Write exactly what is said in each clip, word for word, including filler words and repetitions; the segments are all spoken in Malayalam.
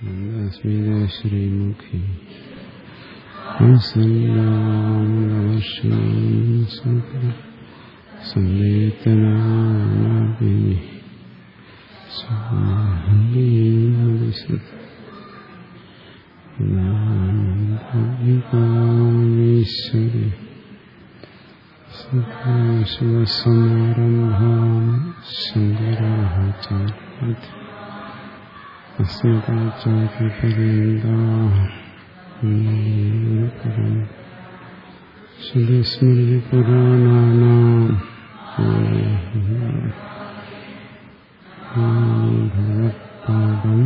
ശ്രീമുഖി സംവേദനാഭിനി ഈശ്വരി ശിവസമാരംഭാം ശങ്കരാചാര്യ ശ്രുതിസ്മൃതി പുരാണാനാം ഭഗവത്പാദം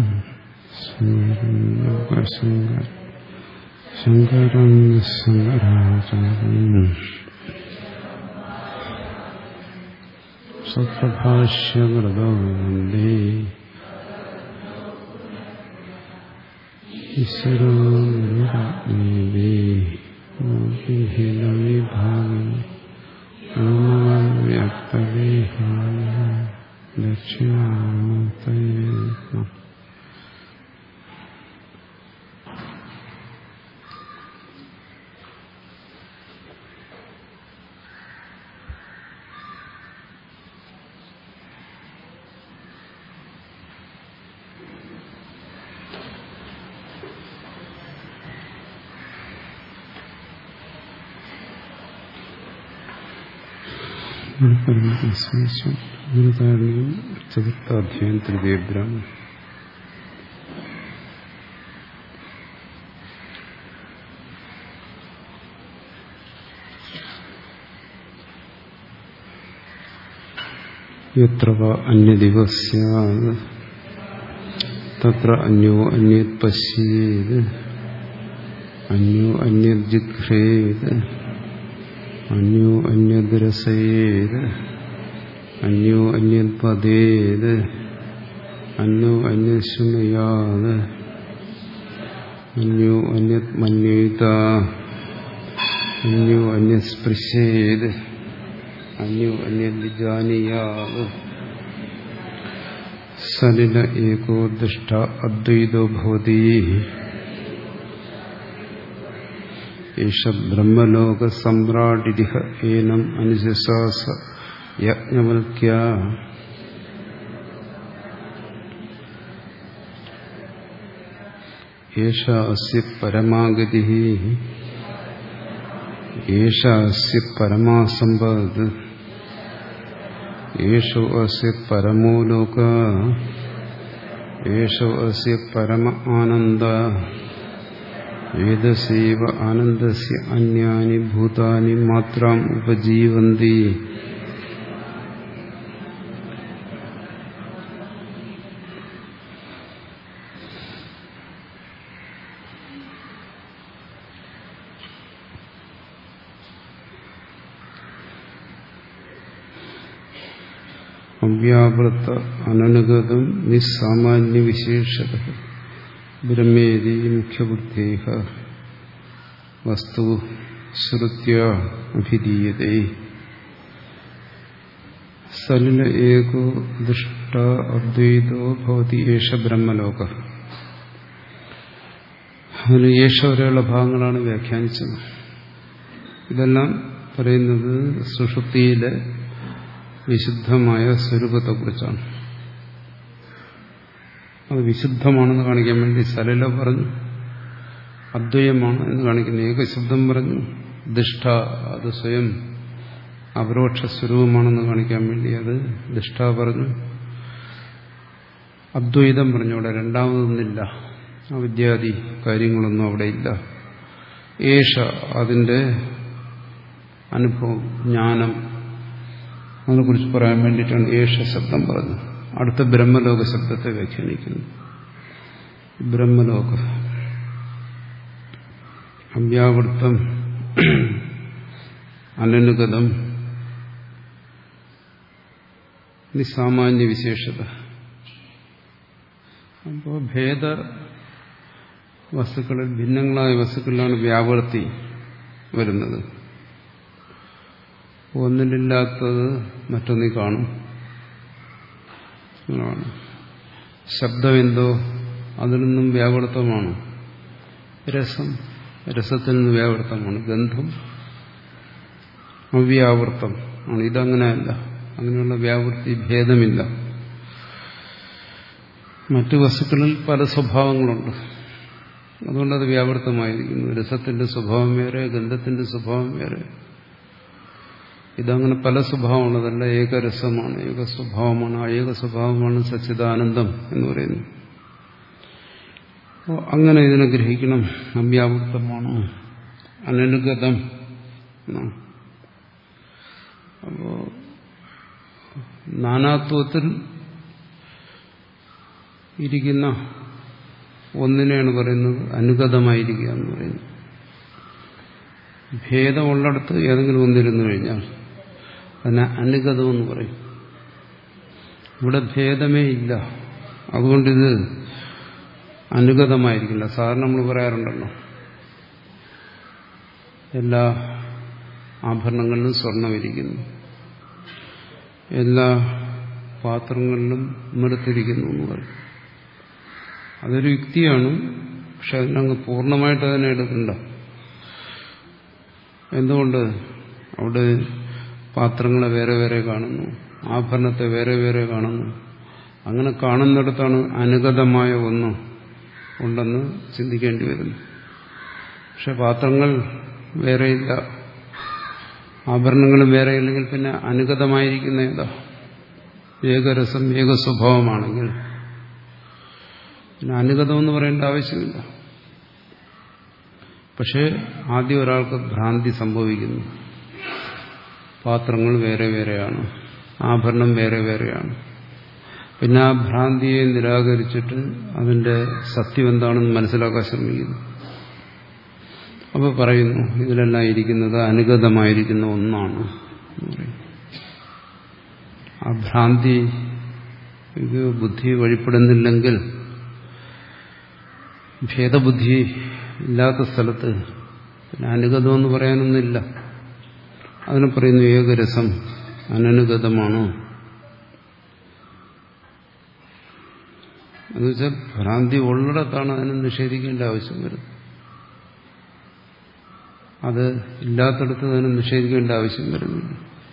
ശങ്കര ശങ്കരം ശങ്കരാചാര്യം സപ്തഭാഷ്യകൃതോ വന്ദേ ഈശ്വരോ വ്യക്തദേഹായ ദക്ഷിണാമൂർത്തയേ നമഃ. ചതുർത്ഥാധ്യായം തൃതീയ ബ്രാഹ്മണം. യത്ര അന്യദിവ സ്യാത് തത്ര അന്യോ അന്യത് പശ്യേത് അന്യോ അന്യത് ജിഘ്രേത് അന്യോ അന്യത് രസയേത് അന്യോ അന്യത് പദേത് അന്യോ അന്യത് ശൃണുയാത് അന്യോ അന്യത് മന്യേത അന്യോ അന്യത് സ്പൃശേത് അന്യോ അന്യത് വിജാനീയാത് സലില ഏകോ ദൃഷ്ട അദ്വൈതോ ഭവതി ഏഷ ബ്രഹ്മലോക സമ്രാടിരിഹ ഏനം അനുശാസ യജ്ഞവൽക്യ. ഏഷ അസ്യ പരമാഗതിഃ ഏഷ അസ്യ പരമാസമ്പദ് ഏഷോ അസ്യ പരമോ ലോകഃ ഏഷോ അസ്യ പരമ ആനന്ദഃ. ഏതസൈവ ആനന്ദസ്യ അന്യാനി ഭൂതാനി മാത്രം ഉപജീവന്തി. അവ്യാവൃത്ത അനനുഗതം നിസ്സാമാന്യ വിശേഷത ബ്രഹ്മേതി മുഖ്യബുദ്ധേഹ വസ്തു ശ്രുത്യ അഭിധീയതേ. സലില ഏകോ ദൃഷ്ട അദ്വൈതോ ഭവതി ഏഷ ബ്രഹ്മലോക. അതിന് ഏഷ വരെയുള്ള ഭാഗങ്ങളാണ് വ്യാഖ്യാനിച്ചത്. ഇതെല്ലാം പറയുന്നത് സുഷുപ്തിയിലെ വിശുദ്ധമായ സ്വരൂപത്തെക്കുറിച്ചാണ്. അത് വിശുദ്ധമാണെന്ന് കാണിക്കാൻ വേണ്ടി സലില പറഞ്ഞു, അദ്വയമാണ് എന്ന് കാണിക്കുന്ന ഏകശബ്ദം പറഞ്ഞു, ദിഷ്ഠ അത് സ്വയം അപരോക്ഷ സ്വരൂപമാണെന്ന് കാണിക്കാൻ വേണ്ടി അത് ദിഷ്ഠ പറഞ്ഞു, അദ്വൈതം പറഞ്ഞു. അവിടെ രണ്ടാമതൊന്നില്ല, അവിദ്യാദി കാര്യങ്ങളൊന്നും അവിടെ ഇല്ല. ഏഷ അതിൻ്റെ അനുഭവം ജ്ഞാനം അതിനെക്കുറിച്ച് പറയാൻ വേണ്ടിയിട്ടാണ് ഏഷ ശബ്ദം പറഞ്ഞത്. അടുത്ത ബ്രഹ്മലോക ശബ്ദത്തെ വ്യാഖ്യാനിക്കുന്നു. ബ്രഹ്മലോക അവ്യാവൃത്തം അനനുഗതം നിസാമാന്യ വിശേഷത. അപ്പോൾ ഭേദ വസ്തുക്കളിൽ ഭിന്നങ്ങളായ വസ്തുക്കളിലാണ് വ്യാവൃത്തി വരുന്നത്. ഒന്നിലില്ലാത്തത് മറ്റൊന്നിൽ കാണും. ശബ്ദമെന്തോ അതിൽ നിന്നും വ്യാവർത്തമാണ് രസം, രസത്തിൽ നിന്ന് വ്യാവർത്തമാണ് ഗന്ധം, അവ്യാവൃത്തം ആണ്. ഇതങ്ങനെയല്ല, അങ്ങനെയുള്ള വ്യാവൃത്തി ഭേദമില്ല. മറ്റു വസ്തുക്കളിൽ പല സ്വഭാവങ്ങളുണ്ട്, അതുകൊണ്ടത് വ്യാവൃത്തമായിരിക്കുന്നു. രസത്തിന്റെ സ്വഭാവം വേറെ, ഗന്ധത്തിന്റെ സ്വഭാവം വേറെ. ഇതങ്ങനെ പല സ്വഭാവമുള്ളതല്ല, ഏകരസമാണ്, ഏക സ്വഭാവമാണ്. ആ ഏക സ്വഭാവമാണ് സച്ചിദാനന്ദം എന്ന് പറയുന്നത്. അപ്പോൾ അങ്ങനെ ഇതിനെ ഗ്രഹിക്കണം. അവ്യാവൃത്തമാണ്, അനനുഗതം എന്നാണ്. അപ്പോ നാനാത്വത്തിൽ ഇരിക്കുന്ന ഒന്നിനെയാണ് പറയുന്നത് അനുഗതമായിരിക്കുക എന്ന് പറയുന്നത്. ഭേദമുള്ളിടത്ത് ഏതെങ്കിലും ഒന്നിരുന്നു കഴിഞ്ഞാൽ അതിനെ അനുഗതമെന്ന് പറയും. ഇവിടെ ഭേദമേ ഇല്ല, അതുകൊണ്ടിത് അനുഗതമായിരിക്കില്ല. സാധാരണ നമ്മൾ പറയാറുണ്ടല്ലോ, എല്ലാ ആഭരണങ്ങളിലും സ്വർണ്ണമിരിക്കുന്നു, എല്ലാ പാത്രങ്ങളിലും മൃത്തിരിക്കുന്നു എന്ന് പറയും. അതൊരു യുക്തിയാണ്, പക്ഷെ അതിനങ്ങ് പൂർണ്ണമായിട്ട് അതിനെ എടുക്കണ്ട. എന്തുകൊണ്ട്? അവിടെ പാത്രങ്ങളെ വേറെ വേറെ കാണുന്നു, ആഭരണത്തെ വേറെ വേറെ കാണുന്നു. അങ്ങനെ കാണുന്നിടത്താണ് അനുഗതമായ ഒന്ന് ഉണ്ടെന്ന് ചിന്തിക്കേണ്ടി വരുന്നു. പക്ഷെ പാത്രങ്ങൾ വേറെയില്ല, ആഭരണങ്ങളും വേറെ ഇല്ലെങ്കിൽ പിന്നെ അനുഗതമായിരിക്കുന്ന ഏതാ? ഏകരസം ഏക സ്വഭാവമാണെങ്കിൽ പിന്നെ അനുഗതമെന്ന് പറയേണ്ട ആവശ്യമില്ല. പക്ഷെ ആദ്യം ഒരാൾക്ക് ഭ്രാന്തി സംഭവിക്കുന്നു. പാത്രങ്ങൾ വേറെ വേറെയാണ്, ആഭരണം വേറെ വേറെയാണ്. പിന്നെ ആ ഭ്രാന്തിയെ നിരാകരിച്ചിട്ട് അതിന്റെ സത്യം എന്താണെന്ന് മനസ്സിലാക്കാൻ ശ്രമിക്കുന്നു. അപ്പോൾ പറയുന്നു ഇതിലെല്ലാം ഇരിക്കുന്നത് അനുഗതമായിരിക്കുന്ന ഒന്നാണ് എന്ന് പറയും. ആ ഭ്രാന്തി ഇത് ബുദ്ധി വഴിപ്പെടുന്നില്ലെങ്കിൽ, ഭേദബുദ്ധി ഇല്ലാത്ത സ്ഥലത്ത് പിന്നെ അനുഗതമെന്ന് പറയാനൊന്നുമില്ല. അതിനെ പറയുന്നു ഏകരസം അനനുഗതമാണ്. എന്നുവെച്ചാൽ ഭ്രാന്തി ഉള്ളിടത്താണ് അതിനെ നിഷേധിക്കേണ്ട ആവശ്യം വരുന്നത്. അത് ഇല്ലാത്തടത്ത് അതിനെ നിഷേധിക്കേണ്ട ആവശ്യം വരുന്നില്ല.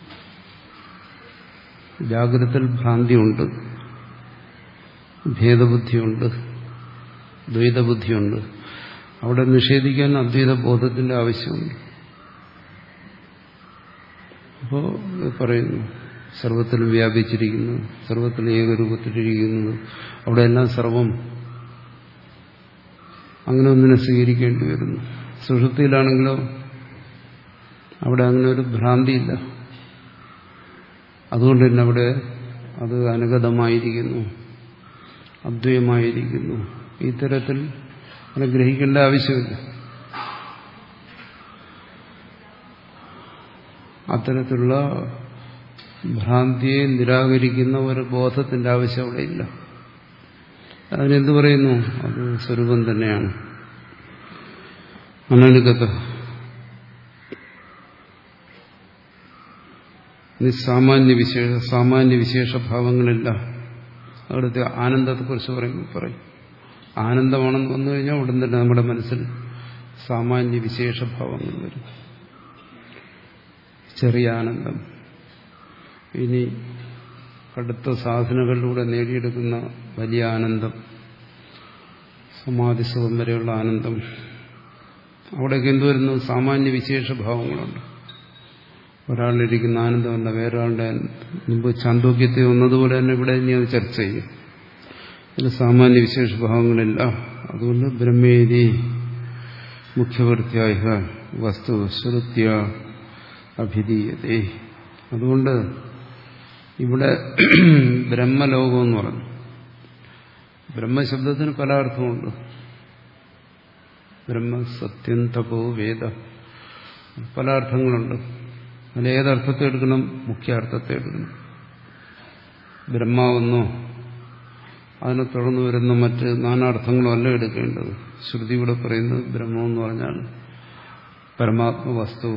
ജാഗ്രതയിൽ ഭ്രാന്തിയുണ്ട്, ഭേദബുദ്ധിയുണ്ട്, ദ്വൈതബുദ്ധിയുണ്ട്. അവിടെ നിഷേധിക്കാൻ അദ്വൈത ബോധത്തിന്റെ ആവശ്യമുണ്ട്. അപ്പോൾ പറയുന്നു സർവത്തിലും വ്യാപിച്ചിരിക്കുന്നു, സർവത്തിലും ഏകരൂപത്തിലിരിക്കുന്നത്, അവിടെയെല്ലാം സർവം, അങ്ങനെ ഒന്നിനെ സ്വീകരിക്കേണ്ടി വരുന്നു. സുഷുപ്തിയിലാണെങ്കിലോ അവിടെ അങ്ങനെ ഒരു ഭ്രാന്തിയില്ല. അതുകൊണ്ട് തന്നെ അവിടെ അത് അനുഗതമായിരിക്കുന്നു, അദ്വൈതമായിരിക്കുന്നു. ഈ തരത്തിൽ അതിനെ ഗ്രഹിക്കേണ്ട ആവശ്യമില്ല. അത്തരത്തിലുള്ള ഭ്രാന്തിയെ നിരാകരിക്കുന്ന ഒരു ബോധത്തിന്റെ ആവശ്യം അവിടെ ഇല്ല. അതിനെന്ത് പറയുന്നു? അത് സ്വരൂപം തന്നെയാണ്, അനനുഗത. നിസ്സാമാന്യ വിശേഷ സാമാന്യ വിശേഷഭാവങ്ങളില്ല. അവിടുത്തെ ആനന്ദത്തെക്കുറിച്ച് പറയും പറയും ആനന്ദമാണെന്ന് വന്നു കഴിഞ്ഞാൽ ഉടൻ തന്നെ നമ്മുടെ മനസ്സിൽ സാമാന്യ വിശേഷഭാവങ്ങൾ വരും. ചെറിയ ആനന്ദം, ഇനി കടുത്ത സാധനകളിലൂടെ നേടിയെടുക്കുന്ന വലിയ ആനന്ദം, സമാധി സുഖം വരെയുള്ള ആനന്ദം, അവിടെയൊക്കെ എന്തു വരുന്നു? സാമാന്യ വിശേഷഭാവങ്ങളുണ്ട്. ഒരാളിലിരിക്കുന്ന ആനന്ദമല്ല വേറൊരാളുടെ. മുമ്പ് ചാന്തോക്യത്തെ ഒന്നതുപോലെ തന്നെ ഇവിടെ ഇനി അത് ചർച്ച ചെയ്യും. ഇതിൽ സാമാന്യ വിശേഷഭാവങ്ങളില്ല. അതുകൊണ്ട് ബ്രഹ്മേരി മുഖ്യവൃത്തിയായ വസ്തു ശ്രുത്യ അഭിധീയതേ. അതുകൊണ്ട് ഇവിടെ ബ്രഹ്മലോകം എന്ന് പറഞ്ഞു. ബ്രഹ്മശബ്ദത്തിന് പല അർത്ഥമുണ്ട്. ബ്രഹ്മ, സത്യം, തപോ, വേദ, പല അർത്ഥങ്ങളുണ്ട്. അതിൽ ഏതർത്ഥത്തെ എടുക്കണം? മുഖ്യാർത്ഥത്തെ എടുക്കണം. ബ്രഹ്മാവെന്നോ അതിനെ തുടർന്ന് വരുന്ന മറ്റ് നാനാർത്ഥങ്ങളോ അല്ല എടുക്കേണ്ടത്. ശ്രുതി ഇവിടെ പറയുന്നത് ബ്രഹ്മമെന്ന് പറഞ്ഞാൽ പരമാത്മ വസ്തു,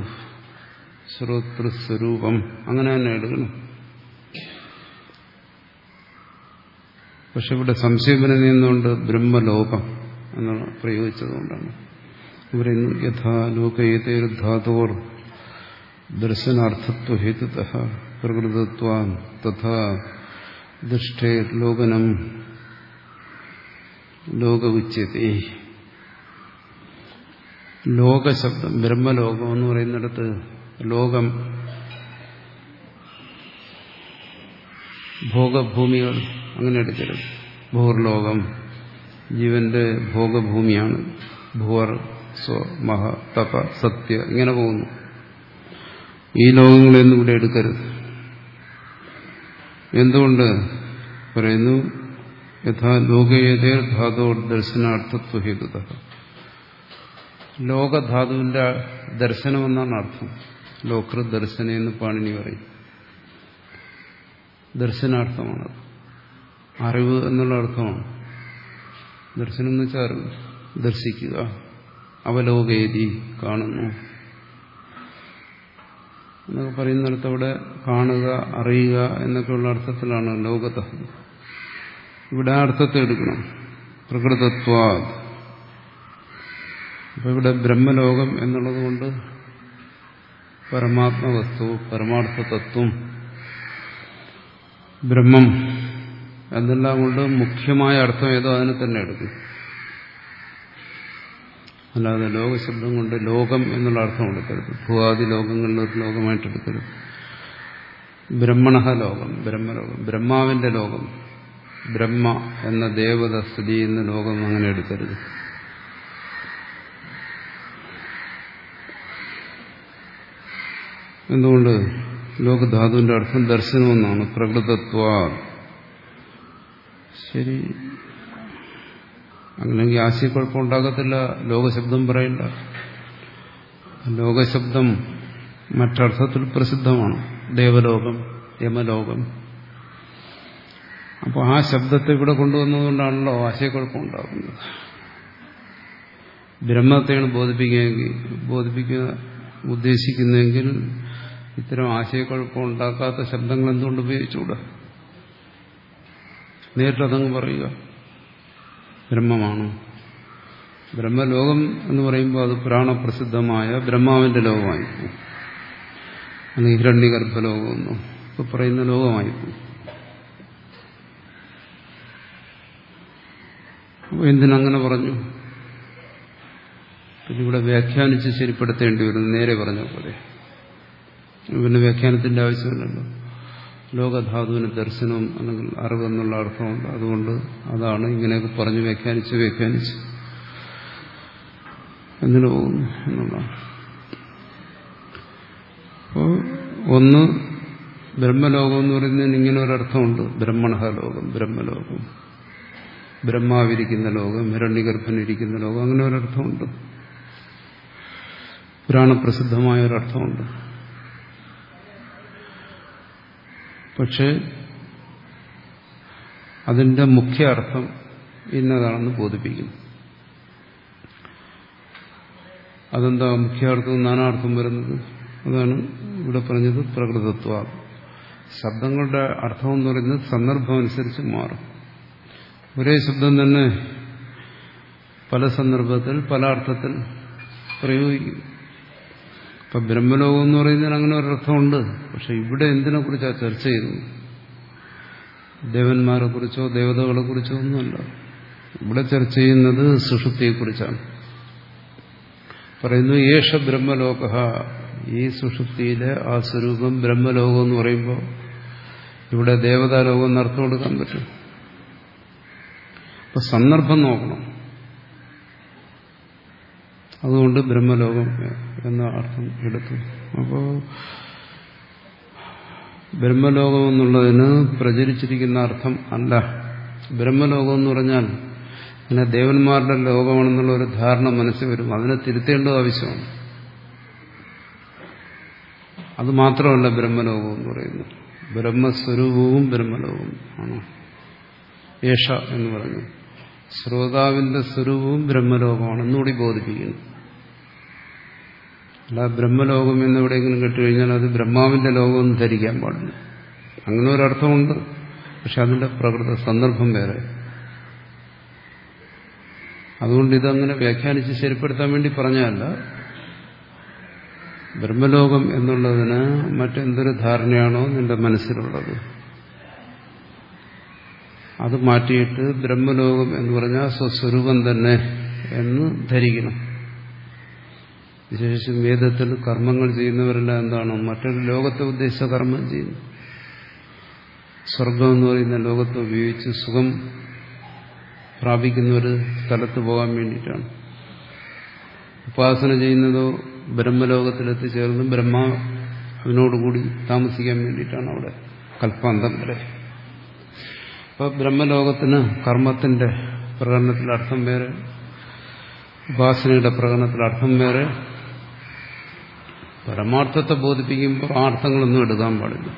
ശ്രോതൃസ്വരൂപം, അങ്ങനെ തന്നെ എടുക്കണം. പക്ഷെ ഇവിടെ സംശയപനം നിന്നുകൊണ്ട് ബ്രഹ്മലോകം എന്നാണ് പ്രയോഗിച്ചതുകൊണ്ടാണ് പറയുന്നു യഥാ ലോകേതേർധാതോർ ദർശനാർത്ഥത്വ ഹേതുതഃ പ്രകൃതത്വാൻ തഥാ ദൃഷ്ടേർ ലോകനം ലോകവിച്യത്തെ. ലോകശബ്ദം ബ്രഹ്മലോകം എന്ന് പറയുന്നിടത്ത് ലോകം ഭോഗഭൂമികൾ അങ്ങനെ എടുക്കരുത്. ഭൂർലോകം ജീവന്റെ ഭോഗഭൂമിയാണ്. ഭൂവർ സ്വ മഹ തപ സത്യ ഇങ്ങനെ പോകുന്നു. ഈ ലോകങ്ങളെയൊന്നും ഇവിടെ എടുക്കരുത്. എന്തുകൊണ്ട് പറയുന്നു യഥാ ലോകേതേർ ധാതോർ ദർശനാർത്ഥത്വ ഹേതുതഃ. ലോകധാതുവിന്റെ ദർശനമെന്നാണ് അർത്ഥം. ലോകൃ ദർശനം എന്ന് പാണിനി പറയും. ദർശനാർത്ഥമാണത്. അറിവ് എന്നുള്ള അർത്ഥമാണ്. ദർശനം എന്ന് വെച്ചാൽ അറിവ്, ദർശിക്കുക. അവലോകേതി കാണുന്നു എന്നൊക്കെ പറയുന്നിടത്ത് അവിടെ കാണുക, അറിയുക എന്നൊക്കെയുള്ള അർത്ഥത്തിലാണ് ലോകധാതു. ഇവിടെ ആ അർത്ഥത്തെ എടുക്കണം. പ്രകൃതത്വാ. അപ്പൊ ഇവിടെ ബ്രഹ്മലോകം എന്നുള്ളത് കൊണ്ട് പരമാത്മവസ്തു, പരമാർത്ഥ തത്വം, ബ്രഹ്മം എന്നെല്ലാം കൊണ്ട് മുഖ്യമായ അർത്ഥം ഏതോ അതിനെ തന്നെ എടുക്കും. അല്ലാതെ ലോകശബ്ദം കൊണ്ട് ലോകം എന്നുള്ള അർത്ഥം എടുക്കരുത്. ഭൂവാദി ലോകങ്ങളിൽ ഒരു ലോകമായിട്ട് എടുക്കരുത്. ബ്രഹ്മണ ലോകം, ബ്രഹ്മലോകം, ബ്രഹ്മാവിന്റെ ലോകം, ബ്രഹ്മ എന്ന ദേവത സ്ഥിതി ചെയ്യുന്ന ലോകം അങ്ങനെ എടുക്കരുത്. എന്തുകൊണ്ട്? ലോകധാതുവിന്റെ അർത്ഥം ദർശനമെന്നാണ്. പ്രകൃതത്വ. ശരി, അങ്ങനെയെങ്കിൽ ആശയക്കുഴപ്പം ഉണ്ടാകത്തില്ല. ലോകശബ്ദം പറയില്ല. ലോകശബ്ദം മറ്റർത്ഥത്തിൽ പ്രസിദ്ധമാണ്. ദേവലോകം, യമലോകം. അപ്പോൾ ആ ശബ്ദത്തെ ഇവിടെ കൊണ്ടുവന്നതുകൊണ്ടാണല്ലോ ആശയക്കുഴപ്പം ഉണ്ടാകുന്നത്. ബ്രഹ്മത്തെയാണ് ബോധിപ്പിക്കുകയെങ്കിൽ ബോധിപ്പിക്കുക ഉദ്ദേശിക്കുന്നതെങ്കിൽ ഇത്തരം ആശയക്കുഴപ്പം ഉണ്ടാക്കാത്ത ശബ്ദങ്ങൾ എന്തുകൊണ്ട് ഉപയോഗിച്ചുകൂടാ? നേരിട്ടതങ്ങ് പറയുക ബ്രഹ്മമാണ്. ബ്രഹ്മലോകം എന്ന് പറയുമ്പോൾ അത് പുരാണപ്രസിദ്ധമായ ബ്രഹ്മാവിന്റെ ലോകമായിരിക്കും. അല്ലെങ്കിൽ ഹിരണ്യഗർഭലോകമെന്നോ ഇപ്പൊ പറയുന്ന ലോകമായിരിക്കും. അപ്പോൾ എന്തിനങ്ങനെ പറഞ്ഞു? പിന്നെ ഇവിടെ വ്യാഖ്യാനിച്ച് ശരിപ്പെടുത്തേണ്ടി വരുന്നു. നേരെ പറഞ്ഞ പോലെ പിന്നെ വ്യാഖ്യാനത്തിന്റെ ആവശ്യമില്ലല്ലോ. ലോകധാതുവിന് ദർശനം അല്ലെങ്കിൽ അറിവെന്നുള്ള അർത്ഥമുണ്ട്. അതുകൊണ്ട് അതാണ് ഇങ്ങനെയൊക്കെ പറഞ്ഞ് വ്യാഖ്യാനിച്ച് വ്യാഖ്യാനിച്ച് എന്നിട്ട് പോകുന്നു എന്നുള്ളതാണ്. അപ്പോൾ ഒന്ന് ബ്രഹ്മലോകം എന്ന് പറയുന്നതിന് ഇങ്ങനെ ഒരർത്ഥമുണ്ട്. ബ്രഹ്മണ ലോകം, ബ്രഹ്മലോകം, ബ്രഹ്മാവിരിക്കുന്ന ലോകം, ഹിരണ്യഗർഭനിരിക്കുന്ന ലോകം, അങ്ങനെ ഒരർത്ഥമുണ്ട്. പുരാണപ്രസിദ്ധമായ ഒരർത്ഥമുണ്ട്. പക്ഷേ അതിന്റെ മുഖ്യ അർത്ഥം ഇന്നതാണെന്ന് ബോധിപ്പിക്കുന്നു. അതെന്താ മുഖ്യാർത്ഥവും നാനാർത്ഥം വരുന്നത്? അതാണ് ഇവിടെ പറഞ്ഞത് പ്രകൃതത്വ. ശബ്ദങ്ങളുടെ അർത്ഥം എന്ന് പറയുന്നത് സന്ദർഭം അനുസരിച്ച് മാറും. ഒരേ ശബ്ദം തന്നെ പല സന്ദർഭത്തിൽ പല അർത്ഥത്തിൽ പ്രയോഗിക്കും. ഇപ്പൊ ബ്രഹ്മലോകം എന്ന് പറയുന്നതിന് അങ്ങനെ ഒരർത്ഥമുണ്ട്. പക്ഷെ ഇവിടെ എന്തിനെ കുറിച്ചാണ് ചർച്ച ചെയ്യുന്നത്? ദേവന്മാരെ കുറിച്ചോ ദേവതകളെ കുറിച്ചോ ഒന്നുമല്ല. ഇവിടെ ചർച്ച ചെയ്യുന്നത് സുഷുപ്തിയെക്കുറിച്ചാണ്. പറയുന്നു യേശ ബ്രഹ്മലോക. ഈ സുഷുപ്തിയിലെ ആ സ്വരൂപം ബ്രഹ്മലോകം എന്ന് പറയുമ്പോൾ ഇവിടെ ദേവതാലോകം എന്നർത്ഥം കൊടുക്കാൻ പറ്റും. അപ്പൊ സന്ദർഭം നോക്കണം. അതുകൊണ്ട് ബ്രഹ്മലോകം എന്ന അർത്ഥം എടുത്തു. അപ്പോൾ ബ്രഹ്മലോകം എന്നുള്ളതിന് പ്രചരിച്ചിരിക്കുന്ന അർത്ഥം അല്ല. ബ്രഹ്മലോകം എന്ന് പറഞ്ഞാൽ അങ്ങനെ ദേവന്മാരുടെ ലോകമാണെന്നുള്ള ഒരു ധാരണ മനസ്സിൽ വരും. അതിനെ തിരുത്തേണ്ടത് ആവശ്യമാണ്. അത് മാത്രമല്ല ബ്രഹ്മലോകം എന്ന് പറയുന്നത്. ബ്രഹ്മസ്വരൂപവും ബ്രഹ്മലോകവും ആണ്. ഏഷ എന്ന് പറഞ്ഞു. ശ്രോതാവിന്റെ സ്വരൂപവും ബ്രഹ്മലോകമാണ് എന്നുകൂടി ബോധിപ്പിക്കുന്നു. അല്ല ബ്രഹ്മലോകം എന്നെവിടെയെങ്കിലും കേട്ടുകഴിഞ്ഞാൽ അത് ബ്രഹ്മാവിന്റെ ലോകമെന്ന് ധരിക്കാൻ പാടില്ല. അങ്ങനെ ഒരർത്ഥമുണ്ട്. പക്ഷെ അതിന്റെ പ്രകൃത സന്ദർഭം വേറെ. അതുകൊണ്ട് ഇതങ്ങനെ വ്യാഖ്യാനിച്ച് ശരിപ്പെടുത്താൻ വേണ്ടി പറഞ്ഞതല്ല. ബ്രഹ്മലോകം എന്നുള്ളതിന് മറ്റെന്തൊരു ധാരണയാണോ നിന്റെ മനസ്സിലുള്ളത് അത് മാറ്റിയിട്ട് ബ്രഹ്മലോകം എന്ന് പറഞ്ഞാൽ സ്വസ്വരൂപം തന്നെ എന്ന് ധരിക്കണം. വിശേഷിച്ചും വേദത്തിൽ കർമ്മങ്ങൾ ചെയ്യുന്നവരെല്ലാം എന്താണ് മറ്റൊരു ലോകത്തെ ഉദ്ദേശിച്ച കർമ്മം ചെയ്യുന്നു. സ്വർഗം എന്ന് പറയുന്ന ലോകത്തെ ഉപയോഗിച്ച് സുഖം പ്രാപിക്കുന്ന ഒരു സ്ഥലത്ത് പോകാൻ വേണ്ടിയിട്ടാണ്. ഉപാസന ചെയ്യുന്നതോ ബ്രഹ്മലോകത്തിലെത്തിച്ചേർന്ന് ബ്രഹ്മാവിനോടുകൂടി താമസിക്കാൻ വേണ്ടിയിട്ടാണ് അവിടെ കൽപ്പാന്തം വരെ. അപ്പോൾ ബ്രഹ്മലോകത്തിന് കർമ്മത്തിന്റെ പ്രകടനത്തിൽ അർത്ഥം വേറെ, ഉപാസനയുടെ പ്രകടനത്തിൽ അർത്ഥം വേറെ. പരമാർത്ഥത്തെ ബോധിപ്പിക്കുമ്പോൾ ആ അർത്ഥങ്ങളൊന്നും എടുക്കാൻ പാടില്ല.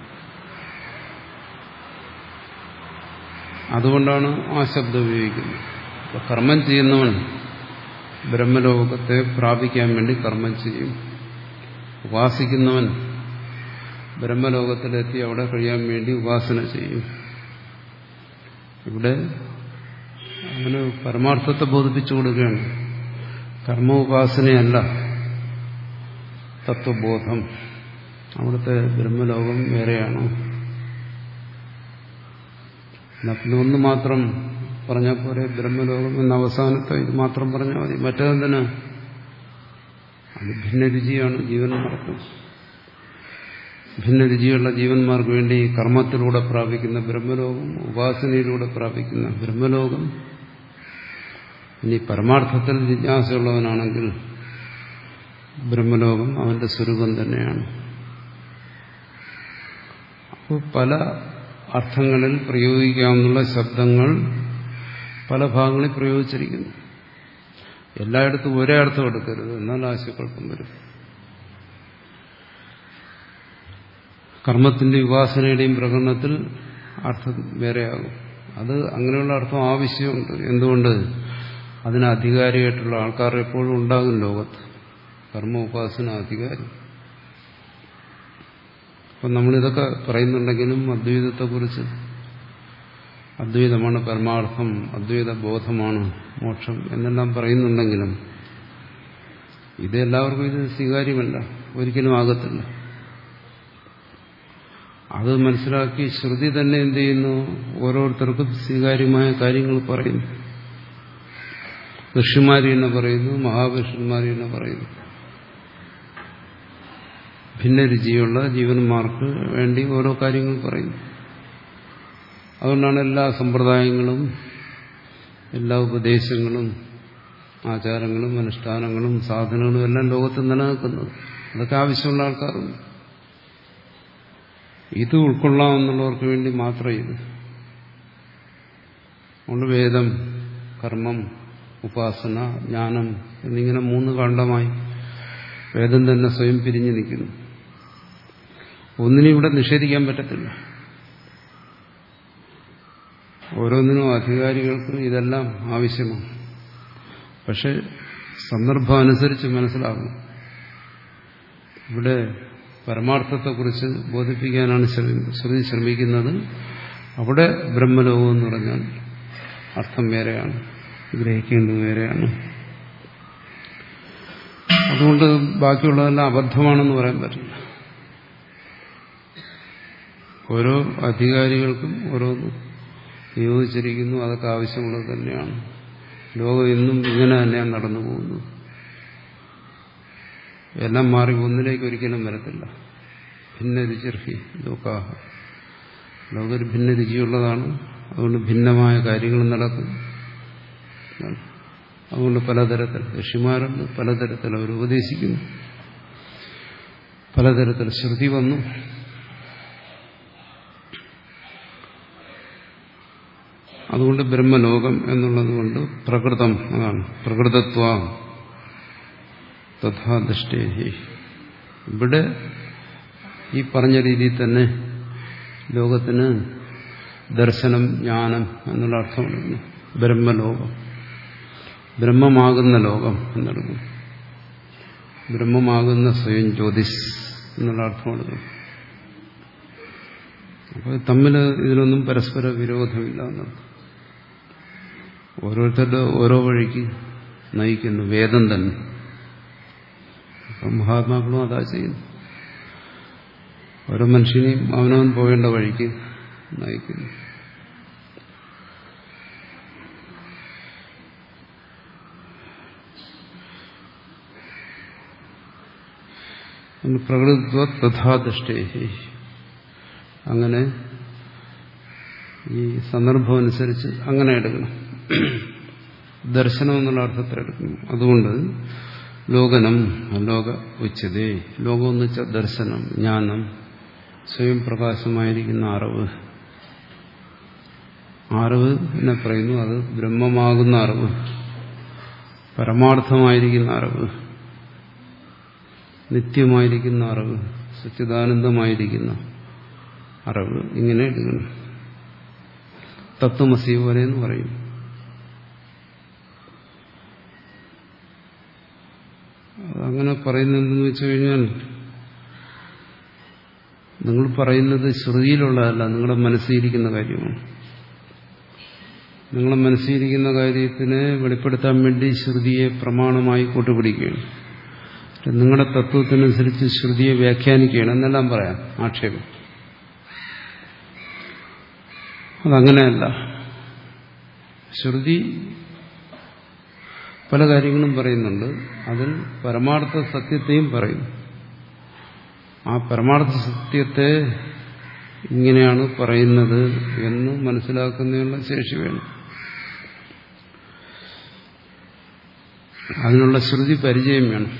അതുകൊണ്ടാണ് ആ ശബ്ദം ഉപയോഗിക്കുന്നത്. അപ്പോൾ കർമ്മം ചെയ്യുന്നവൻ ബ്രഹ്മലോകത്തെ പ്രാപിക്കാൻ വേണ്ടി കർമ്മം ചെയ്യും. ഉപാസിക്കുന്നവൻ ബ്രഹ്മലോകത്തിലെത്തി അവിടെ കഴിയാൻ വേണ്ടി ഉപാസന ചെയ്യും. ഇവിടെ അങ്ങനെ പരമാർത്ഥത്തെ ബോധിപ്പിച്ചു കൊടുക്കുകയാണ്. കർമ്മ ഉപാസനയല്ല തത്വബോധം. അവിടുത്തെ ബ്രഹ്മലോകം വേറെയാണ്. എന്നാ പിന്നെ ഒന്ന് മാത്രം പറഞ്ഞാൽ പോരെ, ബ്രഹ്മലോകം എന്ന അവസാനത്തെ ഇത് മാത്രം പറഞ്ഞാൽ മതി. മറ്റേതെന്തിന്? അത് ഭിന്നരുചിയാണ് ജീവന്മാർക്ക്. ഭിന്നരുചിയുള്ള ജീവന്മാർക്ക് വേണ്ടി കർമ്മത്തിലൂടെ പ്രാപിക്കുന്ന ബ്രഹ്മലോകം, ഉപാസനയിലൂടെ പ്രാപിക്കുന്ന ബ്രഹ്മലോകം. ഇനി പരമാർത്ഥത്തിൽ ജിജ്ഞാസയുള്ളവനാണെങ്കിൽ ബ്രഹ്മലോകം അവന്റെ സ്വരൂപം തന്നെയാണ്. അപ്പോൾ പല അർത്ഥങ്ങളിൽ പ്രയോഗിക്കാവുന്ന ശബ്ദങ്ങൾ പല ഭാഗങ്ങളിൽ പ്രയോഗിച്ചിരിക്കുന്നു. എല്ലായിടത്തും ഒരേ അർത്ഥം എടുക്കരുത്, എന്നാൽ ആശയക്കുഴപ്പം വരും. കർമ്മത്തിന്റെ ഉപാസനയുടെയും പ്രകടനത്തിൽ അർത്ഥം വേറെയാകും. അത് അങ്ങനെയുള്ള അർത്ഥം ആവശ്യമുണ്ട്. എന്തുകൊണ്ട്? അതിന് അധികാരിയായിട്ടുള്ള ആൾക്കാർ എപ്പോഴും ഉണ്ടാകും ലോകത്ത്. കർമ്മ ഉപാസന അധികാരി. അപ്പം നമ്മളിതൊക്കെ പറയുന്നുണ്ടെങ്കിലും അദ്വൈതത്തെക്കുറിച്ച്, അദ്വൈതമാണ് പരമാർത്ഥം, അദ്വൈത ബോധമാണ് മോക്ഷം എന്നെല്ലാം പറയുന്നുണ്ടെങ്കിലും ഇത് എല്ലാവർക്കും ഇത് സ്വീകാര്യമല്ല, ഒരിക്കലും ആകത്തില്ല. അത് മനസ്സിലാക്കി ശ്രുതി തന്നെ എന്ത് ചെയ്യുന്നു? ഓരോരുത്തർക്കും സ്വീകാര്യമായ കാര്യങ്ങൾ പറയുന്നു. ഋഷിമാരി എന്ന് പറയുന്നു, മഹാപുരുഷന്മാരി എന്ന് പറയുന്നു. ഭിന്നരുചിയുള്ള ജീവന്മാർക്ക് വേണ്ടി ഓരോ കാര്യങ്ങൾ പറയുന്നു. അതുകൊണ്ടാണ് എല്ലാ സമ്പ്രദായങ്ങളും, എല്ലാ ഉപദേശങ്ങളും, ആചാരങ്ങളും, അനുഷ്ഠാനങ്ങളും, സാധനങ്ങളും എല്ലാം ലോകത്ത് നിലനിൽക്കുന്നത്. അതൊക്കെ ആവശ്യമുള്ള ആൾക്കാരുണ്ട്. ഇത് ഉൾക്കൊള്ളാമെന്നുള്ളവർക്ക് വേണ്ടി മാത്രം ഇത്. അതുകൊണ്ട് വേദം, കർമ്മം, ഉപാസന, ജ്ഞാനം എന്നിങ്ങനെ മൂന്ന് കാണ്ഡമായി വേദം തന്നെ സ്വയം പിരിഞ്ഞു നിൽക്കുന്നു. ഒന്നിനും ഇവിടെ നിഷേധിക്കാൻ പറ്റത്തില്ല. ഓരോന്നിനും അധികാരികൾക്ക് ഇതെല്ലാം ആവശ്യമാണ്. പക്ഷെ സന്ദർഭം അനുസരിച്ച് മനസ്സിലാകണം. ഇവിടെ പരമാർത്ഥത്തെക്കുറിച്ച് ബോധിപ്പിക്കാനാണ് ശ്രുതി ശ്രമിക്കുന്നത്. അവിടെ ബ്രഹ്മലോകം എന്ന് പറഞ്ഞാൽ അർത്ഥം വേറെയാണ്, ഗ്രഹിക്കേണ്ടത് വേറെയാണ്. അതുകൊണ്ട് ബാക്കിയുള്ളതെല്ലാം അബദ്ധമാണെന്ന് പറയാൻ പറ്റില്ല. ഓരോ അധികാരികൾക്കും ഓരോന്ന് നിയോഗിച്ചിരിക്കുന്നു. അതൊക്കെ ആവശ്യമുള്ളത് തന്നെയാണ്. ലോകം എന്നും ഇങ്ങനെ തന്നെയാണ് നടന്നു പോകുന്നത്. എല്ലാം മാറി ഒന്നിലേക്ക് ഒരിക്കലും വരത്തില്ല. ഭിന്നരുചിർഹി ലോകാഹ. ലോകം ഒരു ഭിന്നരുചിയുള്ളതാണ്. അതുകൊണ്ട് ഭിന്നമായ കാര്യങ്ങൾ നടക്കും. അതുകൊണ്ട് പലതരത്തിൽ ഋഷിമാരുണ്ട്, പലതരത്തിൽ അവർ ഉപദേശിക്കുന്നു, പലതരത്തിൽ ശ്രുതി വന്നു. അതുകൊണ്ട് ബ്രഹ്മലോകം എന്നുള്ളത് കൊണ്ട് പ്രകൃതം, അതാണ് പ്രകൃതത്വ തഥാ ദൃഷ്ടേഹി. ഇവിടെ ഈ പറഞ്ഞ രീതിയിൽ തന്നെ ലോകത്തിന് ദർശനം, ജ്ഞാനം എന്നുള്ള അർത്ഥമുണ്ട്. ബ്രഹ്മലോകം, ബ്രഹ്മമാകുന്ന ലോകം എന്നെടുക്കും. ബ്രഹ്മമാകുന്ന സ്വയം ജ്യോതിസ് എന്നുള്ള അർത്ഥമെടുക്കും. അപ്പോൾ തമ്മിൽ ഇതിനൊന്നും പരസ്പര വിരോധമില്ല എന്നർത്ഥം. ഓരോരുത്തരുടെ ഓരോ വഴിക്ക് നയിക്കുന്നു വേദം തന്നെ. അപ്പം മഹാത്മാക്കളും അതാ ചെയ്യുന്നു. ഓരോ മനുഷ്യനെയും അവനവൻ പോകേണ്ട വഴിക്ക് നയിക്കുന്നു. പ്രകൃതിത്വ തഥാദൃഷ്ടേഹി. അങ്ങനെ ഈ സന്ദർഭം അനുസരിച്ച് അങ്ങനെ എടുക്കണം. ദർശനം എന്നുള്ള അർത്ഥത്തിൽ എടുക്കണം. അതുകൊണ്ട് ലോകനം ലോക ഉച്ചതേ. ലോകം എന്ന് വെച്ചാൽ ദർശനം, ജ്ഞാനം, സ്വയം പ്രകാശമായിരിക്കുന്ന അറിവ്. അറിവ് എന്നെ പറയുന്നു, അത് ബ്രഹ്മമാകുന്ന അറിവ്, പരമാർത്ഥമായിരിക്കുന്ന അറിവ്, നിത്യമായിരിക്കുന്ന അറിവ്, സച്ചിദാനന്ദമായിരിക്കുന്ന അറിവ്. ഇങ്ങനെ എടുക്കണം. തത്വമസി പോലെ എന്ന് പറയും. അങ്ങനെ പറയുന്നതെന്ന് വെച്ചു കഴിഞ്ഞാൽ നിങ്ങൾ പറയുന്നത് ശ്രുതിയിലുള്ളതല്ല, നിങ്ങളുടെ മനസ്സിലിരിക്കുന്ന കാര്യമാണ്. നിങ്ങളുടെ മനസ്സിലിരിക്കുന്ന കാര്യത്തിനെ വെളിപ്പെടുത്താൻ വേണ്ടി ശ്രുതിയെ പ്രമാണമായി കൂട്ടുപിടിക്കുകയാണ്. നിങ്ങളുടെ തത്വത്തിനനുസരിച്ച് ശ്രുതിയെ വ്യാഖ്യാനിക്കുകയാണ് എന്നെല്ലാം പറയാം, ആക്ഷേപം. അതങ്ങനെയല്ല. ശ്രുതി പല കാര്യങ്ങളും പറയുന്നുണ്ട്, അതിൽ പരമാർത്ഥ സത്യത്തെയും പറയും. ആ പരമാർത്ഥ സത്യത്തെ ഇങ്ങനെയാണ് പറയുന്നത് എന്ന് മനസ്സിലാക്കുന്നതിനുള്ള ശേഷി വേണം. അതിനുള്ള ശ്രുതി പരിചയം വേണം.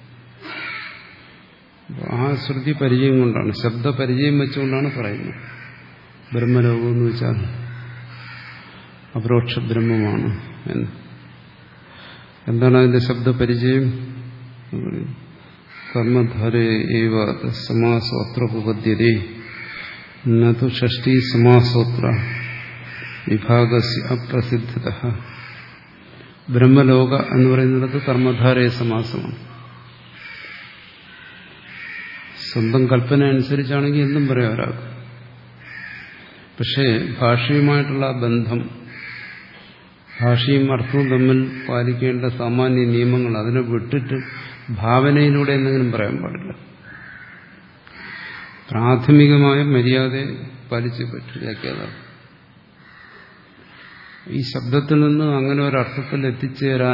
ആ ശ്രുതി പരിചയം കൊണ്ടാണ്, ശബ്ദ പരിചയം വെച്ചുകൊണ്ടാണ് പറയുന്നത്. ബ്രഹ്മലോകം എന്ന് വെച്ചാൽ അപരോക്ഷ ബ്രഹ്മമാണ് എന്ന്. എന്താണ് അതിന്റെ ശബ്ദ പരിചയം? കർമ്മധാരേ ഏവ സമാസോത്രോപദ്ധ്യതേ നതു ഷഷ്ടി സമാസോത്ര വിഭാഗസ്യ അപ്രസിദ്ധത. ബ്രഹ്മലോക എന്ന് പറയുന്നത് കർമ്മധാരയ സമാസമാണ്. സ്വന്തം കൽപ്പന അനുസരിച്ചാണെങ്കിൽ എന്തും പറയാം ഒരാൾക്ക്. പക്ഷേ ഭാഷയുമായിട്ടുള്ള ബന്ധം, ഭാഷയും അർത്ഥവും തമ്മിൽ പാലിക്കേണ്ട സാമാന്യ നിയമങ്ങൾ, അതിനെ വിട്ടിട്ട് ഭാവനയിലൂടെ എന്തെങ്കിലും പറയാൻ പാടില്ല. പ്രാഥമികമായ മര്യാദയെ പാലിച്ചേ പറ്റൂ വ്യാഖ്യാതാവ്. ഈ ശബ്ദത്തിൽ നിന്ന് അങ്ങനെ ഒരർത്ഥത്തിൽ എത്തിച്ചേരാൻ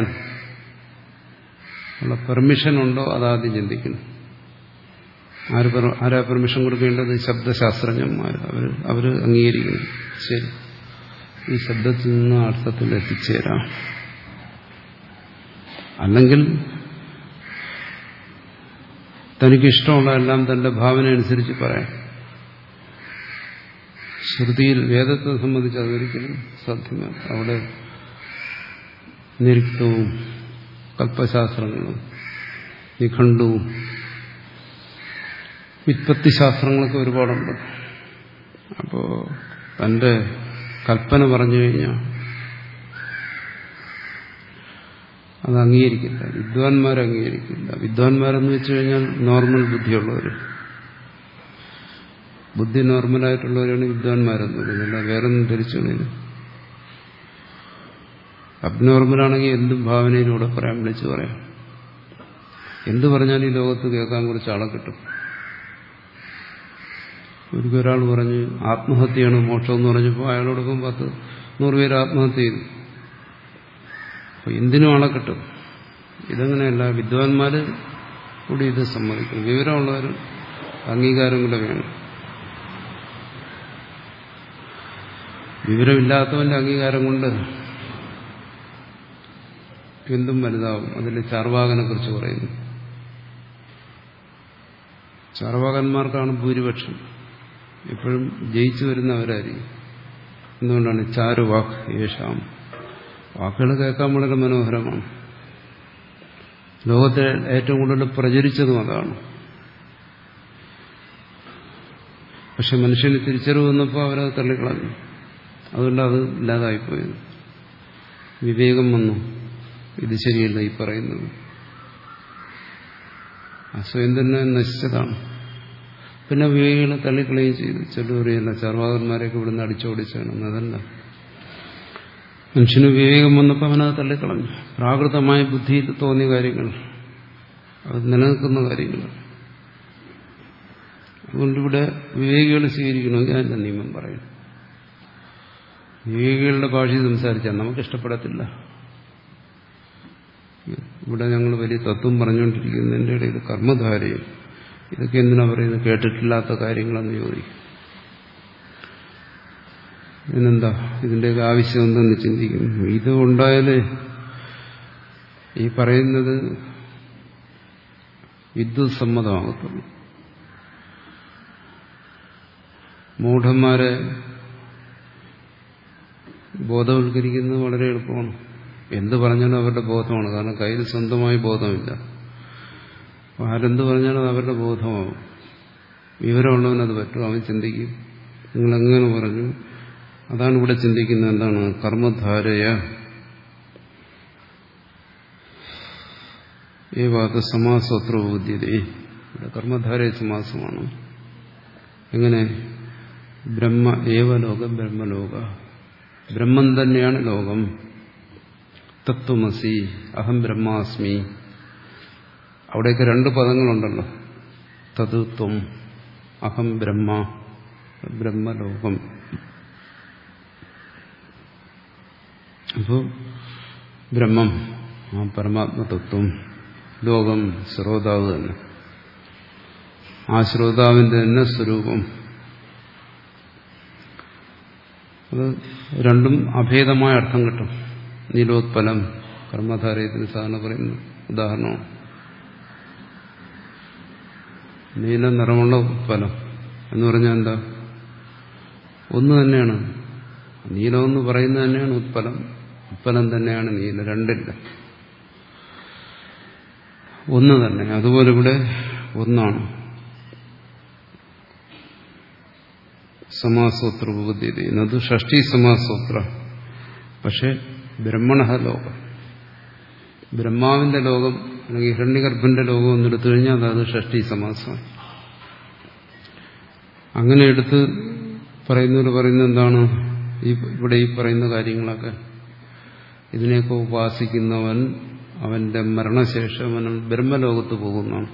ഉള്ള പെർമിഷൻ ഉണ്ടോ അതാദ്യം ചിന്തിക്കുന്നു. ആര് ആരാ പെർമിഷൻ കൊടുക്കേണ്ടത്? ശബ്ദശാസ്ത്രജ്ഞന്മാർ. അവർ അവർ അംഗീകരിക്കുന്നു, ശരി, ഈ ശബ്ദത്തിൽ നിന്ന് അർത്ഥത്തിൽ എത്തിച്ചേരാം. അല്ലെങ്കിൽ തനിക്കിഷ്ടമുള്ളതെല്ലാം തന്റെ ഭാവന അനുസരിച്ച് പറയാം. ശ്രുതിയിൽ വേദത്തെ സംബന്ധിച്ച് അതൊരിക്കലും സാധ്യമല്ല. അവിടെ നിരുക്തവും കൽപ്പശാസ്ത്രങ്ങളും നിഖണ്ഡവും വ്യുത്പത്തിശാസ്ത്രങ്ങളൊക്കെ ഒരുപാടുണ്ട്. അപ്പോൾ തന്റെ കൽപ്പന പറഞ്ഞു കഴിഞ്ഞാൽ അത് അംഗീകരിക്കില്ല, വിദ്വാൻമാർ അംഗീകരിക്കില്ല. വിദ്വാൻമാരെന്ന് വെച്ചു കഴിഞ്ഞാൽ നോർമൽ ബുദ്ധിയുള്ളവർ, ബുദ്ധി നോർമലായിട്ടുള്ളവരാണ് വിദ്വാൻമാരെന്ന് പറയുന്നില്ല, വേറൊന്നും ധരിച്ചുകൊള്ളില്ല. അബ്നോർമലാണെങ്കിൽ എന്തും ഭാവനയിലൂടെ പറയാം, വിളിച്ചു പറയാം. എന്ത് പറഞ്ഞാൽ ഈ ലോകത്ത് കേൾക്കാൻ കുറച്ച് ആളെ കിട്ടും. ഒരിക്കൽ ഒരാൾ പറഞ്ഞ് ആത്മഹത്യയാണ് മോക്ഷം എന്ന് പറഞ്ഞപ്പോൾ അയാളോടൊപ്പം പത്ത് നൂറ് പേര് ആത്മഹത്യ ചെയ്തു. അപ്പോൾ എന്തിനും ആളെ കിട്ടും. ഇതങ്ങനെയല്ല, വിദ്വാൻമാര് കൂടി ഇത് സമ്മതിക്കും. വിവരമുള്ളവർ അംഗീകാരം കൂടെ വേണം. വിവരമില്ലാത്തവന്റെ അംഗീകാരം കൊണ്ട് എന്തും വലുതാവും. അതിൽ ചാർവാകനെ കുറിച്ച് പറയുന്നു. ചാർവാകന്മാർക്കാണ് ഭൂരിപക്ഷം, എപ്പോഴും ജയിച്ചു വരുന്നവരായിരിക്കും. എന്തുകൊണ്ടാണ്? ചാരുവാക് യേശാം. വാക്കുകൾ കേൾക്കാൻ വളരെ മനോഹരമാണ്. ലോകത്തെ ഏറ്റവും കൂടുതൽ പ്രചരിച്ചതും അതാണ്. പക്ഷെ മനുഷ്യന് തിരിച്ചറിവ് വന്നപ്പോൾ അവരത് തള്ളിക്കളഞ്ഞു. അതുകൊണ്ട് അത് ഇല്ലാതായിപ്പോയത്. വിവേകം വന്നു, ഇത് ശരിയല്ല ഈ പറയുന്നത്. ആ സ്വയം തന്നെ നശിച്ചതാണ്. പിന്നെ വിവേകികളെ തള്ളിക്കളയുകയും ചെയ്തു. ചെല്ലൂറിയല്ല ചർവാകന്മാരെയൊക്കെ ഇവിടുന്ന് അടിച്ചോടിച്ചാണ്. അതല്ല, മനുഷ്യന് വിവേകം വന്നപ്പോൾ അവനത് തള്ളിക്കളഞ്ഞു. പ്രാകൃതമായ ബുദ്ധിയിൽ തോന്നിയ കാര്യങ്ങൾ അത് നിലനിൽക്കുന്ന കാര്യങ്ങൾ. അതുകൊണ്ടിവിടെ വിവേകികൾ സ്വീകരിക്കണമെങ്കിൽ അതിൻ്റെ നിയമം പറയും. വിവേകികളുടെ ഭാഷയിൽ സംസാരിച്ചാൽ നമുക്കിഷ്ടപ്പെടത്തില്ല. ഇവിടെ ഞങ്ങൾ വലിയ തത്വം പറഞ്ഞുകൊണ്ടിരിക്കുന്നതിൻ്റെ ഇടയിൽ കർമ്മധാരയും ഇതൊക്കെ എന്തിനാ പറയുന്നത്, കേട്ടിട്ടില്ലാത്ത കാര്യങ്ങളെന്ന് ചോദിക്കും. ഇതിനെന്താ ഇതിൻ്റെയൊക്കെ ആവശ്യം എന്തെന്ന് ചിന്തിക്കും. ഇത് ഉണ്ടായാലേ ഈ പറയുന്നത് വിദ്യുത് സമ്മതമാകത്തുള്ളൂ. മൂഢന്മാരെ ബോധവൽക്കരിക്കുന്നത് വളരെ എളുപ്പമാണ്. എന്ത് പറഞ്ഞാലും അവരുടെ ബോധമാണ്. കാരണം കയ്യിൽ സ്വന്തമായി ബോധമില്ല. ആരെന്ത് പറഞ്ഞാലും അവരുടെ ബോധമാവും. വിവരമുള്ളവനത് പറ്റും. അവൻ ചിന്തിക്കും നിങ്ങളെങ്ങനെ പറഞ്ഞു. അതാണ് ഇവിടെ ചിന്തിക്കുന്നത്. എന്താണ് കർമ്മധാരയ ഈ വാദ സമാസോത്ര ബുദ്ധ്യതേ. ഇവിടെ കർമ്മധാരയ സമാസമാണ്. എങ്ങനെ? ബ്രഹ്മ ഏവ ലോകം ബ്രഹ്മലോക. ബ്രഹ്മം തന്നെയാണ് ലോകം. തത്വമസി അഹം ബ്രഹ്മാസ്മി. അവിടെയൊക്കെ രണ്ട് പദങ്ങളുണ്ടല്ലോ. തത്വം അഹം ബ്രഹ്മ ബ്രഹ്മലോകം. അപ്പോൾ ബ്രഹ്മം ആ പരമാത്മതത്വം, ലോകം ശ്രോതാവ് തന്നെ, ആ ശ്രോതാവിന്റെ തന്നെ സ്വരൂപം. അത് രണ്ടും അഭേദമായ അർത്ഥം കിട്ടും. നീലോത്പലം കർമ്മധാരയത്തിന് സാധാരണ പറയുന്ന ഉദാഹരണമാണ്. നീല നിറമുള്ള ഉത്പലം എന്ന് പറഞ്ഞാൽ എന്താ? ഒന്ന് തന്നെയാണ്. നീലമെന്ന് പറയുന്നത് തന്നെയാണ് ഉത്പലം, ഉത്പലം തന്നെയാണ് നീല. രണ്ടില്ല, ഒന്ന് തന്നെ. അതുപോലെ ഇവിടെ ഒന്നാണ്. സമാസോത്ര ഉപദ്ധ്യത എന്നത് ഷഷ്ടി സമാസോത്ര. പക്ഷെ ബ്രഹ്മണ ലോകം, ബ്രഹ്മാവിന്റെ ലോകം അല്ലെങ്കിൽ ഹിരണ്യഗർഭന്റെ ലോകം എന്നെടുത്തു കഴിഞ്ഞാൽ അത് ഷഷ്ടി സമാസമാണ്. അങ്ങനെ എടുത്ത് പറയുന്നവർ പറയുന്നത് എന്താണ്? ഈ ഇവിടെ ഈ പറയുന്ന കാര്യങ്ങളൊക്കെ ഇതിനെയൊക്കെ ഉപാസിക്കുന്നവൻ അവന്റെ മരണശേഷം അവൻ ബ്രഹ്മലോകത്ത് പോകുന്നതാണ്.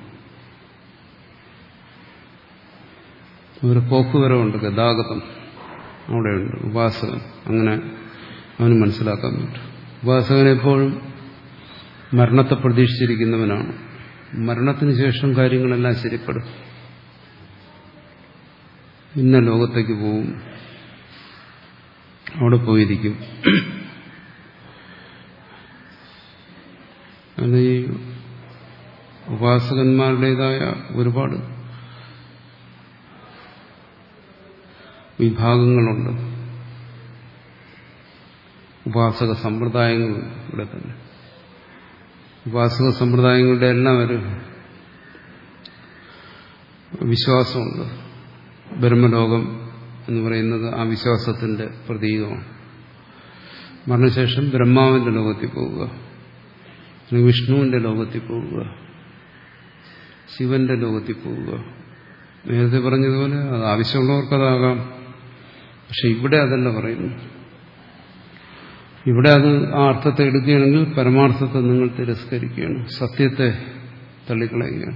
ഒരു പോക്കുവരവുണ്ട്, ഗതാഗതം അവിടെയുണ്ട്. ഉപാസകൻ അങ്ങനെ അവന് മനസ്സിലാക്കാൻ പറ്റും. ഉപാസകൻ എപ്പോഴും മരണത്തെ പ്രതീക്ഷിച്ചിരിക്കുന്നവനാണ്. മരണത്തിന് ശേഷം കാര്യങ്ങളെല്ലാം ശരിപ്പെടും. ഇന്ന ലോകത്തേക്ക് പോവും, അവിടെ പോയിരിക്കും. അത് ഈ ഉപാസകന്മാരുടേതായ ഒരുപാട് വിഭാഗങ്ങളുണ്ട്. ഉപാസക സമ്പ്രദായങ്ങളുണ്ട് ഇവിടെ തന്നെ. ഉപാസക സമ്പ്രദായങ്ങളുടെ എല്ലാം ഒരു വിശ്വാസമുണ്ട്. ബ്രഹ്മലോകം എന്ന് പറയുന്നത് ആ വിശ്വാസത്തിന്റെ പ്രതീകമാണ്. മരണശേഷം ബ്രഹ്മാവിന്റെ ലോകത്തിൽ പോവുക, വിഷ്ണുവിന്റെ ലോകത്തിൽ പോവുക, ശിവന്റെ ലോകത്തിൽ പോവുക. നേരത്തെ പറഞ്ഞതുപോലെ അത് ആവശ്യമുള്ളവർക്കതാകാം. പക്ഷെ ഇവിടെ അതല്ല പറയുന്നു. ഇവിടെ അത് ആ അർത്ഥത്തെ എടുക്കുകയാണെങ്കിൽ പരമാർത്ഥത്തെ നിങ്ങൾ തിരസ്കരിക്കുകയാണ്, സത്യത്തെ തള്ളിക്കളയുകയാണ്.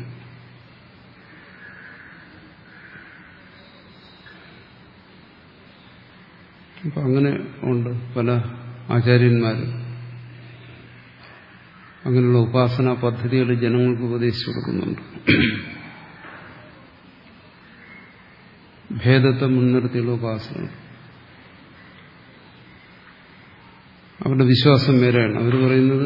അപ്പം അങ്ങനെ ഉണ്ട് പല ആചാര്യന്മാരും അങ്ങനെയുള്ള ഉപാസനാ പദ്ധതികൾ ജനങ്ങൾക്ക് ഉപദേശിച്ചു കൊടുക്കുന്നുണ്ട്. ഭേദത്തെ മുൻനിർത്തിയുള്ള ഉപാസന. അവരുടെ വിശ്വാസം വേറെയാണ്. അവർ പറയുന്നത്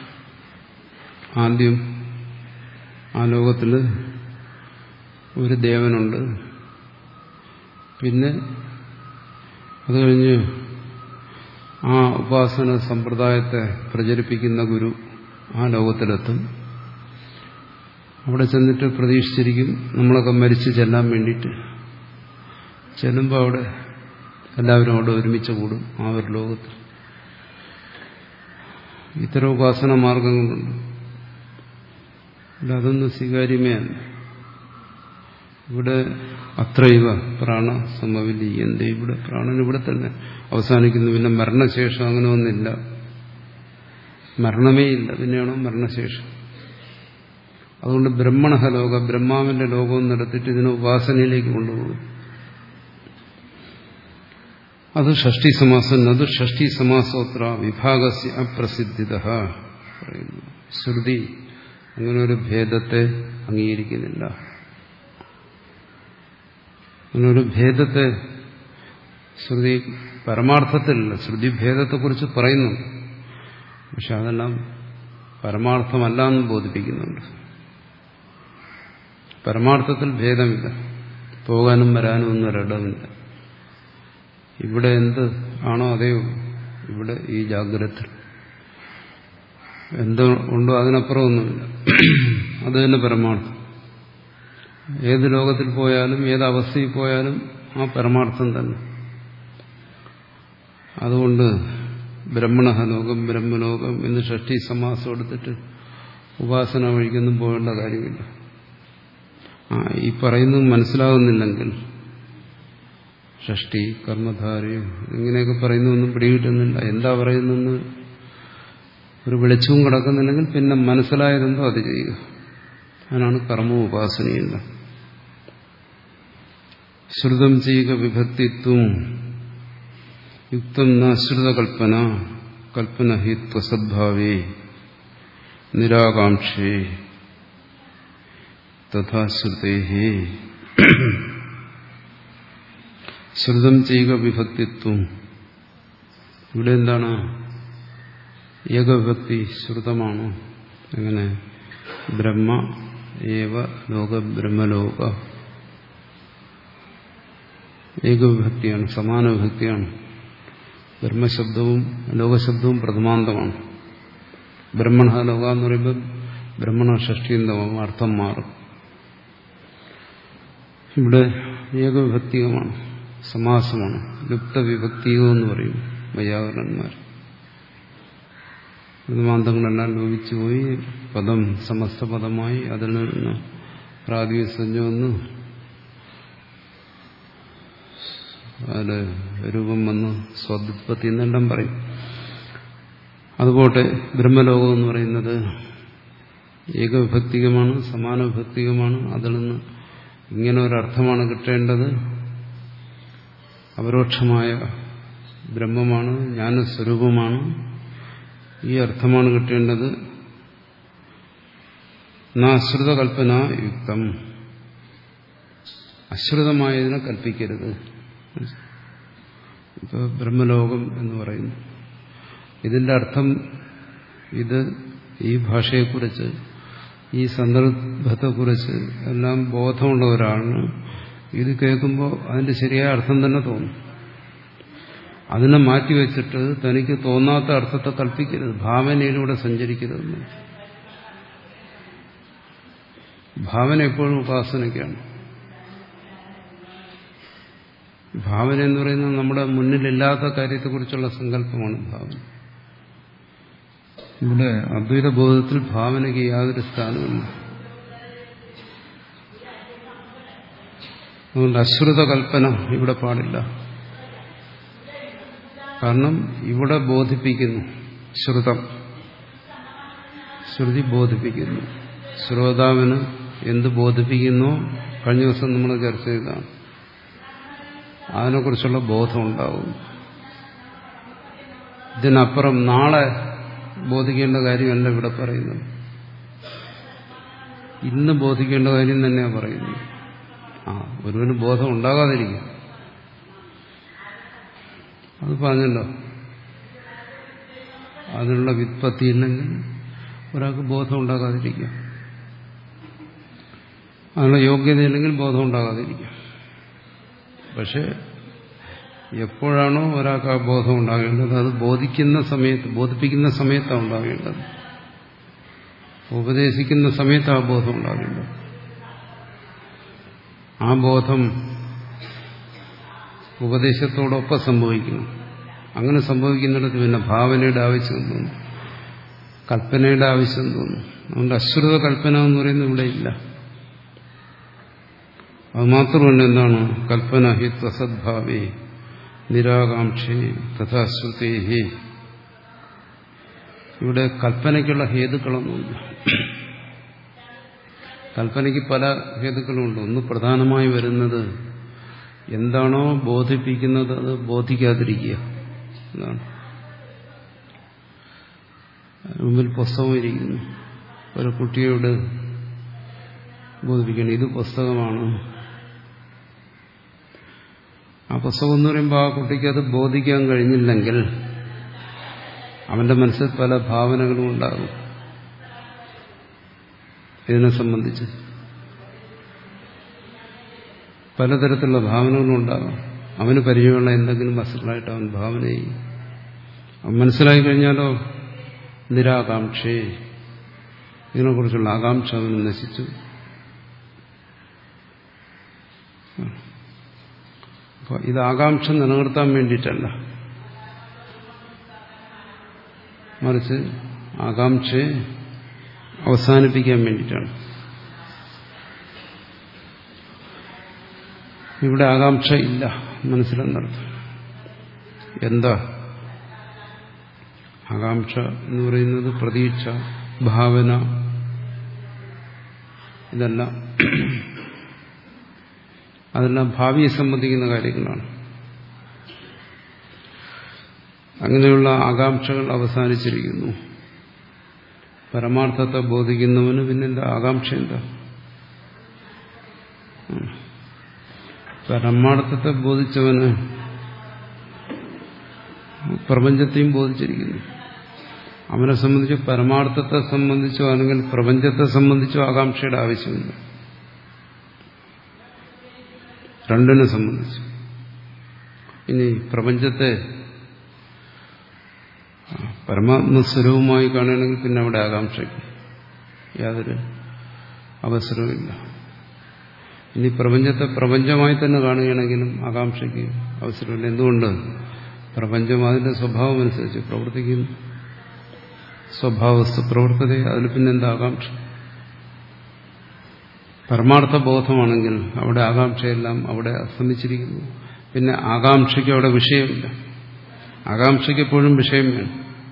ആദ്യം ആ ലോകത്തിൽ ഒരു ദേവനുണ്ട്, പിന്നെ അത് കഴിഞ്ഞ് ആ ഉപാസന സമ്പ്രദായത്തെ പ്രചരിപ്പിക്കുന്ന ഗുരു ആ ലോകത്തിലെത്തും. അവിടെ ചെന്നിട്ട് പ്രതീക്ഷിച്ചിരിക്കും നമ്മളൊക്കെ മരിച്ചു ചെല്ലാൻ വേണ്ടിയിട്ട്. ചെല്ലുമ്പോൾ അവിടെ എല്ലാവരും അവിടെ ഒരുമിച്ച് കൂടും ആ ഒരു ലോകത്തിൽ. ഇത്തരം ഉപാസന മാർഗങ്ങളുണ്ട്. അതൊന്നും സ്വീകാര്യമേ അല്ല. ഇവിടെ അത്രൈവ പ്രാണ സമവിലീയന്തി. ഇവിടെ പ്രാണൻ ഇവിടെ തന്നെ അവസാനിക്കുന്നു. പിന്നെ മരണശേഷം അങ്ങനെ ഒന്നില്ല, മരണമേ ഇല്ല. പിന്നെയാണോ മരണശേഷം? അതുകൊണ്ട് ബ്രഹ്മണഹ ലോക, ബ്രഹ്മാവിന്റെ ലോകം നടത്തിയിട്ട് ഇതിനെ ഉപാസനയിലേക്ക് കൊണ്ടുപോകും. അത് ഷഷ്ടി സമാസം. അത് ഷഷ്ടി സമാസോത്ര വിഭാഗസ്യ അപ്രസിദ്ധിത പറയുന്നു. ശ്രുതി അങ്ങനെ ഒരു ഭേദത്തെ അംഗീകരിക്കുന്നില്ല. അങ്ങനെ ഒരു ഭേദത്തെ ശ്രുതി പരമാർത്ഥത്തിലല്ല. ശ്രുതി ഭേദത്തെക്കുറിച്ച് പറയുന്നുണ്ട്, പക്ഷെ അതെല്ലാം പരമാർത്ഥമല്ല എന്ന് ബോധിപ്പിക്കുന്നുണ്ട്. പരമാർത്ഥത്തിൽ ഭേദമില്ല, പോകാനും വരാനും ഒന്നും ഒരിടമില്ല. ഇവിടെ എന്ത് ആണോ അതേ ഉള്ളൂ. ഇവിടെ ഈ ജാഗ്രത എന്തോ ഉണ്ടോ അതിനപ്പുറം ഒന്നുമില്ല. അത് തന്നെ പരമാർത്ഥം. ഏത് ലോകത്തിൽ പോയാലും ഏത് അവസ്ഥയിൽ പോയാലും ആ പരമാർത്ഥം തന്നെ. അതുകൊണ്ട് ബ്രഹ്മണഹ ലോകം, ബ്രഹ്മലോകം എന്ന് ഷഷ്ടി സമാസം എടുത്തിട്ട് ഉപാസന വഴിക്കൊന്നും പോകേണ്ട കാര്യമില്ല. ആ ഈ പറയുന്നത് മനസ്സിലാകുന്നില്ലെങ്കിൽ ഷഷ്ടി കർമ്മധാരയും ഇങ്ങനെയൊക്കെ പറയുന്നതൊന്നും പിടികിട്ടുന്നില്ല. എന്താ പറയുന്നതെന്ന് ഒരു വെളിച്ചവും കിടക്കുന്നില്ലെങ്കിൽ പിന്നെ മനസ്സിലായതെന്തോ അത് ചെയ്യുക. അതിനാണ് കർമ്മ ഉപാസനയില്ല. ശ്രുതം ചെയ്യുക വിഭക്തിത്വം യുക്തം നാശ്രിത കൽപ്പന കൽപ്പന ഹി ത്വസദ്ഭാവേ നിരാകാംക്ഷേ തഥാ ശ്രുതേഹി. ശ്രുതം ചെയ്യുക വിഭക്തിത്വം. ഇവിടെ എന്താണ്? ഏകവിഭക്തി ശ്രുതമാണോ? എങ്ങനെ? ബ്രഹ്മ ഏവ ലോക ബ്രഹ്മലോക. ഏകവിഭക്തിയാണ്, സമാന വിഭക്തിയാണ്. ബ്രഹ്മശബ്ദവും ലോകശബ്ദവും പ്രഥമാന്തമാണ്. ബ്രഹ്മണ ലോക എന്ന് പറയുമ്പോൾ ബ്രഹ്മണ ഷഷ്ടിയന്തമാവും, അർത്ഥം മാറും. ഇവിടെ ഏകവിഭക്തികമാണ്, സമാസമാണ്. ലുപ്തവിഭക്തികം എന്ന് പറയും വൈയാകരണന്മാർ. പ്രഥമാന്തങ്ങളെല്ലാം ലോപിച്ചുപോയി, പദം സമസ്ത പദമായി. അതിൽ നിന്ന് പ്രാതിസഞ്ജ വന്നു, അതില് രൂപം വന്ന് സ്വദുത്പത്തി എന്നെല്ലാം പറയും. അതുപോട്ടെ ബ്രഹ്മലോകം എന്ന് പറയുന്നത് ഏകവിഭക്തികമാണ്, സമാന വിഭക്തികമാണ്. അതിൽ നിന്ന് ഇങ്ങനെ ഒരർത്ഥമാണ് കിട്ടേണ്ടത്. അപരോക്ഷമായ ബ്രഹ്മമാണ്, ജ്ഞാനസ്വരൂപമാണ്. ഈ അർത്ഥമാണ് കിട്ടേണ്ടത്. നാശ്രിത കൽപ്പന യുക്തം. അശ്രിതമായതിനെ കൽപ്പിക്കരുത്. ഇപ്പൊ ബ്രഹ്മലോകം എന്ന് പറയുന്നു, ഇതിന്റെ അർത്ഥം ഇത് ഈ ഭാഷയെക്കുറിച്ച്, ഈ സന്ദർഭത്തെക്കുറിച്ച് എല്ലാം ബോധമുള്ള ഒരാളിന് ഇത് കേൾക്കുമ്പോൾ അതിന്റെ ശരിയായ അർത്ഥം തന്നെ തോന്നും. അതിനെ മാറ്റിവെച്ചിട്ട് തനിക്ക് തോന്നാത്ത അർത്ഥത്തെ കൽപ്പിക്കരുത്, ഭാവനയിലൂടെ സഞ്ചരിക്കരുത്. ഭാവന എപ്പോഴും ഉപാസനയ്ക്കാണ്. ഭാവന എന്ന് പറയുന്നത് നമ്മുടെ മുന്നിലില്ലാത്ത കാര്യത്തെക്കുറിച്ചുള്ള സങ്കല്പമാണ് ഭാവന. ഇവിടെ അദ്വൈത ബോധത്തിൽ ഭാവനയ്ക്ക് യാതൊരു സ്ഥാനവുമില്ല. അതുകൊണ്ട് അശ്രുത കൽപ്പന ഇവിടെ പാടില്ല. കാരണം ഇവിടെ ബോധിപ്പിക്കുന്നു, ശ്രുതം, ശ്രുതി ബോധിപ്പിക്കുന്നു. ശ്രോതാവിന് എന്ത് ബോധിപ്പിക്കുന്നോ കഴിഞ്ഞ ദിവസം നമ്മൾ ചർച്ച ചെയ്തതാണ്, അതിനെക്കുറിച്ചുള്ള ബോധം ഉണ്ടാവും. ഇതിനപ്പുറം നാളെ ബോധിക്കേണ്ട കാര്യമല്ല ഇവിടെ പറയുന്നത്, ഇന്ന് ബോധിക്കേണ്ട കാര്യം തന്നെയാണ് പറയുന്നത്. ആ ഒരുവന് ബോധം ഉണ്ടാകാതിരിക്കും, അത് പറഞ്ഞല്ലോ. അതിനുള്ള വ്യുത്പത്തി ഇല്ലെങ്കിൽ ഒരാൾക്ക് ബോധം ഉണ്ടാകാതിരിക്കാം, അതിനുള്ള യോഗ്യതയില്ലെങ്കിൽ ബോധം ഉണ്ടാകാതിരിക്കാം. പക്ഷെ എപ്പോഴാണോ ഒരാൾക്ക് ആ ബോധം ഉണ്ടാകേണ്ടത് അത് ബോധിക്കുന്ന സമയത്ത്, ബോധിപ്പിക്കുന്ന സമയത്താണ് ഉണ്ടാകേണ്ടത്. ഉപദേശിക്കുന്ന സമയത്ത് ആ ബോധം ഉണ്ടാകേണ്ടത്. ആ ബോധം ഉപദേശത്തോടൊപ്പം സംഭവിക്കണം. അങ്ങനെ സംഭവിക്കുന്നിടത്ത് പിന്നെ ഭാവനയുടെ ആവശ്യം തോന്നും, കൽപ്പനയുടെ ആവശ്യം തോന്നും. അതുകൊണ്ട് അശ്രുത കൽപ്പന എന്ന് പറയുന്നത് ഇവിടെ ഇല്ല. അത് മാത്രമല്ല, എന്താണ് കൽപ്പന ഹി ത്വസദ്ഭാവേ നിരാകാംക്ഷേ തഥാ ശ്രുതേഹി. ഇവിടെ കൽപ്പനയ്ക്കുള്ള ഹേതുക്കളൊന്നുമില്ല. കൽപ്പനയ്ക്ക് പല ഹേതുക്കളുമുണ്ട്. ഒന്ന് പ്രധാനമായി വരുന്നത് എന്താണോ ബോധിപ്പിക്കുന്നത് അത് ബോധിക്കാതിരിക്കുക എന്നാണ്. മുമ്പിൽ പുസ്തകം ഇരിക്കുന്നു, ഒരു കുട്ടിയോട് ബോധിപ്പിക്കണം ഇത് പുസ്തകമാണ്. ആ പുസ്തകം എന്ന് പറയുമ്പോൾ ആ കുട്ടിക്ക് അത് ബോധിക്കാൻ കഴിഞ്ഞില്ലെങ്കിൽ അവന്റെ മനസ്സിൽ പല ഭാവനകളും ഉണ്ടാകും. ഇതിനെ സംബന്ധിച്ച് പലതരത്തിലുള്ള ഭാവനകളും ഉണ്ടാകും. അവന് പരിചയമുള്ള എന്തെങ്കിലും വസ്തുക്കളായിട്ട് അവൻ ഭാവന ചെയ്യും. അവൻ മനസ്സിലായി കഴിഞ്ഞാലോ നിരാകാംക്ഷേ, ഇതിനെക്കുറിച്ചുള്ള ആകാംക്ഷ അവന് നശിച്ചു. അപ്പോൾ ഇത് ആകാംക്ഷ നിലനിർത്താൻ വേണ്ടിയിട്ടല്ല, മറിച്ച് ആകാംക്ഷയെ അവസാനിപ്പിക്കാൻ വേണ്ടിയിട്ടാണ്. ഇവിടെ ആകാംക്ഷ ഇല്ല മനസ്സിലെന്നർത്ഥം. എന്താ ആകാംക്ഷ എന്ന് പറയുന്നത്? പ്രതീക്ഷ, ഭാവന, ഇതെല്ലാം അതെല്ലാം ഭാവിയെ സംബന്ധിക്കുന്ന കാര്യങ്ങളാണ്. അങ്ങനെയുള്ള ആകാംക്ഷകൾ അവസാനിച്ചിരിക്കുന്നു. പരമാർത്ഥത്തെ ബോധിക്കുന്നവന് പിന്നെന്താ ആകാംക്ഷ? എന്താ പരമാർത്ഥത്തെ ബോധിച്ചവന് പ്രപഞ്ചത്തെയും ബോധിച്ചിരിക്കുന്നു. അവനെ സംബന്ധിച്ച് പരമാർത്ഥത്തെ സംബന്ധിച്ചോ അല്ലെങ്കിൽ പ്രപഞ്ചത്തെ സംബന്ധിച്ചോ ആകാംക്ഷയുടെ ആവശ്യമില്ല. രണ്ടിനെ സംബന്ധിച്ചു. ഇനി പ്രപഞ്ചത്തെ പരമാത്മസ്വരൂപമായി കാണുകയാണെങ്കിൽ പിന്നെ അവിടെ ആകാംക്ഷയ്ക്ക് യാതൊരു അവസരവുമില്ല. ഇനി പ്രപഞ്ചത്തെ പ്രപഞ്ചമായി തന്നെ കാണുകയാണെങ്കിലും ആകാംക്ഷയ്ക്ക് അവസരമില്ല. എന്തുകൊണ്ട്? പ്രപഞ്ചം അതിന്റെ സ്വഭാവം അനുസരിച്ച് പ്രവർത്തിക്കുന്നു. സ്വഭാവസ്ഥ പ്രവർത്തത, അതിൽ പിന്നെന്താ ആകാംക്ഷ? പരമാർത്ഥ ബോധമാണെങ്കിൽ അവിടെ ആകാംക്ഷയെല്ലാം അവിടെ അസ്തമിച്ചിരിക്കുന്നു. പിന്നെ ആകാംക്ഷയ്ക്ക് അവിടെ വിഷയമില്ല. ആകാംക്ഷയ്ക്ക് എപ്പോഴും വിഷയം വേണം.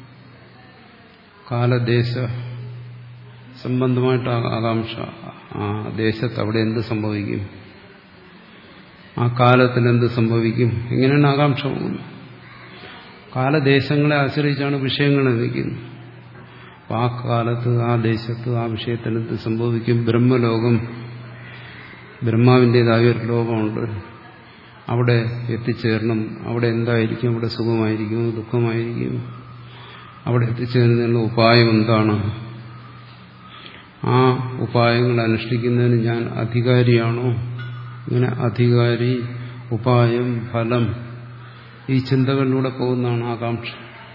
കാലദേശ സംബന്ധമായിട്ട് ആകാംക്ഷ. ആ ദേശത്ത് അവിടെ എന്ത് സംഭവിക്കും, ആ കാലത്തിൽ എന്ത് സംഭവിക്കും, ഇങ്ങനെയാണ് ആകാംക്ഷ പോകുന്നത്. കാലദേശങ്ങളെ ആശ്രയിച്ചാണ് വിഷയങ്ങൾ നിൽക്കുന്നത്. അപ്പോൾ ആ കാലത്ത് ആ ദേശത്ത് ആ വിഷയത്തിൽ എന്ത് സംഭവിക്കും? ബ്രഹ്മലോകം, ബ്രഹ്മാവിൻ്റെതായ ഒരു ലോകമുണ്ട്, അവിടെ എത്തിച്ചേരണം. അവിടെ എന്തായിരിക്കും? അവിടെ സുഖമായിരിക്കും, ദുഃഖമായിരിക്കും? അവിടെ എത്തിച്ചേരുന്നതിനുള്ള ഉപായം എന്താണ്? ആ ഉപായങ്ങൾ അനുഷ്ഠിക്കുന്നതിന് ഞാൻ അധികാരിയാണോ? ഇങ്ങനെ അധികാരി, ഉപായം, ഫലം, ഈ ചിന്തകളിലൂടെ പോകുന്നതാണ് ആകാംക്ഷ.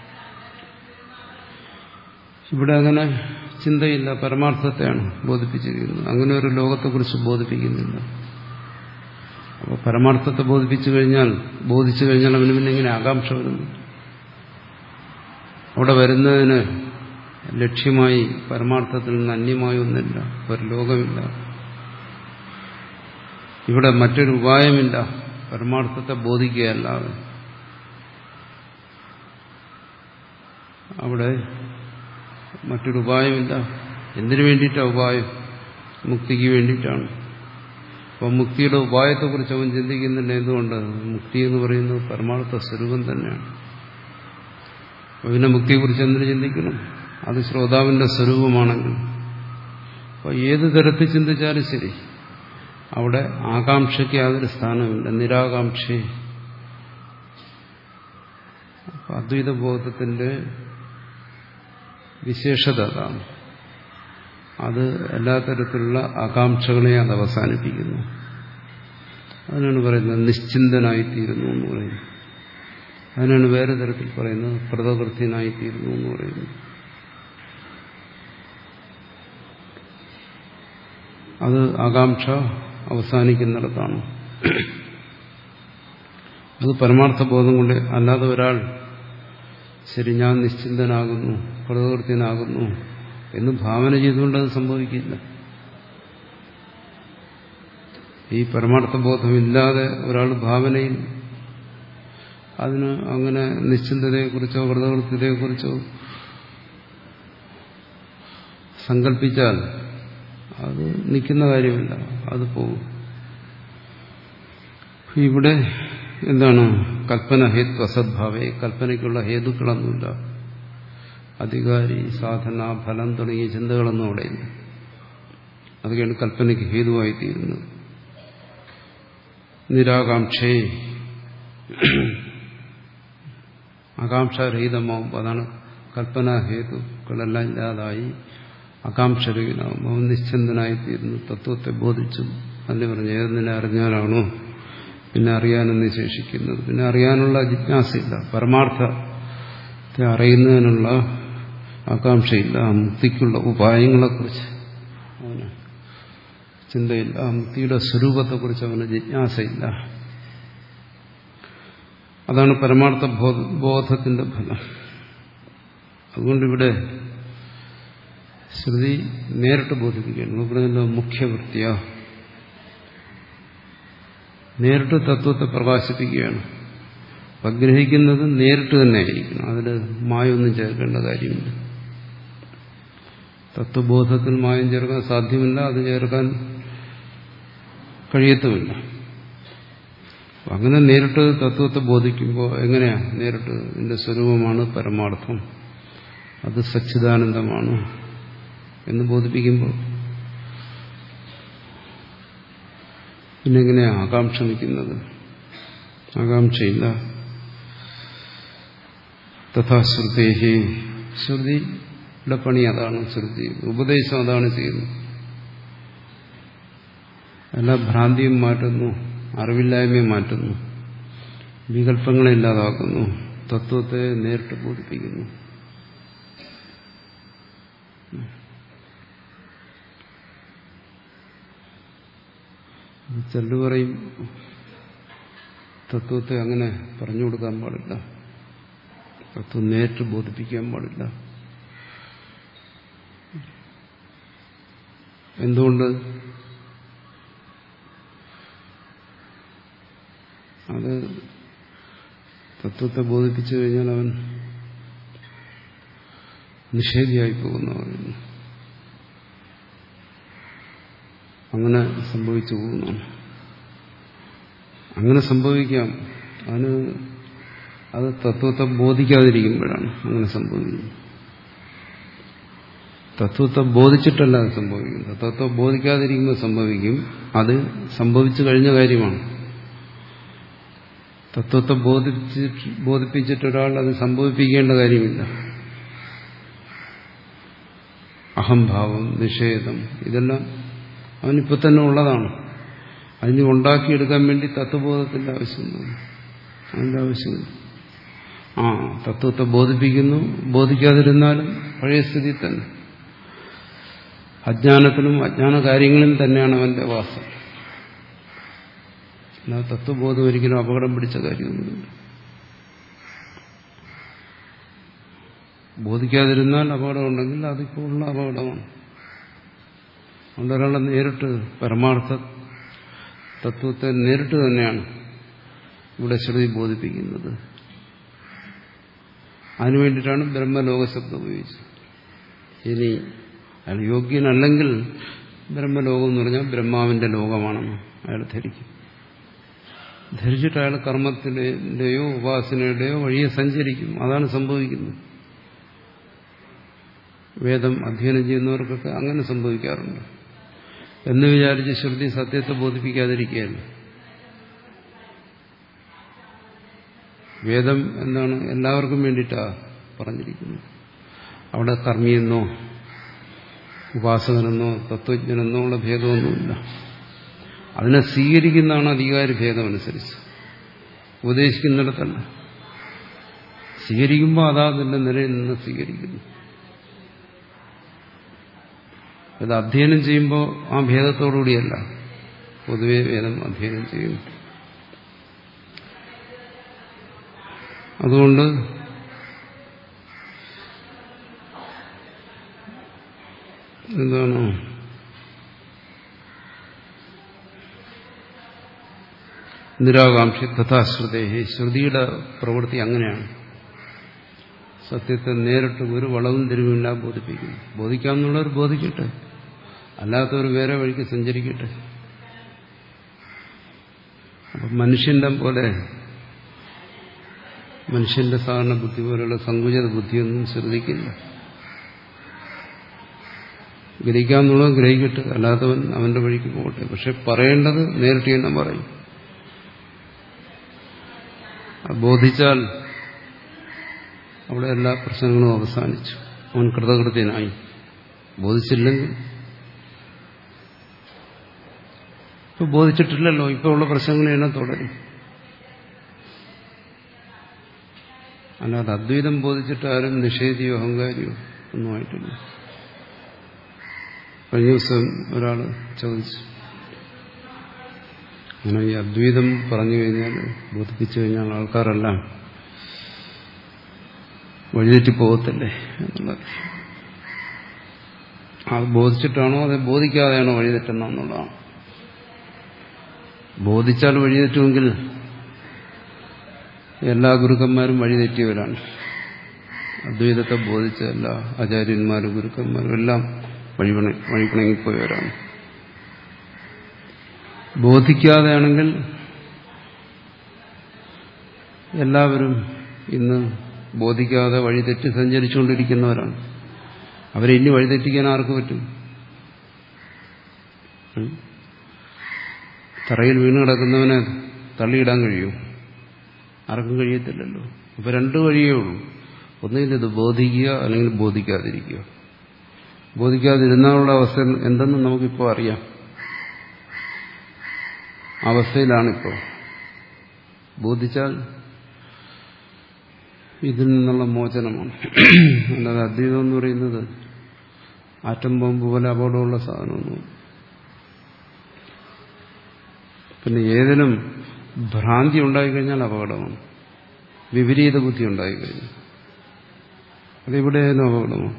ഇവിടെ അങ്ങനെ ചിന്തയില്ല, പരമാർത്ഥത്തെയാണ് ബോധിപ്പിച്ചിരിക്കുന്നത്. അങ്ങനെ ഒരു ലോകത്തെക്കുറിച്ച് ബോധിപ്പിക്കുന്നില്ല. അപ്പോൾ പരമാർത്ഥത്തെ ബോധിപ്പിച്ചു കഴിഞ്ഞാൽ ബോധിച്ചു കഴിഞ്ഞാൽ അവന് പിന്നെ ഇങ്ങനെ ആകാംക്ഷ വരുന്നു. അവിടെ വരുന്നതിന് ലക്ഷ്യമായി പരമാർത്ഥത്തിൽ നിന്ന് അന്യമായി ഒന്നില്ല, ഒരു ലോകമില്ല. ഇവിടെ മറ്റൊരു ഉപായമില്ല പരമാർത്ഥത്തെ ബോധിക്കുകയല്ലാതെ. അവിടെ മറ്റൊരു ഉപായമില്ല. എന്തിനു വേണ്ടിയിട്ടാണ് ഉപായം? മുക്തിക്ക് വേണ്ടിയിട്ടാണ്. അപ്പോൾ മുക്തിയുടെ ഉപായത്തെക്കുറിച്ച് അവൻ ചിന്തിക്കുന്നില്ല. എന്തുകൊണ്ട്? മുക്തി എന്ന് പറയുന്നത് പരമാർത്ഥ സ്വരൂപം തന്നെയാണ്. പിന്നെ മുക്തിയെക്കുറിച്ച് എന്തിനു ചിന്തിക്കണം? അത് ശ്രോതാവിന്റെ സ്വരൂപമാണെങ്കിൽ. അപ്പോൾ ഏത് തരത്തിൽ ചിന്തിച്ചാലും ശരി, അവിടെ ആകാംക്ഷയ്ക്ക് യാതൊരു സ്ഥാനമില്ല, നിരാകാംക്ഷ. അദ്വൈത ബോധത്തിന്റെ വിശേഷത അതാണ്. അത് എല്ലാ തരത്തിലുള്ള ആകാംക്ഷകളെ അത് അവസാനിപ്പിക്കുന്നു. അതിനാണ് പറയുന്നത് നിശ്ചിന്തനായിത്തീരുന്നു എന്ന് പറയുന്നത്. അതിനാണ് വേറെ തരത്തിൽ പറയുന്നത് കൃതകൃത്യനായിത്തീരുന്നു എന്ന് പറയുന്നത്. അത് ആകാംക്ഷ അവസാനിക്കുന്നിടത്താണ്. അത് പരമാർത്ഥ ബോധം കൊണ്ട്. അല്ലാതെ ഒരാൾ ശരി ഞാൻ നിശ്ചിന്തനാകുന്നു, കൃതകൃത്യനാകുന്നു എന്ന് ഭാവന ചെയ്തുകൊണ്ട് അത് സംഭവിക്കില്ല. ഈ പരമാർത്ഥബോധമില്ലാതെ ഒരാൾ ഭാവനയിൽ അതിന് അങ്ങനെ നിശ്ചിന്തതയെക്കുറിച്ചോ വ്രതകൃത്യതയെക്കുറിച്ചോ സങ്കല്പിച്ചാൽ അത് നിൽക്കുന്ന കാര്യമില്ല, അത് പോകും. ഇവിടെ എന്താണ് കൽപ്പന ഹേത്വ അസദ്ഭാവേ, കൽപ്പനയ്ക്കുള്ള ഹേതുക്കളൊന്നുമില്ല. അധികാരി, സാധന, ഫലം തുടങ്ങിയ ചിന്തകളൊന്നും അവിടെയില്ല. അതൊക്കെയാണ് കൽപ്പനയ്ക്ക് ഹേതുവായി തീരുന്നത്. നിരാകാംക്ഷേ, ആകാംക്ഷാരഹിതമാവും. അതാണ് കൽപ്പനാ ഹേതുക്കളെല്ലാം ഇല്ലാതായി ആകാംക്ഷരഹിതമാവും, നിശ്ചിന്തനായിത്തീരുന്നു. തത്വത്തെ ബോധിച്ചു അല്ലെ പറഞ്ഞു. ഏതെന്നെ അറിഞ്ഞാലാണോ പിന്നെ അറിയാനെന്ന് ശേഷിക്കുന്നത്? പിന്നെ അറിയാനുള്ള ജിജ്ഞാസയില്ല, പരമാർത്ഥത്തെ അറിയുന്നതിനുള്ള ആകാംക്ഷയില്ല, മുക്തിക്കുള്ള ഉപായങ്ങളെക്കുറിച്ച് അവന് ചിന്തയില്ല, മുക്തിയുടെ സ്വരൂപത്തെക്കുറിച്ച് അവന് ജിജ്ഞാസയില്ല. അതാണ് പരമാർത്ഥ ബോധത്തിന്റെ ഫലം. അതുകൊണ്ടിവിടെ ശ്രുതി നേരിട്ട് ബോധിപ്പിക്കുകയാണ്. ഇവിടെ മുഖ്യവൃത്തിയ നേരിട്ട് തത്വത്തെ പ്രകാശിപ്പിക്കുകയാണ്. ഗ്രഹിക്കുന്നത് നേരിട്ട് തന്നെ ആയിരിക്കണം, അതിൽ മായൊന്നും ചേർക്കേണ്ട കാര്യമില്ല. തത്വബോധത്തിൽ മായം ചേർക്കാൻ സാധ്യമല്ല, അത് ചേർക്കാൻ കഴിയത്തുമില്ല. അങ്ങനെ നേരിട്ട് തത്വത്തെ ബോധിക്കുമ്പോൾ എങ്ങനെയാ? നേരിട്ട് ഇതിന്റെ സ്വരൂപമാണ് പരമാർത്ഥം, അത് സച്ചിദാനന്ദമാണ് എന്ന് ബോധിപ്പിക്കുമ്പോൾ പിന്നെങ്ങനെയാ ആകാംക്ഷ നിൽക്കുന്നത്? ആകാംക്ഷയില്ല. തഥാ ശ്രുതേഹി, ശ്രുതിയുടെ പണി അതാണ്. ശ്രുതി ഉപദേശം അതാണ് ചെയ്യുന്നത്. എല്ലാ ഭ്രാന്തിയും മാറ്റുന്നു, അറിവില്ലായ്മയും മാറ്റുന്നു, വികല്പങ്ങളെ ഇല്ലാതാക്കുന്നു, തത്വത്തെ നേരിട്ട് ബോധിപ്പിക്കുന്നു. ചിലർ പറയും തത്വത്തെ അങ്ങനെ പറഞ്ഞു കൊടുക്കാൻ പാടില്ല, തത്വം നേരിട്ട് ബോധിപ്പിക്കാൻ പാടില്ല. എന്തുകൊണ്ട്? അത് തത്വത്തെ ബോധിപ്പിച്ചു കഴിഞ്ഞാൽ അവൻ നിഷേധിയായി പോകുന്നു പറയുന്നു. അങ്ങനെ സംഭവിച്ചു പോകുന്നു. അങ്ങനെ സംഭവിക്കാം. അതിന് അത് തത്വത്തെ ബോധിക്കാതിരിക്കുമ്പോഴാണ് അങ്ങനെ സംഭവിക്കുന്നത്. തത്വത്തെ ബോധിച്ചിട്ടല്ല അത് സംഭവിക്കുന്നത്. തത്വം ബോധിക്കാതിരിക്കുമ്പോൾ സംഭവിക്കും. അത് സംഭവിച്ചു കഴിഞ്ഞ കാര്യമാണ്. തത്വത്തെ ബോധിപ്പിച്ച് ബോധിപ്പിച്ചിട്ടൊരാൾ അത് സംഭവിപ്പിക്കേണ്ട കാര്യമില്ല. അഹംഭാവം, നിഷേധം, ഇതെല്ലാം അവനിപ്പോൾ തന്നെ ഉള്ളതാണ്. അതിന് ഉണ്ടാക്കിയെടുക്കാൻ വേണ്ടി തത്വബോധത്തിന്റെ ആവശ്യമില്ല. അതിന്റെ ആവശ്യമില്ല. ആ തത്വത്തെ ബോധിപ്പിക്കുന്നു, ബോധിക്കാതിരുന്നാലും പഴയ സ്ഥിതി തന്നെ. അജ്ഞാനത്തിലും അജ്ഞാന കാര്യങ്ങളിലും തന്നെയാണ് അവന്റെ വാസം. എന്നാൽ തത്വബോധം ഒരിക്കലും അപകടം പിടിച്ച കാര്യമൊന്നുമില്ല. ബോധിക്കാതിരുന്നാൽ അപകടമുണ്ടെങ്കിൽ അതിപ്പോൾ ഉള്ള അപകടമാണ്. അതുകൊണ്ട് ഒരാളെ നേരിട്ട് പരമാർത്ഥ തത്വത്തെ നേരിട്ട് തന്നെയാണ് ഇവിടെ ശ്രുതി ബോധിപ്പിക്കുന്നത്. അതിനുവേണ്ടിയിട്ടാണ് ബ്രഹ്മലോക ശബ്ദം ഉപയോഗിച്ചത്. ഇനി അയാൾ യോഗ്യനല്ലെങ്കിൽ ബ്രഹ്മലോകം എന്ന് പറഞ്ഞാൽ ബ്രഹ്മാവിന്റെ ലോകമാണെന്ന് അയാൾ ധരിക്കും. ധരിച്ചിട്ട് അയാൾ കർമ്മത്തിന്റെയോ ഉപാസനയുടെയോ വഴിയെ സഞ്ചരിക്കും. അതാണ് സംഭവിക്കുന്നത്. വേദം അധ്യയനം ചെയ്യുന്നവർക്കൊക്കെ അങ്ങനെ സംഭവിക്കാറുണ്ട്. എന്ന് വിചാരിച്ച് ശ്രുതി സത്യത്തെ ബോധിപ്പിക്കാതിരിക്കുകയല്ല. വേദം എന്താണ്? എല്ലാവർക്കും വേണ്ടിയിട്ടാണ് പറഞ്ഞിരിക്കുന്നത്. അവിടെ കർമ്മിയെന്നോ ഉപാസകനെന്നോ തത്വജ്ഞനെന്നോ ഉള്ള ഭേദമൊന്നുമില്ല. അതിനെ സ്വീകരിക്കുന്നതാണ് അധികാരി ഭേദമനുസരിച്ച്. ഉപദേശിക്കുന്നിടത്തല്ല. സ്വീകരിക്കുമ്പോൾ അതാ അതിന്റെ നിലയിൽ നിന്ന് സ്വീകരിക്കുന്നു. അത് അധ്യയനം ചെയ്യുമ്പോൾ ആ ഭേദത്തോടുകൂടിയല്ല പൊതുവെ വേദം അധ്യയനം ചെയ്യും. അതുകൊണ്ട് എന്താണ് നിരാകാംക്ഷി തഥാശ്രുതേ. ശ്രുതിയുടെ പ്രവൃത്തി അങ്ങനെയാണ്. സത്യത്തെ നേരിട്ട് ഒരു വളവും തിരിവില്ല ബോധിപ്പിക്കുന്നു. ബോധിക്കാമെന്നുള്ളവർ ബോധിക്കട്ടെ, അല്ലാത്തവർ വേറെ വഴിക്ക് സഞ്ചരിക്കട്ടെ. അപ്പം മനുഷ്യന്റെ പോലെ, മനുഷ്യന്റെ സാധാരണ ബുദ്ധി പോലെയുള്ള സങ്കുചിത ബുദ്ധിയൊന്നും ശ്രദ്ധിക്കില്ല. ഗ്രഹിക്കാമെന്നുള്ളത് ഗ്രഹിക്കട്ടെ, അല്ലാത്തവൻ അവന്റെ വഴിക്ക് പോകട്ടെ. പക്ഷെ പറയേണ്ടത് നേരിട്ട് തന്നെ പറയും. ബോധിച്ചാൽ അവിടെ എല്ലാ പ്രശ്നങ്ങളും അവസാനിച്ചു, അവൻ കൃതകൃത്യനായി. ബോധിച്ചില്ലെങ്കിൽ, ഇപ്പൊ ബോധിച്ചിട്ടില്ലല്ലോ, ഇപ്പൊ ഉള്ള പ്രശ്നങ്ങൾ തന്നെ തുടരും. അല്ലാതെ അദ്വൈതം ബോധിച്ചിട്ട് ആരും നിഷേധിയോ അഹങ്കാരിയോ ഒന്നുമായിട്ടില്ല. കഴിഞ്ഞ ദിവസം ഒരാൾ ചോദിച്ചു, അങ്ങനെ ഈ അദ്വൈതം പറഞ്ഞു കഴിഞ്ഞാൽ, ബോധിപ്പിച്ചു കഴിഞ്ഞാൽ ആൾക്കാരെല്ലാം വഴിതെറ്റി പോകത്തില്ലേ എന്നുള്ളത്. അത് ബോധിച്ചിട്ടാണോ അതെ ബോധിക്കാതെയാണോ വഴിതെറ്റണമെന്നുള്ളതാണ്. ബോധിച്ചാൽ വഴിതെറ്റുമെങ്കിൽ എല്ലാ ഗുരുക്കന്മാരും വഴിതെറ്റിയവരാണ്. അദ്വൈതത്തെ ബോധിച്ച എല്ലാ ആചാര്യന്മാരും ഗുരുക്കന്മാരും എല്ലാം വഴിപണി വഴിപ്പിണങ്ങിപ്പോയവരാണ്. ബോധിക്കാതെയാണെങ്കിൽ എല്ലാവരും ഇന്ന് ബോധിക്കാതെ വഴിതെറ്റി സഞ്ചരിച്ചുകൊണ്ടിരിക്കുന്നവരാണ്. അവരെ ഇനി വഴിതെറ്റിക്കാൻ ആർക്ക് പറ്റും? തറയിൽ വീണ് കിടക്കുന്നവനെ തള്ളിയിടാൻ കഴിയും? ആർക്കും കഴിയത്തില്ലല്ലോ. ഇപ്പൊ രണ്ടു വഴിയേ ഉള്ളൂ. ഒന്നുകിൽ ഇത് ബോധിക്കുക, അല്ലെങ്കിൽ ബോധിക്കാതിരിക്കുക. ബോധിക്കാതിരുന്നുള്ള അവസ്ഥ എന്തെന്ന് നമുക്കിപ്പോൾ അറിയാം. അവസ്ഥയിലാണിപ്പോൾ. ബോധിച്ചാൽ ഇതിൽ നിന്നുള്ള മോചനമാണ്. അല്ലാതെ അദ്വൈതം എന്ന് പറയുന്നത് ആറ്റം ബോംബ് പോലെ അപകടമുള്ള സാധനമൊന്നും. പിന്നെ ഏതിനും ഭ്രാന്തി ഉണ്ടായിക്കഴിഞ്ഞാൽ അപകടമാണ്. വിപരീത ബുദ്ധി ഉണ്ടായിക്കഴിഞ്ഞാൽ അതിവിടെയായാലും അപകടമാണ്.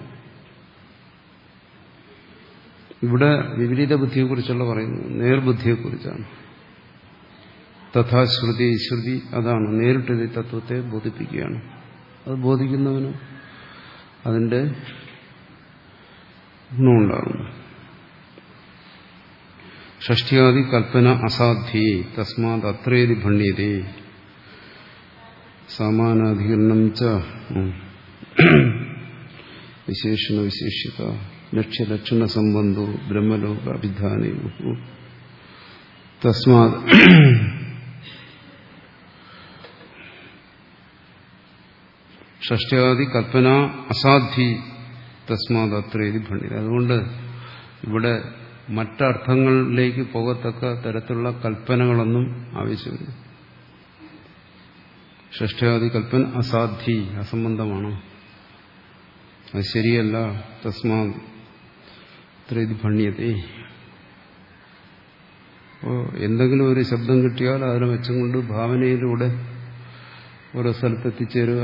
ഇവിടെ വിപരീത ബുദ്ധിയെക്കുറിച്ചുള്ള പറയുന്നത് നേർബുദ്ധിയെക്കുറിച്ചാണ്. തഥാശ്രുതി, ശ്രുതി അതാണ് നേരിട്ട് ഈ തത്വത്തെ ബോധിപ്പിക്കുകയാണ്. അത് ബോധിക്കുന്നവന് അതിന്റെ ഗുണമുണ്ടാകുന്നു. ഷഷ്ട്യാദി കൽപ്പന അസാധ്യേ തസ്മാത് അത്രേതി ഭണ്യതേ സമാനാധികരണം ച വിശേഷണ വിശേഷ്യത ലക്ഷ്യലക്ഷണ സംബന്ധോ ബ്രഹ്മലോക അഭിധാനയോ തസ്മാത് ഷഷ്ട്യാദി കൽപ്പന അസാധ്യ തസ്മാത് അത്രേതി ഭണ്യത. അതുകൊണ്ട് ഇവിടെ മറ്റർത്ഥങ്ങളിലേക്ക് പോകത്തക്ക തരത്തിലുള്ള കൽപ്പനകളൊന്നും ആവശ്യമില്ല. ഷഷ്ട്യാദി കൽപ്പന അസാധ്യ, അസംബന്ധമാണ്, അത് ശരിയല്ല. തസ്മാത് അത്രേതി ഭണ്യതേ. അപ്പോൾ എന്തെങ്കിലും ഒരു ശബ്ദം കിട്ടിയാൽ അതിനെ വെച്ചും കൊണ്ട് ഭാവനയിലൂടെ ഓരോ സ്ഥലത്തെത്തിച്ചേരുക,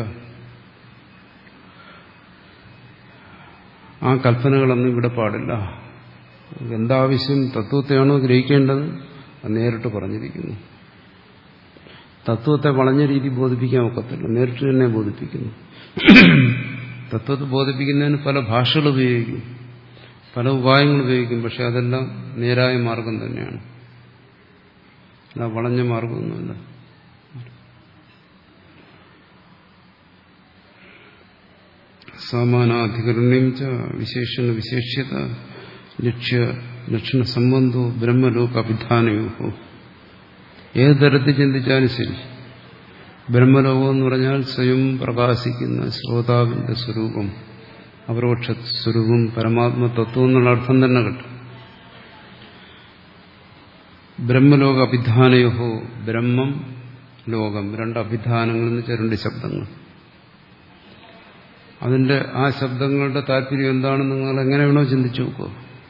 ആ കൽപ്പനകളൊന്നും ഇവിടെ പാടില്ല. എന്താവശ്യം തത്വത്തെയാണോ ഗ്രഹിക്കേണ്ടത് അത് നേരിട്ട് പറഞ്ഞിരിക്കുന്നു. തത്വത്തെ വളഞ്ഞ രീതി ബോധിപ്പിക്കാൻ ഒക്കത്തില്ല, നേരിട്ട് തന്നെ ബോധിപ്പിക്കുന്നു. തത്വത്തെ ബോധിപ്പിക്കുന്നതിന് പല ഭാഷകൾ ഉപയോഗിക്കും, പല ഉപായങ്ങൾ ഉപയോഗിക്കും. പക്ഷെ അതെല്ലാം നേരായ മാർഗം തന്നെയാണ്, അല്ല വളഞ്ഞ മാർഗമൊന്നുമല്ല. സമാനാധികരണം ച വിശേഷണ വിശേഷ്യത ലക്ഷ്യ ലക്ഷണ സംബന്ധോ ബ്രഹ്മലോക അഭിധാനയോ. ഏത് തരത്തിൽ ചിന്തിച്ചാലും ശരി, ബ്രഹ്മലോകം എന്ന് പറഞ്ഞാൽ സ്വയം പ്രകാശിക്കുന്ന ശ്രോതാവിന്റെ സ്വരൂപം, അപരോക്ഷ സ്വരൂപം, പരമാത്മതത്വം എന്നുള്ള അർത്ഥം തന്നെ കിട്ടും. ബ്രഹ്മലോക അഭിധാനയോ, ബ്രഹ്മം ലോകം, രണ്ട് അഭിധാനങ്ങളിൽ നിന്ന് വെച്ചാൽ രണ്ട് ശബ്ദങ്ങൾ. അതിന്റെ ആ ശബ്ദങ്ങളുടെ താല്പര്യം എന്താണെന്ന് നിങ്ങൾ എങ്ങനെ വേണോ ചിന്തിച്ചു നോക്കൂ.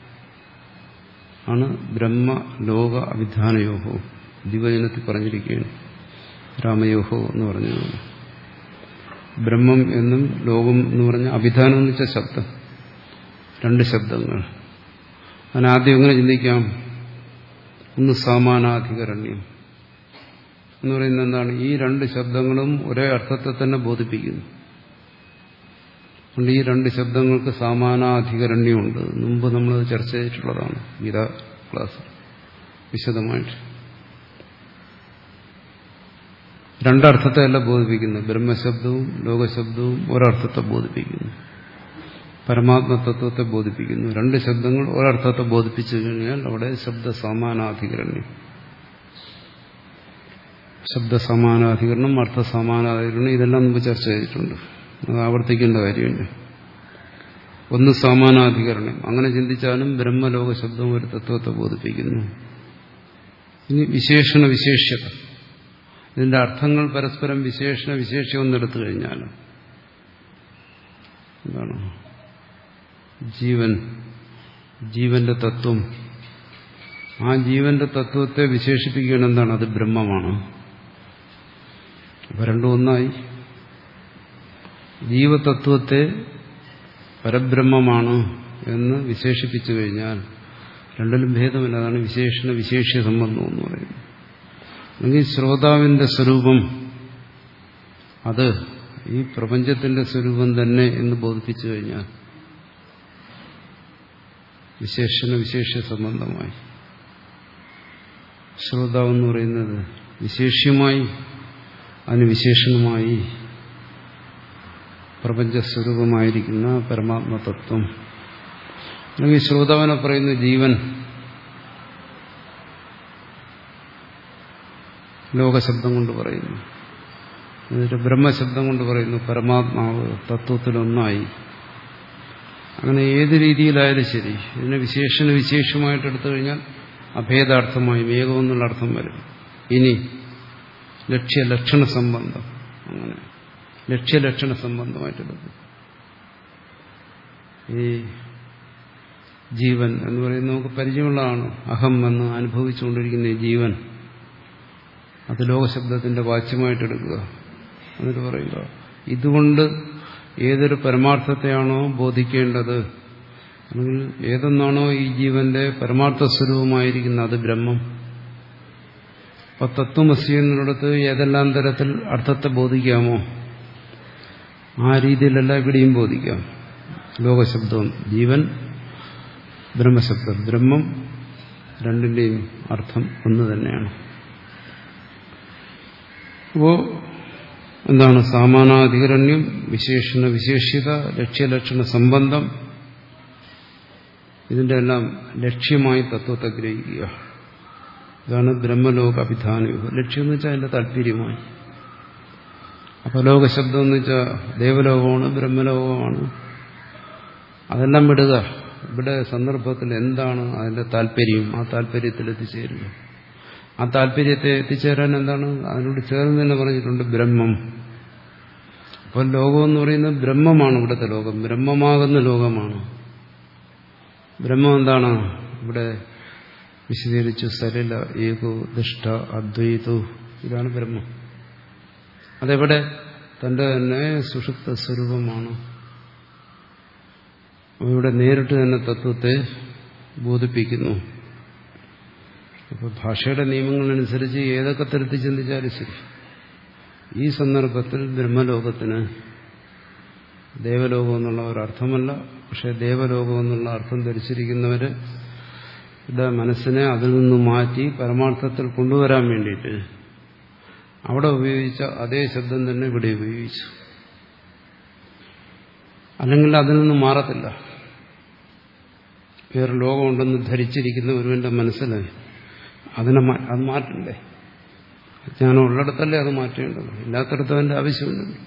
ആണ് ബ്രഹ്മ ലോക അഭിധാനയോഹോ. ദിവചനത്തിൽ പറഞ്ഞിരിക്കുകയാണ് രാമയോഹോ എന്ന് പറഞ്ഞത്. ബ്രഹ്മം എന്നും ലോകം എന്ന് പറഞ്ഞ അഭിധാനം എന്ന് വെച്ച ശബ്ദം, രണ്ട് ശബ്ദങ്ങൾ. അതിനാദ്യം എങ്ങനെ ചിന്തിക്കാം? ഒന്ന് സമാനാധികരണ്യം, എന്ന് പറയുന്നത് എന്താണ്? ഈ രണ്ട് ശബ്ദങ്ങളും ഒരേ അർത്ഥത്തെ തന്നെ ബോധിപ്പിക്കുന്നു. അതുകൊണ്ട് ഈ രണ്ട് ശബ്ദങ്ങൾക്ക് സമാനാധികരണ്യമുണ്ട്. മുമ്പ് നമ്മൾ ചർച്ച ചെയ്തിട്ടുള്ളതാണ് ഗീത ക്ലാസ് വിശദമായിട്ട്. രണ്ടർത്ഥത്തെ അല്ല ബോധിപ്പിക്കുന്നു. ബ്രഹ്മശബ്ദവും ലോകശബ്ദവും ഒരർത്ഥത്തെ ബോധിപ്പിക്കുന്നു. പരമാത്മതത്വത്തെ ബോധിപ്പിക്കുന്നു. രണ്ട് ശബ്ദങ്ങൾ ഒരർത്ഥത്തെ ബോധിപ്പിച്ചു കഴിഞ്ഞാൽ അവിടെ ശബ്ദ സമാനാധികരണം. ശബ്ദ സമാനാധികരണം, അർത്ഥ സമാനാധികരണം, ഇതെല്ലാം മുമ്പ് ചർച്ച ചെയ്തിട്ടുണ്ട്. അത് ആവർത്തിക്കേണ്ട കാര്യമില്ല. ഒന്ന് സമാനാധികരണം. അങ്ങനെ ചിന്തിച്ചാലും ബ്രഹ്മലോക ശബ്ദം ഒരു തത്വത്തെ ബോധിപ്പിക്കുന്നു. ഇനി വിശേഷണ വിശേഷ്യത. ഇതിന്റെ അർത്ഥങ്ങൾ പരസ്പരം വിശേഷണ വിശേഷ്യം എന്നെടുത്തു കഴിഞ്ഞാൽ എന്താണ്? ജീവൻ, ജീവന്റെ തത്വം, ആ ജീവന്റെ തത്വത്തെ വിശേഷിപ്പിക്കുകയാണ്. എന്താണ്? അത് ബ്രഹ്മമാണ്. അപ്പൊ രണ്ടും ഒന്നായി. ജീവതത്വത്തെ പരബ്രഹ്മമാണ് എന്ന് വിശേഷിപ്പിച്ചു കഴിഞ്ഞാൽ രണ്ടിലും ഭേദമില്ല. അതാണ് വിശേഷണ വിശേഷ്യ സംബന്ധം എന്ന് പറയുന്നത്. അല്ലെങ്കിൽ ശ്രോതാവിന്റെ സ്വരൂപം അത് ഈ പ്രപഞ്ചത്തിന്റെ സ്വരൂപം തന്നെ എന്ന് ബോധിപ്പിച്ചു കഴിഞ്ഞാൽ വിശേഷണ വിശേഷ്യ സംബന്ധമായി. ശ്രോതാവെന്ന് പറയുന്നത് വിശേഷ്യമായി, അതിന് വിശേഷണമായി പ്രപഞ്ചസ്വരൂപമായിരിക്കുന്ന പരമാത്മതത്വം. അല്ലെങ്കിൽ ശ്രോതാവിനെ പറയുന്ന ജീവൻ, ലോകശബ്ദം കൊണ്ട് പറയുന്നു. എന്നിട്ട് ബ്രഹ്മശബ്ദം കൊണ്ട് പറയുന്നു പരമാത്മാവ് തത്വത്തിലൊന്നായി. അങ്ങനെ ഏത് രീതിയിലായാലും ശരി, ഇതിനെ വിശേഷണ വിശേഷമായിട്ട് എടുത്തു കഴിഞ്ഞാൽ അഭേദാർത്ഥമായി ഏകമെന്നുള്ള അർത്ഥം വരും. ഇനി ലക്ഷ്യലക്ഷണ സംബന്ധം, അങ്ങനെ ലക്ഷ്യലക്ഷണ സംബന്ധമായിട്ടെടുക്കും. ഈ ജീവൻ എന്ന് പറയുന്നത് നമുക്ക് പരിചയമുള്ളതാണ്. അഹം എന്ന് അനുഭവിച്ചുകൊണ്ടിരിക്കുന്ന ഈ ജീവൻ, അത് ലോകശബ്ദത്തിന്റെ വാച്യമായിട്ടെടുക്കുക. എന്നിട്ട് പറയുക, ഇതുകൊണ്ട് ഏതൊരു പരമാർത്ഥത്തെയാണോ ബോധിക്കേണ്ടത്, അല്ലെങ്കിൽ ഏതൊന്നാണോ ഈ ജീവന്റെ പരമാർത്ഥ സ്വരൂപമായിരിക്കുന്നത്, അത് ബ്രഹ്മം. അപ്പൊ തത്വമസി എന്നിടത്ത് ഏതെല്ലാം തരത്തിൽ അർത്ഥത്തെ ബോധിക്കാമോ ആ രീതിയിലല്ല ഇവിടെയും ബോധിക്കാം. ലോകശബ്ദം ജീവൻ, ബ്രഹ്മശബ്ദം ബ്രഹ്മം, രണ്ടിന്റെയും അർത്ഥം ഒന്ന് തന്നെയാണ്. അപ്പോ എന്താണ്? സമാനാധികരണ്യം, വിശേഷണ വിശേഷ്യത, ലക്ഷ്യലക്ഷണ സംബന്ധം, ഇതിന്റെ എല്ലാം ലക്ഷ്യമായി തത്വത്തെ ഗ്രഹിക്കുക. ഇതാണ് ബ്രഹ്മലോക അഭിധാനയുഗം. ലക്ഷ്യം എന്ന് വെച്ചാൽ അതിന്റെ താല്പര്യമായി. അപ്പൊ ലോകശബ്ദം എന്ന് വെച്ചാൽ ദേവലോകമാണ്, ബ്രഹ്മലോകമാണ്, അതെല്ലാം വിടുക. ഇവിടെ സന്ദർഭത്തിൽ എന്താണ് അതിന്റെ താല്പര്യം, ആ താല്പര്യത്തിൽ എത്തിച്ചേരുക. ആ താല്പര്യത്തെ എത്തിച്ചേരാൻ എന്താണ്? അതിനോട് ചേർന്ന് തന്നെ പറഞ്ഞിട്ടുണ്ട് ബ്രഹ്മം. അപ്പോൾ ലോകം എന്ന് പറയുന്നത് ബ്രഹ്മമാണ്. ഇവിടുത്തെ ലോകം ബ്രഹ്മമാകുന്ന ലോകമാണ്. ബ്രഹ്മം എന്താണ്? ഇവിടെ വിശദീകരിച്ചു സലില ഏകോ ദുഷ്ട അദ്വൈതോ, ഇതാണ് ബ്രഹ്മം. അതെവിടെ? തന്റെ തന്നെ സുഷുപ്ത സ്വരൂപമാണ്. ഇവിടെ നേരിട്ട് തന്നെ തത്വത്തെ ബോധിപ്പിക്കുന്നു. അപ്പോൾ ഭാഷയുടെ നിയമങ്ങളനുസരിച്ച് ഏതൊക്കെ തരത്തിൽ ചിന്തിച്ചാലും ശരി, ഈ സന്ദർഭത്തിൽ ബ്രഹ്മലോകത്തിന് ദേവലോകം എന്നുള്ള ഒരർത്ഥമല്ല. പക്ഷെ ദേവലോകം എന്നുള്ള അർത്ഥം ധരിച്ചിരിക്കുന്നവര് ഇവിടെ മനസ്സിനെ അതിൽ നിന്ന് മാറ്റി പരമാർത്ഥത്തിൽ കൊണ്ടുവരാൻ വേണ്ടിയിട്ട് അവിടെ ഉപയോഗിച്ച അതേ ശബ്ദം തന്നെ ഇവിടെ ഉപയോഗിച്ചു. അല്ലെങ്കിൽ അതിൽ നിന്ന് മാറത്തില്ല. വേറെ ലോകമുണ്ടെന്ന് ധരിച്ചിരിക്കുന്ന ഒരുവന്റെ മനസ്സിന് അതിനെ അത് മാറ്റണ്ടേ? ജ്ഞാനം ഉള്ളിടത്തല്ലേ അത് മാറ്റേണ്ടത്, ഇല്ലാത്തടത്ത് അതിന്റെ ആവശ്യമില്ലല്ലോ.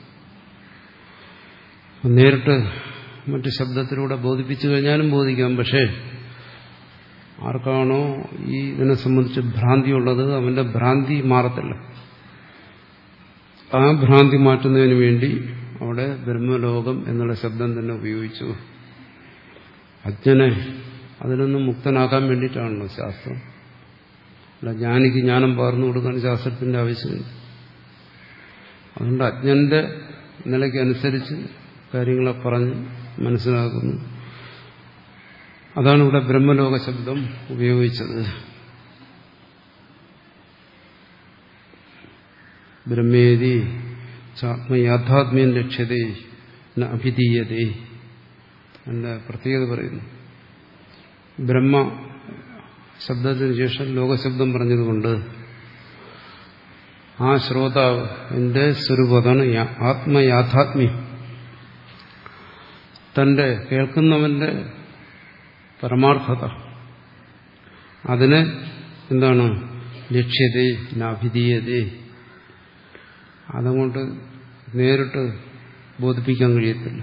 നേരിട്ട് മറ്റു ശബ്ദത്തിലൂടെ ബോധിപ്പിച്ചു കഴിഞ്ഞാലും ബോധിക്കാം. പക്ഷേ ആർക്കാണോ ഈ ഇതിനെ സംബന്ധിച്ച് ഭ്രാന്തിയുള്ളത് അവന്റെ ഭ്രാന്തി മാറത്തില്ല. ആ ഭ്രാന്തി മാറ്റുന്നതിന് വേണ്ടി അവിടെ ബ്രഹ്മലോകം എന്നുള്ള ശബ്ദം തന്നെ ഉപയോഗിച്ചു. അജ്ഞനെ അതിൽ നിന്നും മുക്തനാക്കാൻ വേണ്ടിയിട്ടാണല്ലോ ശാസ്ത്രം. അല്ല ജ്ഞാനിക്ക് ജ്ഞാനം പകർന്നു കൊടുക്കാൻ ശാസ്ത്രത്തിന്റെ ആവശ്യമില്ല. അതുകൊണ്ട് അജ്ഞന്റെ നിലയ്ക്കനുസരിച്ച് കാര്യങ്ങളെ പറഞ്ഞ് മനസ്സിലാക്കുന്നു. അതാണ് ഇവിടെ ബ്രഹ്മലോക ശബ്ദം ഉപയോഗിച്ചത്. ബ്രഹ്മേതി ആത്മയാഥാത്മ്യം ലക്ഷ്യതേ ന അഭിധീയതേ. എൻ്റെ പ്രത്യേകത പറയുന്നു. ബ്രഹ്മ ശബ്ദത്തിന് ശേഷം ലോകശബ്ദം പറഞ്ഞതുകൊണ്ട് ആ ശ്രോതാവ് എന്റെ സ്വരൂപതാണ് ആത്മയാഥാത്മ്യം. തന്റെ കേൾക്കുന്നവന്റെ പരമാർത്ഥത അതിനെ എന്താണ് ലക്ഷ്യതേ നാഭിധീയതേ. അതുകൊണ്ട് നേരിട്ട് ബോധിപ്പിക്കാൻ കഴിയത്തില്ല.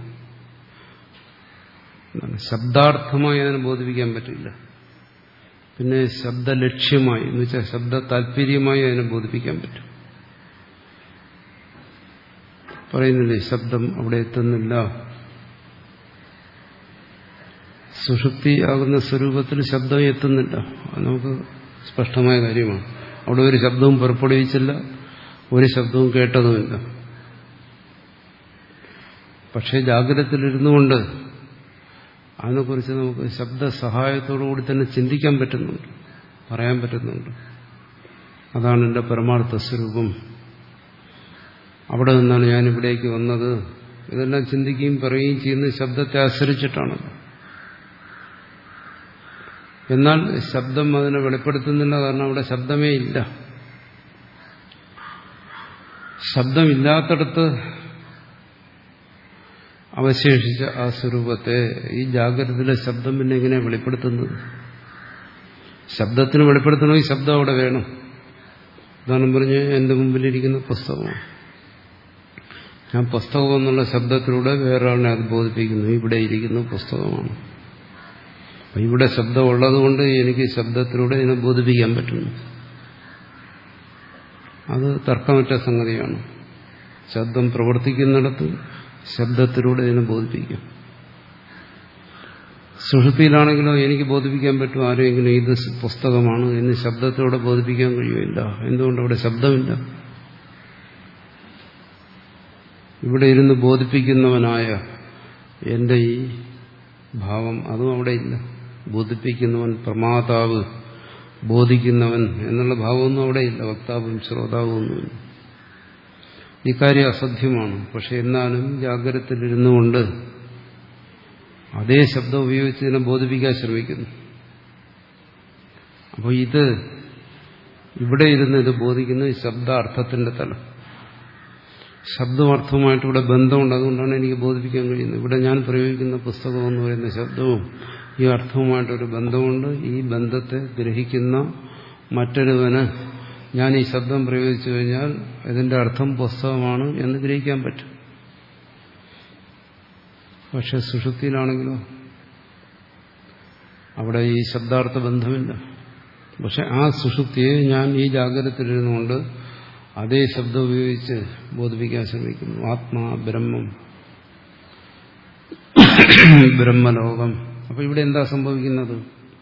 ശബ്ദാർത്ഥമായി അതിനെ ബോധിപ്പിക്കാൻ പറ്റില്ല. പിന്നെ ശബ്ദലക്ഷ്യമായി എന്ന് വെച്ചാൽ ശബ്ദ താല്പര്യമായി അതിനെ ബോധിപ്പിക്കാൻ പറ്റും. പറയുന്നില്ലേ, ശബ്ദം അവിടെ എത്തുന്നില്ല. സുഷുപ്തി ആകുന്ന സ്വരൂപത്തിൽ ശബ്ദം എത്തുന്നില്ല. അത് നമുക്ക് സ്പഷ്ടമായ കാര്യമാണ്. അവിടെ ഒരു ശബ്ദവും പുറപ്പെടുവിച്ചില്ല, ഒരു ശബ്ദവും കേട്ടതുമില്ല. പക്ഷേ ജാഗ്രതത്തിലിരുന്നു കൊണ്ട് അതിനെക്കുറിച്ച് നമുക്ക് ശബ്ദ സഹായത്തോടുകൂടി തന്നെ ചിന്തിക്കാൻ പറ്റുന്നുണ്ട്, പറയാൻ പറ്റുന്നുണ്ട്. അതാണ് എൻ്റെ പരമാർത്ഥ സ്വരൂപം, അവിടെ നിന്നാണ് ഞാനിവിടേക്ക് വന്നത്. ഇതെല്ലാം ചിന്തിക്കുകയും പറയുകയും ചെയ്യുന്നത് ശബ്ദത്തെ ആശ്രയിച്ചിട്ടാണ്. എന്നാൽ ശബ്ദം അതിനെ വെളിപ്പെടുത്തുന്നില്ല, കാരണം അവിടെ ശബ്ദമേ ഇല്ല. ശബ്ദമില്ലാത്തടത്ത് അവശേഷിച്ച ആ സ്വരൂപത്തെ ഈ ജാഗ്രതയിലെ ശബ്ദം പിന്നെ എങ്ങനെയാണ് വെളിപ്പെടുത്തുന്നത്? ശബ്ദത്തിന് വെളിപ്പെടുത്തണമെങ്കിൽ ശബ്ദം അവിടെ വേണം. ഉദാഹരണം പറഞ്ഞ് എൻ്റെ മുമ്പിലിരിക്കുന്ന പുസ്തകമാണ്. ഞാൻ പുസ്തകം എന്നുള്ള ശബ്ദത്തിലൂടെ വേറൊരാളിനെ അത് ബോധിപ്പിക്കുന്നു. ഇവിടെ ഇരിക്കുന്ന പുസ്തകമാണ്. ഇവിടെ ശബ്ദം ഉള്ളതുകൊണ്ട് എനിക്ക് ശബ്ദത്തിലൂടെ ഇതിനെ ബോധിപ്പിക്കാൻ പറ്റുന്നു. അത് തർക്കമറ്റ സംഗതിയാണ്. ശബ്ദം പ്രവർത്തിക്കുന്നിടത്ത് ശബ്ദത്തിലൂടെ ഇതിനെ ബോധിപ്പിക്കും. സുഷുപ്തിയിലാണെങ്കിലോ എനിക്ക് ബോധിപ്പിക്കാൻ പറ്റും ആരെങ്കിലും ഇത് പുസ്തകമാണ് എന്ന് ശബ്ദത്തിലൂടെ ബോധിപ്പിക്കാൻ കഴിയുമില്ല. എന്തുകൊണ്ട്? അവിടെ ശബ്ദമില്ല. ഇവിടെ ഇരുന്ന് ബോധിപ്പിക്കുന്നവനായ എൻ്റെ ഈ ഭാവം അതും അവിടെ ഇല്ല. ബോധിപ്പിക്കുന്നവൻ, പ്രമാതാവ്, ബോധിക്കുന്നവൻ എന്നുള്ള ഭാവമൊന്നും അവിടെ ഇല്ല. വക്താവും ശ്രോതാവും ഒന്നുമില്ല. ഇക്കാര്യം അസധ്യമാണ്. പക്ഷെ എന്നാലും ജാഗ്രതത്തിലിരുന്നു കൊണ്ട് അതേ ശബ്ദം ഉപയോഗിച്ച് ഇതിനെ ബോധിപ്പിക്കാൻ ശ്രമിക്കുന്നു. അപ്പോൾ ഇത് ഇവിടെ ഇരുന്ന് ഇത് ബോധിക്കുന്നത് ശബ്ദാർത്ഥത്തിന്റെ തലം. ശബ്ദമർത്ഥവുമായിട്ട് ഇവിടെ ബന്ധമുണ്ട്. അതുകൊണ്ടാണ് എനിക്ക് ബോധിപ്പിക്കാൻ കഴിയുന്നത്. ഇവിടെ ഞാൻ പ്രയോഗിക്കുന്ന പുസ്തകം എന്ന് പറയുന്ന ശബ്ദവും ഈ അർത്ഥവുമായിട്ടൊരു ബന്ധമുണ്ട്. ഈ ബന്ധത്തെ ഗ്രഹിക്കുന്ന മറ്റൊരുവന് ഞാൻ ഈ ശബ്ദം പ്രയോഗിച്ചു കഴിഞ്ഞാൽ ഇതിന്റെ അർത്ഥം പുസ്തകമാണ് എന്ന് ഗ്രഹിക്കാൻ പറ്റും. പക്ഷെ സുഷുപ്തിയിലാണെങ്കിലോ അവിടെ ഈ ശബ്ദാർത്ഥ ബന്ധമില്ല. പക്ഷെ ആ സുഷുപ്തിയെ ഞാൻ ഈ ജാഗ്രതത്തിലിരുന്നുകൊണ്ട് അതേ ശബ്ദം ഉപയോഗിച്ച് ബോധിപ്പിക്കാൻ ശ്രമിക്കുന്നു. ആത്മാ, ബ്രഹ്മം, ബ്രഹ്മലോകം. അപ്പൊ ഇവിടെ എന്താ സംഭവിക്കുന്നത്?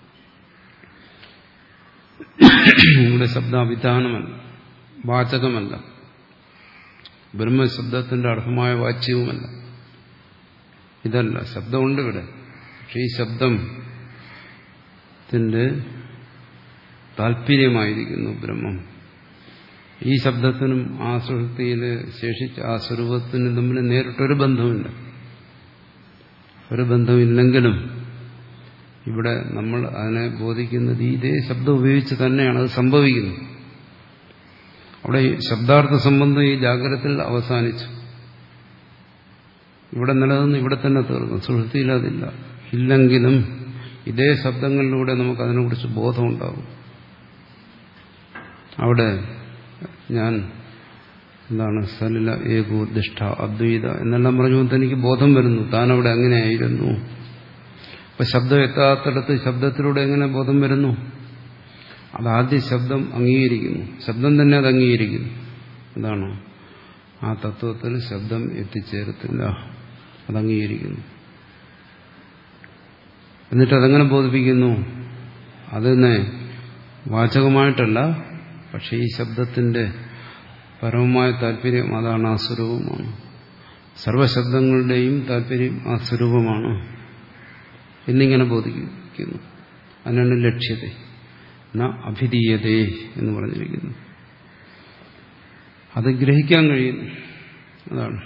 ഇവിടെ ശബ്ദാഭിധാനമല്ല, വാചകമല്ല, ബ്രഹ്മശബ്ദത്തിന്റെ അർഹമായ വാച്യവുമല്ല. ഇതല്ല, ശബ്ദമുണ്ട് ഇവിടെ. പക്ഷെ ഈ ശബ്ദത്തിന്റെ താല്പര്യമായിരിക്കുന്നു ബ്രഹ്മം. ഈ ശബ്ദത്തിനും ആ സുഷുപ്തിയിൽ ശേഷിച്ച ആ സ്വരൂപത്തിനും തമ്മിൽ നേരിട്ടൊരു ബന്ധമില്ല. ഒരു ബന്ധമില്ലെങ്കിലും ഇവിടെ നമ്മൾ അതിനെ ബോധിക്കുന്നത് ഇതേ ശബ്ദം ഉപയോഗിച്ച് തന്നെയാണ് അത് സംഭവിക്കുന്നത്. അവിടെ ശബ്ദാർത്ഥ സംബന്ധം ഈ ജാഗ്രതത്തിൽ അവസാനിച്ചു. ഇവിടെ നിലനിന്ന് ഇവിടെ തന്നെ തീർന്നു. സുഷുപ്തിയിൽ അതില്ല. ഇല്ലെങ്കിലും ഇതേ ശബ്ദങ്ങളിലൂടെ നമുക്ക് അതിനെക്കുറിച്ച് ബോധമുണ്ടാകും. അവിടെ ഞാൻ എന്താണ് സലില ഏകോ ദിഷ്ഠ അദ്വൈത എന്നെല്ലാം പറഞ്ഞുകൊണ്ട് എനിക്ക് ബോധം വരുന്നു. താനവിടെ അങ്ങനെയായിരുന്നു. അപ്പൊ ശബ്ദം എത്താത്തടത്ത് ശബ്ദത്തിലൂടെ എങ്ങനെ ബോധം വരുന്നു? അതാദ്യം ശബ്ദം അംഗീകരിക്കുന്നു. ശബ്ദം തന്നെ അത് അംഗീകരിക്കുന്നു. എന്താണ്? ആ തത്വത്തിൽ ശബ്ദം എത്തിച്ചേരത്തില്ല, അത് അംഗീകരിക്കുന്നു. എന്നിട്ട് അതെങ്ങനെ ബോധിപ്പിക്കുന്നു? അതിനെ വാചകമായിട്ടല്ല, പക്ഷെ ഈ ശബ്ദത്തിന്റെ പരമമായ താല്പര്യം അതാണ്, ആ സ്വരൂപമാണ്. സർവശബ്ദങ്ങളുടെയും താല്പര്യം ആ സ്വരൂപമാണ് എന്നിങ്ങനെ ബോധിക്കുന്നു. അതിനാണ് ലക്ഷ്യത ന അഭിധീയതേ എന്ന് പറഞ്ഞിരിക്കുന്നു. അത് ഗ്രഹിക്കാൻ കഴിയുന്നു. അതാണ്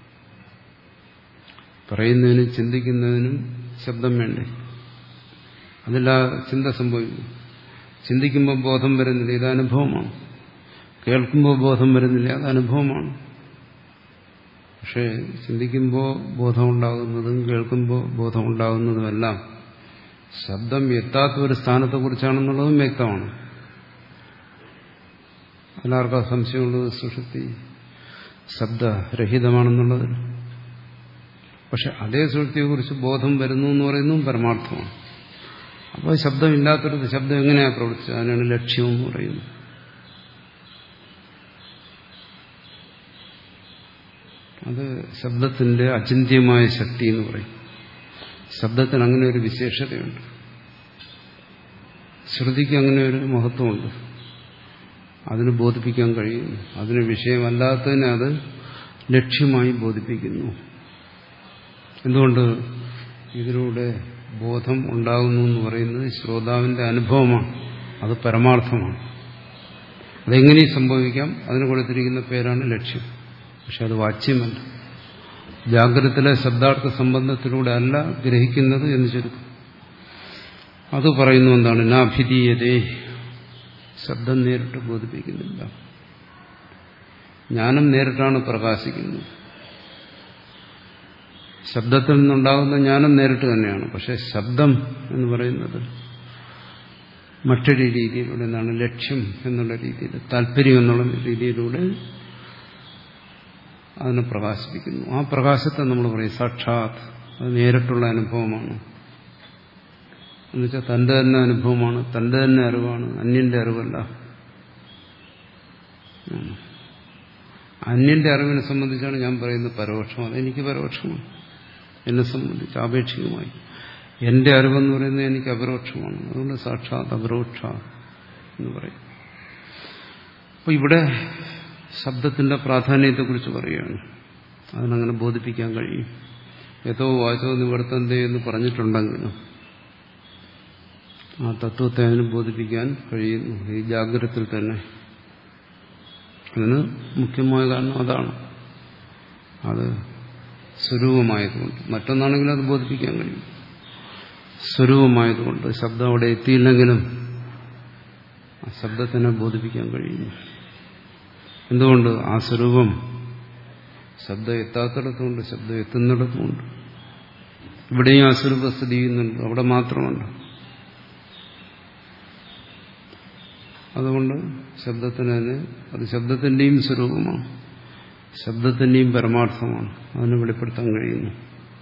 പറയുന്നതിനും ചിന്തിക്കുന്നതിനും ശബ്ദം വേണ്ടേ. അതില്ല ചിന്ത സംഭവിക്കും. ചിന്തിക്കുമ്പോൾ ബോധം വരുന്നില്ല, ഇത് അനുഭവമാണ്. കേൾക്കുമ്പോൾ ബോധം വരുന്നില്ല, അത് അനുഭവമാണ്. പക്ഷേ ചിന്തിക്കുമ്പോൾ ബോധമുണ്ടാകുന്നതും കേൾക്കുമ്പോൾ ബോധമുണ്ടാകുന്നതുമെല്ലാം ശബ്ദം എത്താത്ത ഒരു സ്ഥാനത്തെക്കുറിച്ചാണെന്നുള്ളതും വ്യക്തമാണ്. എല്ലാവർക്കും സംശയമുള്ളത് സുഷുപ്തി ശബ്ദരഹിതമാണെന്നുള്ളത്. പക്ഷെ അതേ സുഷുപ്തിയെക്കുറിച്ച് ബോധം വരുന്നു എന്ന് പറയുന്നതും പരമാർത്ഥമാണ്. അപ്പോൾ ശബ്ദമില്ലാത്തൊരു ശബ്ദം എങ്ങനെയാണ് പ്രവർത്തിച്ചത്? അതിനാണ് ലക്ഷ്യമെന്ന് പറയുന്നത്. അത് ശബ്ദത്തിന്റെ അചിന്ത്യമായ ശക്തി എന്ന് പറയും. ശബ്ദത്തിന് അങ്ങനെ ഒരു വിശേഷതയുണ്ട്. ശ്രുതിക്ക് അങ്ങനെ ഒരു മഹത്വമുണ്ട്. അതിന് ബോധിപ്പിക്കാൻ കഴിയുന്നു. അതിന് വിഷയമല്ലാത്തതിനെ അത് ലക്ഷ്യമായി ബോധിപ്പിക്കുന്നു. എന്തുകൊണ്ട്? ഇതിലൂടെ ബോധം ഉണ്ടാകുന്നു എന്ന് പറയുന്നത് ശ്രോതാവിന്റെ അനുഭവമാണ്. അത് പരമാർത്ഥമാണ്. അതെങ്ങനെ സംഭവിക്കാം? അതിന് കൊടുത്തിരിക്കുന്ന പേരാണ് ലക്ഷ്യം. പക്ഷെ അത് വാച്യമല്ല. ജാഗ്രതത്തിലെ ശബ്ദാർത്ഥ സംബന്ധത്തിലൂടെ അല്ല ഗ്രഹിക്കുന്നത് എന്ന് ചുരുക്കം. അത് പറയുന്നു എന്താണ്? നാഭിധീയതേ, ശബ്ദം നേരിട്ട് ബോധിപ്പിക്കുന്നില്ല. ജ്ഞാനം നേരിട്ടാണ് പ്രകാശിക്കുന്നത്. ശബ്ദത്തിൽ നിന്നുണ്ടാകുന്ന ജ്ഞാനം നേരിട്ട് തന്നെയാണ്. പക്ഷെ ശബ്ദം എന്ന് പറയുന്നത് മറ്റൊരു രീതിയിലൂടെ എന്താണ്? ലക്ഷ്യം എന്നുള്ള രീതിയിൽ, താല്പര്യം എന്നുള്ള രീതിയിലൂടെ അതിനെ പ്രകാശിപ്പിക്കുന്നു. ആ പ്രകാശത്തെ നമ്മൾ പറയും സാക്ഷാത്. അത് നേരിട്ടുള്ള അനുഭവമാണ്. എന്നുവെച്ചാൽ തന്റെ തന്നെ അനുഭവമാണ്, തന്റെ തന്നെ അറിവാണ്, അന്യന്റെ അറിവല്ല. അന്യന്റെ അറിവിനെ സംബന്ധിച്ചാണ് ഞാൻ പറയുന്നത് പരോക്ഷം. അതെനിക്ക് പരോക്ഷമാണ്. എന്നെ സംബന്ധിച്ച് ആപേക്ഷികമായി എന്റെ അറിവെന്ന് പറയുന്നത് എനിക്ക് അപരോക്ഷമാണ്. അതുകൊണ്ട് സാക്ഷാത് അപരോക്ഷ എന്ന് പറയും. അപ്പൊ ഇവിടെ ശബ്ദത്തിന്റെ പ്രാധാന്യത്തെക്കുറിച്ച് പറയുകയാണ്. അതിനങ്ങനെ ബോധിപ്പിക്കാൻ കഴിയും. യഥോ വാചോ നിവർത്തന്തേ എന്ന് പറഞ്ഞിട്ടുണ്ടെങ്കിലും ആ തത്വത്തെ അതിന് ബോധിപ്പിക്കാൻ കഴിയുന്നു ഈ ജാഗ്രതത്തിൽ തന്നെ. അതിന് മുഖ്യമായ കാരണം അതാണ്. അത് സ്വരൂപമായതുകൊണ്ട്. മറ്റൊന്നാണെങ്കിലും അത് ബോധിപ്പിക്കാൻ കഴിയും. സ്വരൂപമായതുകൊണ്ട് ശബ്ദം അവിടെ എത്തിയില്ലെങ്കിലും ആ ശബ്ദത്തിനെ ബോധിപ്പിക്കാൻ കഴിയുന്നു. എന്തുകൊണ്ട്? ആ സ്വരൂപം ശബ്ദം എത്താത്തിടത്തുമുണ്ട്, ശബ്ദം എത്തുന്നിടത്തുമുണ്ട്. ഇവിടെയും ആ സ്വരൂപം സ്ഥിതി ചെയ്യുന്നുണ്ട്, അവിടെ മാത്രമല്ല. അതുകൊണ്ട് ശബ്ദത്തിന് തന്നെ അത് ശബ്ദത്തിന്റെയും സ്വരൂപമാണ്, ശബ്ദത്തിന്റെയും പരമാർത്ഥമാണ്. അതിനെ വെളിപ്പെടുത്താൻ കഴിയുന്നു.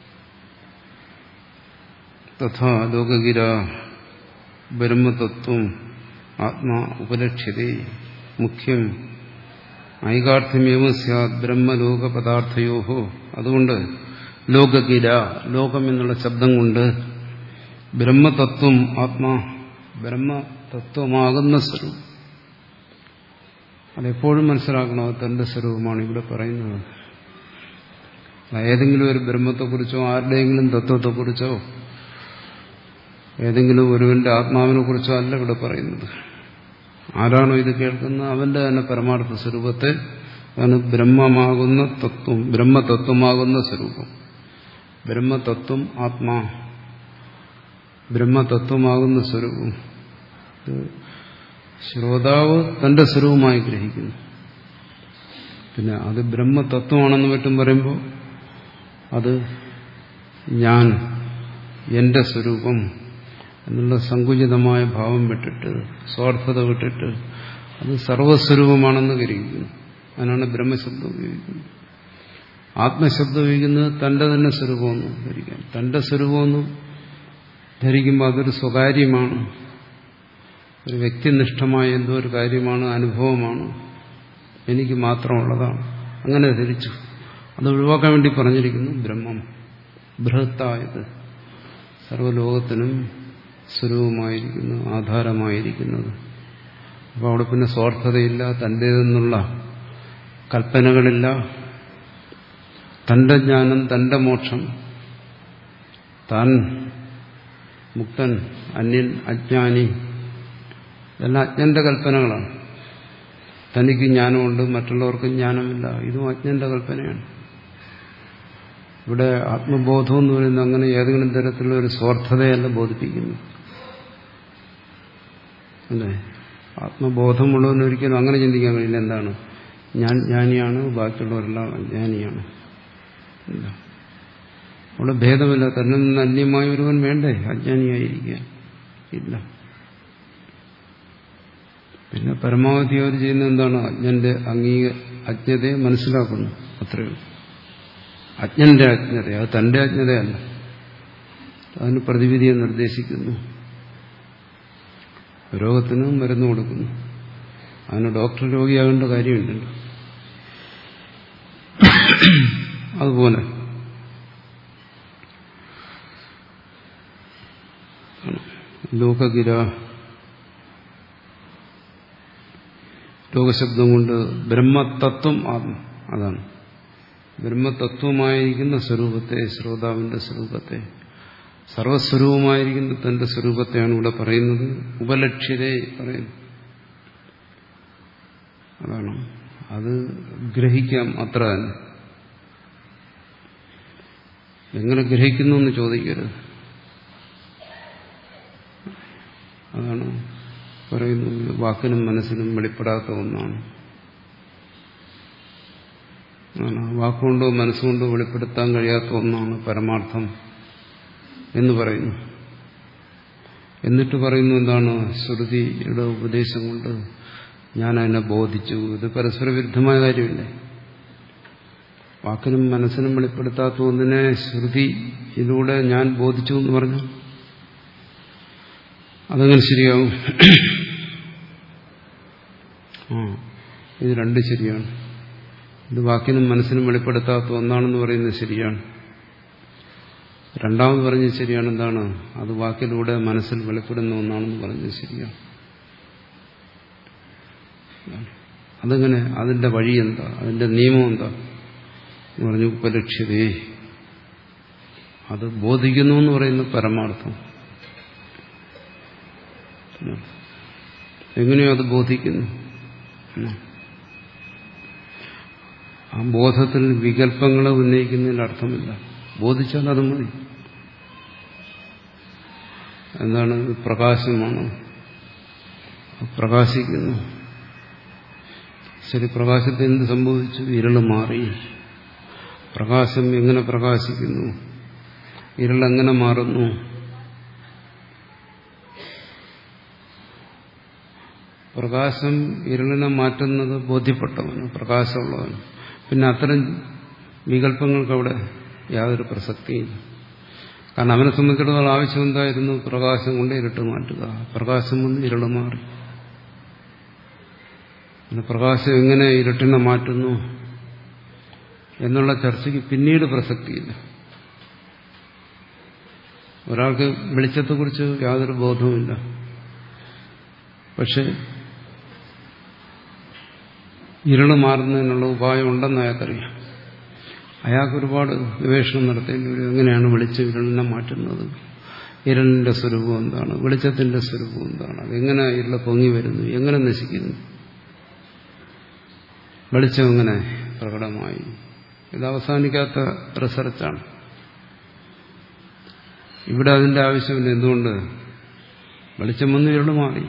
തഥാ ലോകഗിര ബ്രഹ്മതത്വം ആത്മാ ഉപലക്ഷ്യതേ മുഖ്യം ഐകാർത്ഥ്യമേവ സ്യാത് ബ്രഹ്മലോക പദാർത്ഥയോഹോ. അതുകൊണ്ട് ലോകഗിര, ലോകം എന്നുള്ള ശബ്ദം കൊണ്ട് ബ്രഹ്മതത്വം ആത്മാ, ബ്രഹ്മതത്വമാകുന്ന സ്വരൂപം. അതെപ്പോഴും മനസ്സിലാക്കണം. അത് തന്റെ സ്വരൂപമാണ് ഇവിടെ പറയുന്നത്. ഏതെങ്കിലും ഒരു ബ്രഹ്മത്തെക്കുറിച്ചോ ആരുടെയെങ്കിലും തത്വത്തെക്കുറിച്ചോ ഏതെങ്കിലും ഒരുവന്റെ ആത്മാവിനെ കുറിച്ചോ അല്ല ഇവിടെ പറയുന്നത്. ആരാണോ ഇത് കേൾക്കുന്നത് അവന്റെ തന്നെ പരമാർത്ഥ സ്വരൂപത്തെ, അതാണ് ബ്രഹ്മമാകുന്ന തത്വം, ബ്രഹ്മതത്വമാകുന്ന സ്വരൂപം. ബ്രഹ്മതത്വം ആത്മാ, ബ്രഹ്മതത്വമാകുന്ന സ്വരൂപം. ശ്രോതാവ് തന്റെ സ്വരൂപമായി ഗ്രഹിക്കുന്നു. പിന്നെ അത് ബ്രഹ്മതത്വമാണെന്ന് മറ്റും പറയുമ്പോൾ അത് ഞാൻ, എന്റെ സ്വരൂപം എന്നുള്ള സങ്കുചിതമായ ഭാവം വിട്ടിട്ട്, സ്വാർത്ഥത വിട്ടിട്ട് അത് സർവസ്വരൂപമാണെന്ന് ഗ്രഹിക്കുന്നു. അതിനാണ് ബ്രഹ്മശബ്ദം ഉപയോഗിക്കുന്നത്. ആത്മശബ്ദം ഉപയോഗിക്കുന്നത് തന്റെ തന്നെ സ്വരൂപമെന്ന് ധരിക്കാൻ. തന്റെ സ്വരൂപമെന്ന് ധരിക്കുമ്പോൾ അതൊരു സ്വകാര്യമാണ്, ഒരു വ്യക്തിനിഷ്ഠമായ എന്തോ ഒരു കാര്യമാണ്, അനുഭവമാണ്, എനിക്ക് മാത്രമുള്ളതാണ്. അങ്ങനെ ധരിച്ചു. അത് ഒഴിവാക്കാൻ വേണ്ടി പറഞ്ഞിരിക്കുന്നു ബ്രഹ്മം, ബൃഹത്തായത്, സർവ്വലോകത്തിനും സ്വരൂപമായിരിക്കുന്നു, ആധാരമായിരിക്കുന്നത്. അപ്പോൾ അവിടെ പിന്നെ സ്വാർത്ഥതയില്ല, തന്റേതെന്നുള്ള കൽപ്പനകളില്ല. തന്റെ ജ്ഞാനം, തന്റെ മോക്ഷം, താൻ മുക്തൻ, അന്യൻ, അജ്ഞാനി, ഇതെല്ലാം അജ്ഞന്റെ കൽപ്പനകളാണ്. തനിക്ക് ജ്ഞാനമുണ്ട്, മറ്റുള്ളവർക്ക് ജ്ഞാനമില്ല. ഇതും അജ്ഞന്റെ കൽപ്പനയാണ്. ഇവിടെ ആത്മബോധം എന്ന് പറയുന്നത് അങ്ങനെ ഏതെങ്കിലും തരത്തിലുള്ള ഒരു സ്വാർത്ഥതയല്ല ബോധിപ്പിക്കുന്നു. അല്ലേ? ആത്മബോധമുള്ളവന് ഒരിക്കലും അങ്ങനെ ചിന്തിക്കാൻ കഴിയില്ല. എന്താണ്? ഞാൻ ജ്ഞാനിയാണ്, ബാക്കിയുള്ളവരെല്ലാം അജ്ഞാനിയാണ്. ഇല്ല. അവിടെ ഭേദമില്ല. തന്നെ നിന്ന് അന്യമായ ഒരുവൻ വേണ്ടേ അജ്ഞാനിയായിരിക്കാൻ? ഇല്ല. പിന്നെ പരമാവധി അവർ ചെയ്യുന്നത് എന്താണ്? അജ്ഞന്റെ അംഗീക അജ്ഞതയെ മനസ്സിലാക്കുന്നു. അത്രയേ ഉള്ളൂ. അജ്ഞന്റെ അജ്ഞത, അത് തന്റെ അജ്ഞതയല്ല. അതിന് പ്രതിവിധിയെ നിർദ്ദേശിക്കുന്നു. രോഗത്തിന് മരുന്ന് കൊടുക്കുന്നു. അതിന് ഡോക്ടർ രോഗിയാകേണ്ട കാര്യമുണ്ടല്ലോ. അതുപോലെ ലോകഗിര ലോകശബ്ദം കൊണ്ട് ബ്രഹ്മതത്വം ആത്മ, അതാണ് ബ്രഹ്മതത്വമായിരിക്കുന്ന സ്വരൂപത്തെ, ശ്രോതാവിന്റെ സ്വരൂപത്തെ, സർവസ്വരൂപമായിരിക്കുന്ന തന്റെ സ്വരൂപത്തെയാണ് ഇവിടെ പറയുന്നത്. ഉപലക്ഷ്യതയെ പറയുന്നു. അതാണ്. അത് ഗ്രഹിക്കാം, അത്ര തന്നെ. എങ്ങനെ ഗ്രഹിക്കുന്നു എന്ന് ചോദിക്കരുത്. അതാണ് പറയുന്നത്. വാക്കിനും മനസ്സിനും വെളിപ്പെടാത്ത ഒന്നാണ്. വാക്കുകൊണ്ടോ മനസ്സുകൊണ്ടോ വെളിപ്പെടുത്താൻ കഴിയാത്ത ഒന്നാണ് പരമാർത്ഥം എന്ന് പറയുന്നു. എന്നിട്ട് പറയുന്നു എന്താണ്? ശ്രുതിയുടെ ഉപദേശം കൊണ്ട് ഞാൻ അതിനെ ബോധിച്ചു. ഇത് പരസ്പര വിരുദ്ധമായ കാര്യമില്ലേ? വാക്കിനും മനസ്സിനും വെളിപ്പെടുത്താത്ത ഒന്നിനെ ശ്രുതിയിലൂടെ ഞാൻ ബോധിച്ചു എന്ന് പറഞ്ഞു, അതങ്ങനെ ശരിയാവും? ആ ഇത് രണ്ട് ശരിയാണ്. ഇത് വാക്കിനും മനസ്സിനും വെളിപ്പെടുത്താത്ത ഒന്നാണെന്ന് പറയുന്നത് ശരിയാണ്. രണ്ടാമത് പറഞ്ഞത് ശരിയാണ്. എന്താണ്? അത് വാക്കിലൂടെ മനസ്സിൽ വെളിപ്പെടുന്ന ഒന്നാണെന്ന് പറഞ്ഞത് ശരിയാണ്. അതെങ്ങനെ? അതിന്റെ വഴി എന്താ? അതിന്റെ നിയമം എന്താ എന്ന് പറഞ്ഞു. ഉപലക്ഷ്യതേ, അത് ബോധിക്കുന്നു എന്ന് പറയുന്ന പരമാർത്ഥം. എങ്ങനെയോ അത് ബോധിക്കുന്നു. ആ ബോധത്തിൽ വികല്പങ്ങളെ ഉന്നയിക്കുന്നതിൽ അർത്ഥമില്ല. ബോധിച്ചാൽ അത് മതി. എന്താണ്? പ്രകാശമാണ്, പ്രകാശിക്കുന്നു. ശരി, പ്രകാശത്തിൽ എന്ത് സംഭവിച്ചു? ഇരുള് മാറി. പ്രകാശം എങ്ങനെ പ്രകാശിക്കുന്നു? ഇരുളെങ്ങനെ മാറുന്നു? പ്രകാശം ഇരുളിനെ മാറ്റുന്നത് ബോധ്യപ്പെട്ടവന്, പ്രകാശമുള്ളവന്. പിന്നെ അത്തരം വികല്പങ്ങൾക്ക് അവിടെ യാതൊരു പ്രസക്തിയില്ല. കാരണം അവനെ സംബന്ധിച്ചിടത്തോളം ആവശ്യം എന്തായിരുന്നു? പ്രകാശം കൊണ്ട് ഇരുട്ട് മാറ്റുക. പ്രകാശം കൊണ്ട് ഇരുള് മാറി. പിന്നെ പ്രകാശം എങ്ങനെ ഇരുട്ടിനെ മാറ്റുന്നു എന്നുള്ള ചർച്ചയ്ക്ക് പിന്നീട് പ്രസക്തിയില്ല. ഒരാൾക്ക് വെളിച്ചത്തെക്കുറിച്ച് യാതൊരു ബോധവുമില്ല. പക്ഷെ ഇരുള് മാറുന്നതിനുള്ള ഉപായം ഉണ്ടെന്ന് അയാൾക്കറിയാം. അയാൾക്ക് ഒരുപാട് ഗവേഷണം നടത്തേണ്ടി വരും. എങ്ങനെയാണ് വെളിച്ചം ഇരുളിനെ മാറ്റുന്നത്? ഇരുളിന്റെ സ്വരൂപം എന്താണ്? വെളിച്ചത്തിന്റെ സ്വരൂപം എന്താണ്? അതെങ്ങനെ ഇരുള് പൊങ്ങി വരുന്നു? എങ്ങനെ നശിക്കുന്നു? വെളിച്ചം എങ്ങനെ പ്രകടമായി? ഇത് അവസാനിക്കാത്ത റിസർച്ചാണ്. ഇവിടെ അതിന്റെ ആവശ്യമില്ല. എന്തുകൊണ്ട്? വെളിച്ചം വന്ന് ഇരുള് മാറി.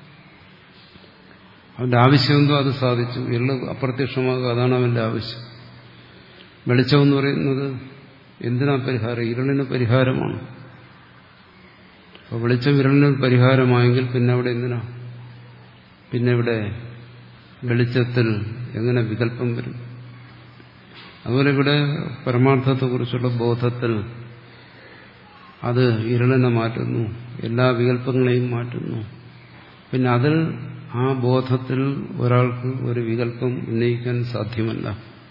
അവന്റെ ആവശ്യമെന്തോ അത് സാധിച്ചു. ഇരുള് അപ്രത്യക്ഷമാകുക, അതാണ് അവന്റെ ആവശ്യം. വെളിച്ചം എന്ന് പറയുന്നത് എന്തിനാ പരിഹാരം? ഇരുളിന് പരിഹാരമാണ്. അപ്പോൾ വെളിച്ചം ഇരുളിന് പരിഹാരമായെങ്കിൽ പിന്നെ അവിടെ എന്തിനാ? പിന്നെ ഇവിടെ വെളിച്ചത്തിൽ എങ്ങനെ വികല്പം വരും? അതുപോലെ ഇവിടെ പരമാർത്ഥത്തെക്കുറിച്ചുള്ള ബോധത്തിൽ അത് ഇരുളിനെ മാറ്റുന്നു, എല്ലാ വികല്പങ്ങളെയും മാറ്റുന്നു. പിന്നെ അതിൽ ആ ബോധത്തിൽ ഒരാൾക്ക് ഒരു വികല്പം ഉന്നയിക്കാൻ സാധ്യമല്ല.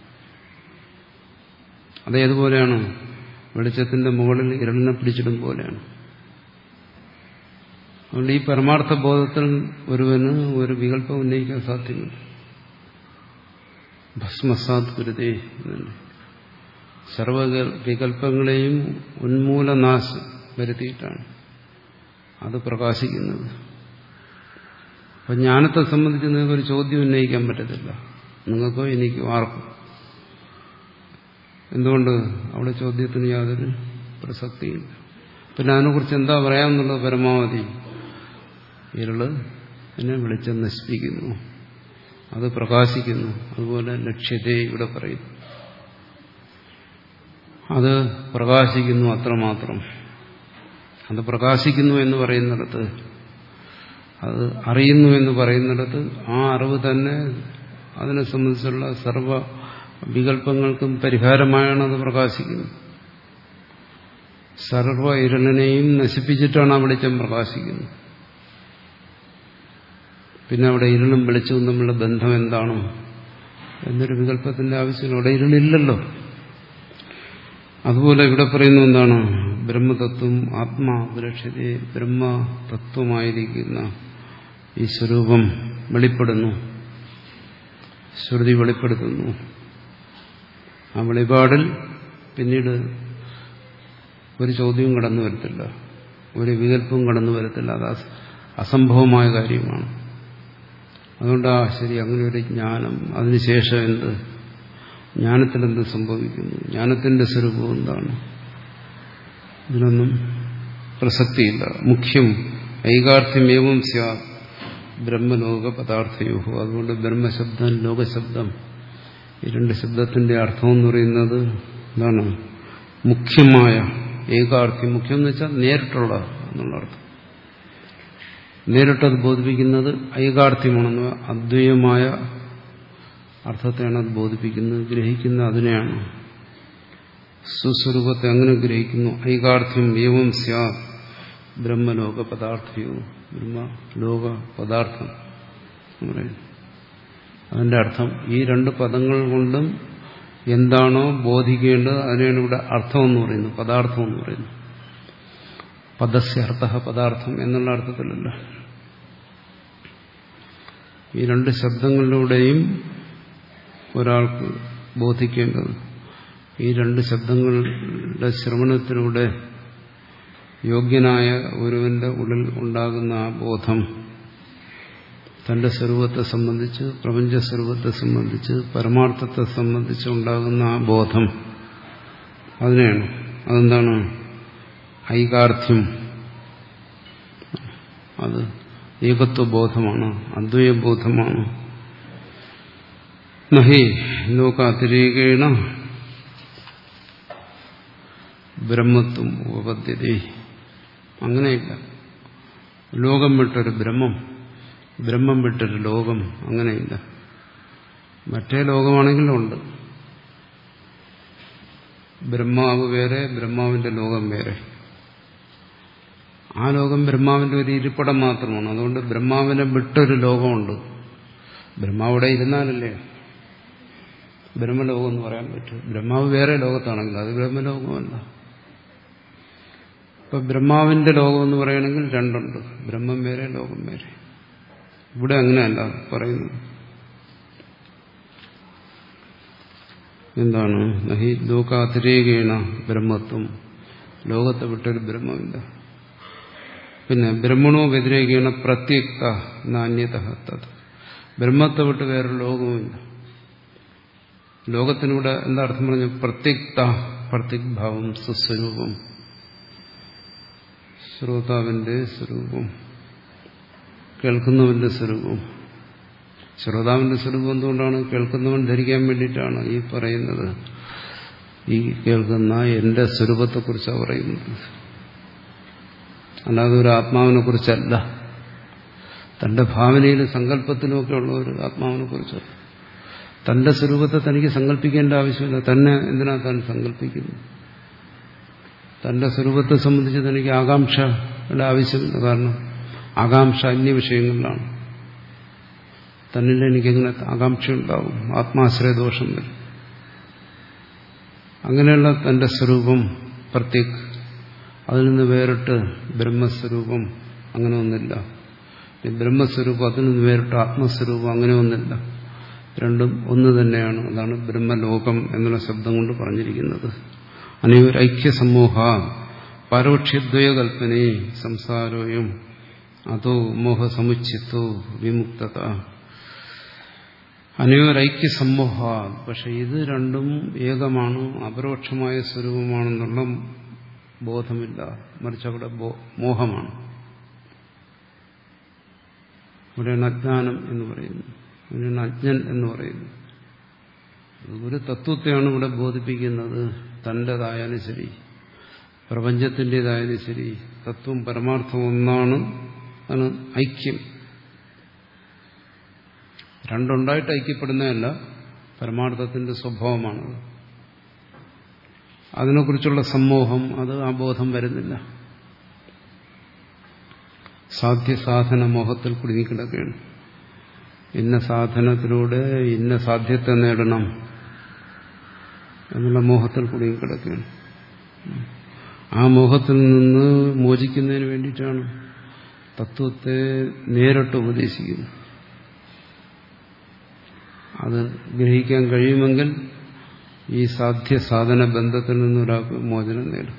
അതേതുപോലെയാണ്? വെളിച്ചത്തിന്റെ മുകളിൽ ഇരുളിനെ പിടിച്ചിടും പോലെയാണ്. അതുകൊണ്ട് ഈ പരമാർത്ഥ ബോധത്തിൽ ഒരുവന് ഒരു വികല്പം ഉന്നയിക്കാൻ സാധ്യമല്ല. ഭസ്മസാത് ഗുരുതേ, സർവ വികല്പങ്ങളെയും ഉന്മൂലനാശം വരുത്തിയിട്ടാണ് അത് പ്രകാശിക്കുന്നത്. അപ്പം ജ്ഞാനത്തെ സംബന്ധിച്ച് നിങ്ങൾക്കൊരു ചോദ്യം ഉന്നയിക്കാൻ പറ്റത്തില്ല, നിങ്ങൾക്കോ എനിക്കോ ആർക്കും. എന്തുകൊണ്ട്? അവിടെ ചോദ്യത്തിന് യാതൊരു പ്രസക്തിയില്ല. പിന്നെ അതിനെക്കുറിച്ച് എന്താ പറയാമെന്നുള്ളത്? പരമാവധി ഇരുള് എന്നെ വെളിച്ചം നശിപ്പിക്കുന്നു, അത് പ്രകാശിക്കുന്നു. അതുപോലെ ലക്ഷ്യത്തെ ഇവിടെ പറയുന്നു, അത് പ്രകാശിക്കുന്നു, അത്രമാത്രം. അത് പ്രകാശിക്കുന്നു എന്ന് പറയുന്നിടത്ത്, അത് അറിയുന്നു എന്ന് പറയുന്നിടത്ത് ആ അറിവ് തന്നെ അതിനെ സംബന്ധിച്ചുള്ള സർവ വികല്പങ്ങൾക്കും പരിഹാരമായാണ് അത് പ്രകാശിക്കുന്നത്. സർവ ഇരുളിനെയും നശിപ്പിച്ചിട്ടാണ് ആ വെളിച്ചം പ്രകാശിക്കുന്നത്. പിന്നെ അവിടെ ഇരുളും വെളിച്ചവും തമ്മിലുള്ള ബന്ധം എന്താണ് എന്നൊരു വികല്പത്തിന്റെ ആവശ്യമില്ല. അവിടെ ഇരുളില്ലല്ലോ. അതുപോലെ ഇവിടെ പറയുന്ന എന്താണ്? ബ്രഹ്മതത്വം ആത്മാവിലക്ഷ്യതയെ ബ്രഹ്മതത്വമായിരിക്കുന്ന ഈ സ്വരൂപം വെളിപ്പെടുന്നു, ശ്രുതി വെളിപ്പെടുത്തുന്നു. ആ വെളിപാടിൽ പിന്നീട് ഒരു ചോദ്യവും കടന്നു വരത്തില്ല, ഒരു വികല്പവും കടന്നു വരത്തില്ല. അത് അസംഭവമായ കാര്യമാണ്. അതുകൊണ്ടാ ശരി, അങ്ങനെ ഒരു ജ്ഞാനം, അതിനുശേഷം എന്ത്? ജ്ഞാനത്തിൽ എന്ത് സംഭവിക്കുന്നു? ജ്ഞാനത്തിന്റെ സ്വരൂപം എന്താണ്? ഇതിനൊന്നും പ്രസക്തിയില്ല. മുഖ്യം ഐകാർത്ഥ്യമേവം സ്യാത് ബ്രഹ്മലോക പദാർത്ഥയോ. അതുകൊണ്ട് ബ്രഹ്മശബ്ദം, ലോകശബ്ദം, ഈ രണ്ട് ശബ്ദത്തിന്റെ അർത്ഥം എന്ന് പറയുന്നത് എന്താണ്? മുഖ്യമായ ഏകാർത്ഥ്യം. മുഖ്യം എന്ന് വെച്ചാൽ നേരിട്ടുള്ള എന്നുള്ള അർത്ഥം. നേരിട്ടത് ബോധിപ്പിക്കുന്നത് ഐകാർത്ഥ്യമാണെന്ന്, അദ്വൈതമായ അർത്ഥത്തെയാണ് അത് ബോധിപ്പിക്കുന്നത്, ഗ്രഹിക്കുന്ന അതിനെയാണ്. സുസ്വരൂപത്തെ അങ്ങനെ ഗ്രഹിക്കുന്നു. ഐകാർത്ഥ്യം ഏവം സ്യാത് ബ്രഹ്മലോക പദാർത്ഥയോ. ബ്രഹ്മലോക പദാർത്ഥം എന്ന് പറയുന്നു. അതിന്റെ അർത്ഥം ഈ രണ്ട് പദങ്ങൾ കൊണ്ടും എന്താണോ ബോധിക്കേണ്ടത് അതിനാണ് ഇവിടെ അർത്ഥം എന്ന് പറയുന്നത്, പദാർത്ഥം എന്ന് പറയുന്നത്. പദസ്യ അർത്ഥ പദാർത്ഥം എന്നുള്ള അർത്ഥത്തിലല്ല. ഈ രണ്ട് ശബ്ദങ്ങളിലൂടെയും ഒരാൾക്ക് ബോധിക്കേണ്ടത്, ഈ രണ്ട് ശബ്ദങ്ങളുടെ ശ്രവണത്തിലൂടെ യോഗ്യനായ ഒരുവന്റെ ഉള്ളിൽ ഉണ്ടാകുന്ന ആ ബോധം തന്റെ സ്വരൂപത്തെ സംബന്ധിച്ച്, പ്രപഞ്ച സ്വരൂപത്തെ സംബന്ധിച്ച്, പരമാർത്ഥത്തെ സംബന്ധിച്ച് ഉണ്ടാകുന്ന ആ ബോധം, അതിനെയാണ്. അതെന്താണ്? ഐകാർത്ഥ്യം. അത് ഏകത്വബോധമാണ്, അദ്വൈതബോധമാണ്. നഹി ലോകാതിരേകേണ ബ്രഹ്മത്വം ഉപപദ്ധ്യതേ. അങ്ങനെയില്ല. ലോകം വിട്ടൊരു ബ്രഹ്മം, ബ്രഹ്മം വിട്ടൊരു ലോകം, അങ്ങനെയില്ല. മറ്റേ ലോകമാണെങ്കിലും ഉണ്ട്. ബ്രഹ്മാവ് വേറെ, ബ്രഹ്മാവിന്റെ ലോകം വേറെ. ആ ലോകം ബ്രഹ്മാവിന്റെ ഒരു ഇരിപ്പിടം മാത്രമാണ്. അതുകൊണ്ട് ബ്രഹ്മാവിനെ വിട്ടൊരു ലോകമുണ്ട്. ബ്രഹ്മാവിടെ ഇരുന്നാലല്ലേ ബ്രഹ്മലോകം എന്ന് പറയാൻ പറ്റും. ബ്രഹ്മാവ് വേറെ ലോകത്താണെങ്കിൽ അത് ബ്രഹ്മലോകമല്ല. ഇപ്പൊ ബ്രഹ്മാവിന്റെ ലോകം എന്ന് പറയണമെങ്കിൽ രണ്ടുണ്ട്, ബ്രഹ്മം വേറെ, ലോകം വേറെ. ഇവിടെ അങ്ങനെയല്ല പറയുന്നത്. എന്താണ്? നഹി ലോകാതിരേകേണ ബ്രഹ്മത്വം. ലോകത്തെ വിട്ടൊരു ബ്രഹ്മമില്ല. പിന്നെ ബ്രഹ്മണോ വ്യതിരേകേണ പ്രത്യക്ത നാന്യത തത്. ബ്രഹ്മത്തെ വിട്ട് വേറൊരു ലോകവുമില്ല. ലോകത്തിനൂടെ എന്താ അർത്ഥം പറഞ്ഞു? പ്രത്യക്ത, പ്രത്യഗ്ഭാവം, സ്വസ്വരൂപം, ശ്രോതാവിന്റെ സ്വരൂപം, കേൾക്കുന്നവന്റെ സ്വരൂപം. ശ്രോതാവിന്റെ സ്വരൂപം എന്തുകൊണ്ടാണ്? കേൾക്കുന്നവൻ ധരിക്കാൻ വേണ്ടിയിട്ടാണ് ഈ പറയുന്നത്. ഈ കേൾക്കുന്ന എന്റെ സ്വരൂപത്തെക്കുറിച്ചാണ് പറയുന്നത്, അല്ലാതെ ഒരു ആത്മാവിനെ കുറിച്ചല്ല. തന്റെ ഭാവനയിലും സങ്കല്പത്തിലുമൊക്കെ ഉള്ള ഒരു ആത്മാവിനെ കുറിച്ച്. തന്റെ സ്വരൂപത്തെ തനിക്ക് സങ്കല്പിക്കേണ്ട ആവശ്യമില്ല. തന്നെ എന്തിനാ താൻ സങ്കല്പിക്കുന്നു? തന്റെ സ്വരൂപത്തെ സംബന്ധിച്ച് തനിക്ക് ആകാംക്ഷയുടെ ആവശ്യമില്ല. കാരണം ആകാംക്ഷ അന്യ വിഷയങ്ങളിലാണ്. തന്നിൽ എനിക്കെങ്ങനെ ആകാംക്ഷയുണ്ടാവും? ആത്മാശ്രയദോഷം വരും. അങ്ങനെയുള്ള തന്റെ സ്വരൂപം പ്രത്യേക, അതിൽ നിന്ന് വേറിട്ട് ബ്രഹ്മസ്വരൂപം, അങ്ങനെ ഒന്നില്ല. ബ്രഹ്മസ്വരൂപം അതിൽ നിന്ന് വേറിട്ട് ആത്മസ്വരൂപം, അങ്ങനെ ഒന്നില്ല. രണ്ടും ഒന്ന് തന്നെയാണ്. അതാണ് ബ്രഹ്മലോകം എന്നുള്ള ശബ്ദം കൊണ്ട് പറഞ്ഞിരിക്കുന്നത്. അനേകർ ഐക്യസമൂഹ പരോക്ഷ്യദ്വയകൽപ്പനേ സംസാരോയം അതോ മോഹസമുച്ചിത്തോ വിമുക്തത അനയോരൈക്യ സമ്മോഹ. പക്ഷെ ഇത് രണ്ടും ഏകമാണ്, അപരോക്ഷമായ സ്വരൂപമാണെന്നുള്ള ബോധമില്ല, മറിച്ച് അവിടെ മോഹമാണ്. ഇവിടെയാണ് അജ്ഞാനം എന്ന് പറയുന്നത്, ഇവിടെയാണ് അജ്ഞൻ എന്ന് പറയുന്നത്. ഒരു തത്വത്തെയാണ് ഇവിടെ ബോധിപ്പിക്കുന്നത്. തൻ്റെതായാലും ശരി, പ്രപഞ്ചത്തിൻ്റെതായാലും ശരി, തത്വം പരമാർത്ഥം ഒന്നാണ്. ആണ് ഐക്യം. രണ്ടുണ്ടായിട്ട് ഐക്യപ്പെടുന്നതല്ല, പരമാർത്ഥത്തിന്റെ സ്വഭാവമാണത്. അതിനെക്കുറിച്ചുള്ള സമ്മോഹം, അത് ആ ബോധം വരുന്നില്ല. സാധ്യസാധന മോഹത്തിൽ കുടുങ്ങിക്കിടക്കുകയാണ്. ഇന്ന സാധനത്തിലൂടെ ഇന്ന സാധ്യത്തെ നേടണം എന്നുള്ള മോഹത്തിൽ കുടുങ്ങിക്കിടക്കുകയാണ്. ആ മോഹത്തിൽ നിന്ന് മോചിക്കുന്നതിന് വേണ്ടിയിട്ടാണ് തത്വത്തെ നേരിട്ട് ഉപദേശിക്കുന്നത്. അത് ഗ്രഹിക്കാൻ കഴിയുമെങ്കിൽ ഈ സാധ്യ സാധന ബന്ധത്തിൽ നിന്നൊരാൾക്ക് മോചനം നേടും.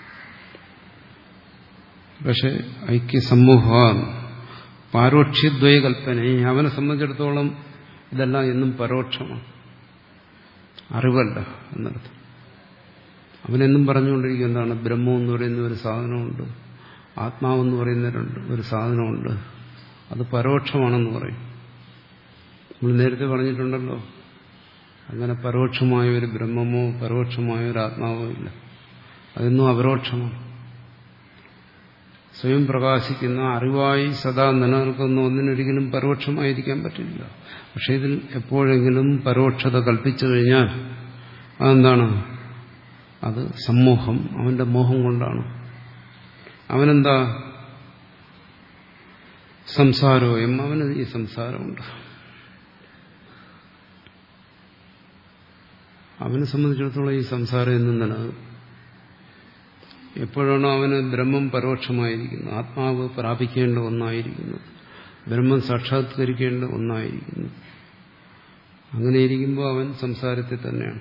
പക്ഷെ ഐക്യസമൂഹ പാരോക്ഷ്യദ്വയ കൽപ്പന, അവനെ സംബന്ധിച്ചിടത്തോളം ഇതെല്ലാം എന്നും പരോക്ഷമാണ്, അറിവല്ല എന്നർത്ഥം. അവനെന്നും പറഞ്ഞുകൊണ്ടിരിക്കും എന്താണ്, ബ്രഹ്മം എന്ന് പറയുന്ന ഒരു സാധനമുണ്ട്, ആത്മാവെന്ന് പറയുന്ന ഒരു സാധനമുണ്ട്, അത് പരോക്ഷമാണെന്ന് പറയും. നമ്മൾ നേരത്തെ പറഞ്ഞിട്ടുണ്ടല്ലോ, അങ്ങനെ പരോക്ഷമായ ഒരു ബ്രഹ്മമോ പരോക്ഷമായ ഒരു ആത്മാവോ ഇല്ല, അതൊന്നും അപരോക്ഷമാണ്. സ്വയം പ്രകാശിക്കുന്ന അറിവായി സദാ നിലനിൽക്കുന്ന ഒന്നിനൊരിക്കലും പരോക്ഷമായിരിക്കാൻ പറ്റില്ല. പക്ഷെ ഇതിൽ എപ്പോഴെങ്കിലും പരോക്ഷത കൽപ്പിച്ചു കഴിഞ്ഞാൽ അതെന്താണ്? അത് സമ്മോഹം, അവന്റെ മോഹം കൊണ്ടാണ്. അവനെന്താ? സംസാരോയം, അവന് ഈ സംസാരമുണ്ട്. അവനെ സംബന്ധിച്ചിടത്തോളം ഈ സംസാരം എന്നും നിലനിൽക്കും. എപ്പോഴാണോ അവന് ബ്രഹ്മം പരോക്ഷമായിരിക്കുന്നത്, ആത്മാവ് പ്രാപിക്കേണ്ട ഒന്നായിരിക്കുന്നത്, ബ്രഹ്മം സാക്ഷാത്കരിക്കേണ്ട ഒന്നായിരിക്കുന്നു, അങ്ങനെയിരിക്കുമ്പോൾ അവൻ സംസാരത്തിൽ തന്നെയാണ്.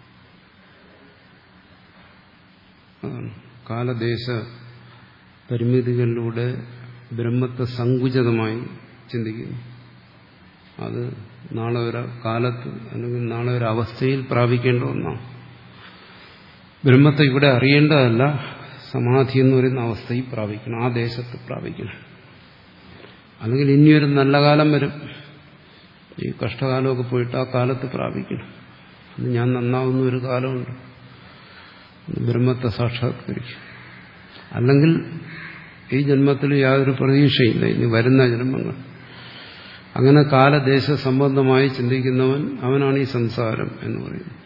അതാണ് കാലദേശ പരിമിതികളിലൂടെ ബ്രഹ്മത്തെ സങ്കുചിതമായി ചിന്തിക്കുന്നു. അത് നാളെ ഒരു കാലത്ത് അല്ലെങ്കിൽ നാളെ ഒരു അവസ്ഥയിൽ പ്രാപിക്കേണ്ട ഒന്നാണ്. ബ്രഹ്മത്തെ ഇവിടെ അറിയേണ്ടതല്ല, സമാധി എന്ന് പറയുന്ന അവസ്ഥയിൽ പ്രാപിക്കണം, ആ ദേശത്ത് പ്രാപിക്കണം. അല്ലെങ്കിൽ ഇനിയൊരു നല്ല കാലം വരും, ഈ കഷ്ടകാലമൊക്കെ പോയിട്ട് ആ കാലത്ത് പ്രാപിക്കണം. അത് ഞാൻ നന്നാവുന്ന ഒരു കാലമുണ്ട്, ബ്രഹ്മത്തെ സാക്ഷാത്കരിക്കും. അല്ലെങ്കിൽ ഈ ജന്മത്തിൽ യാതൊരു പ്രതീക്ഷയില്ല ഇനി വരുന്ന ജന്മങ്ങൾ. അങ്ങനെ കാലദേശ സംബന്ധമായി ചിന്തിക്കുന്നവൻ, അവനാണ് ഈ സംസാരം എന്ന് പറയുന്നത്.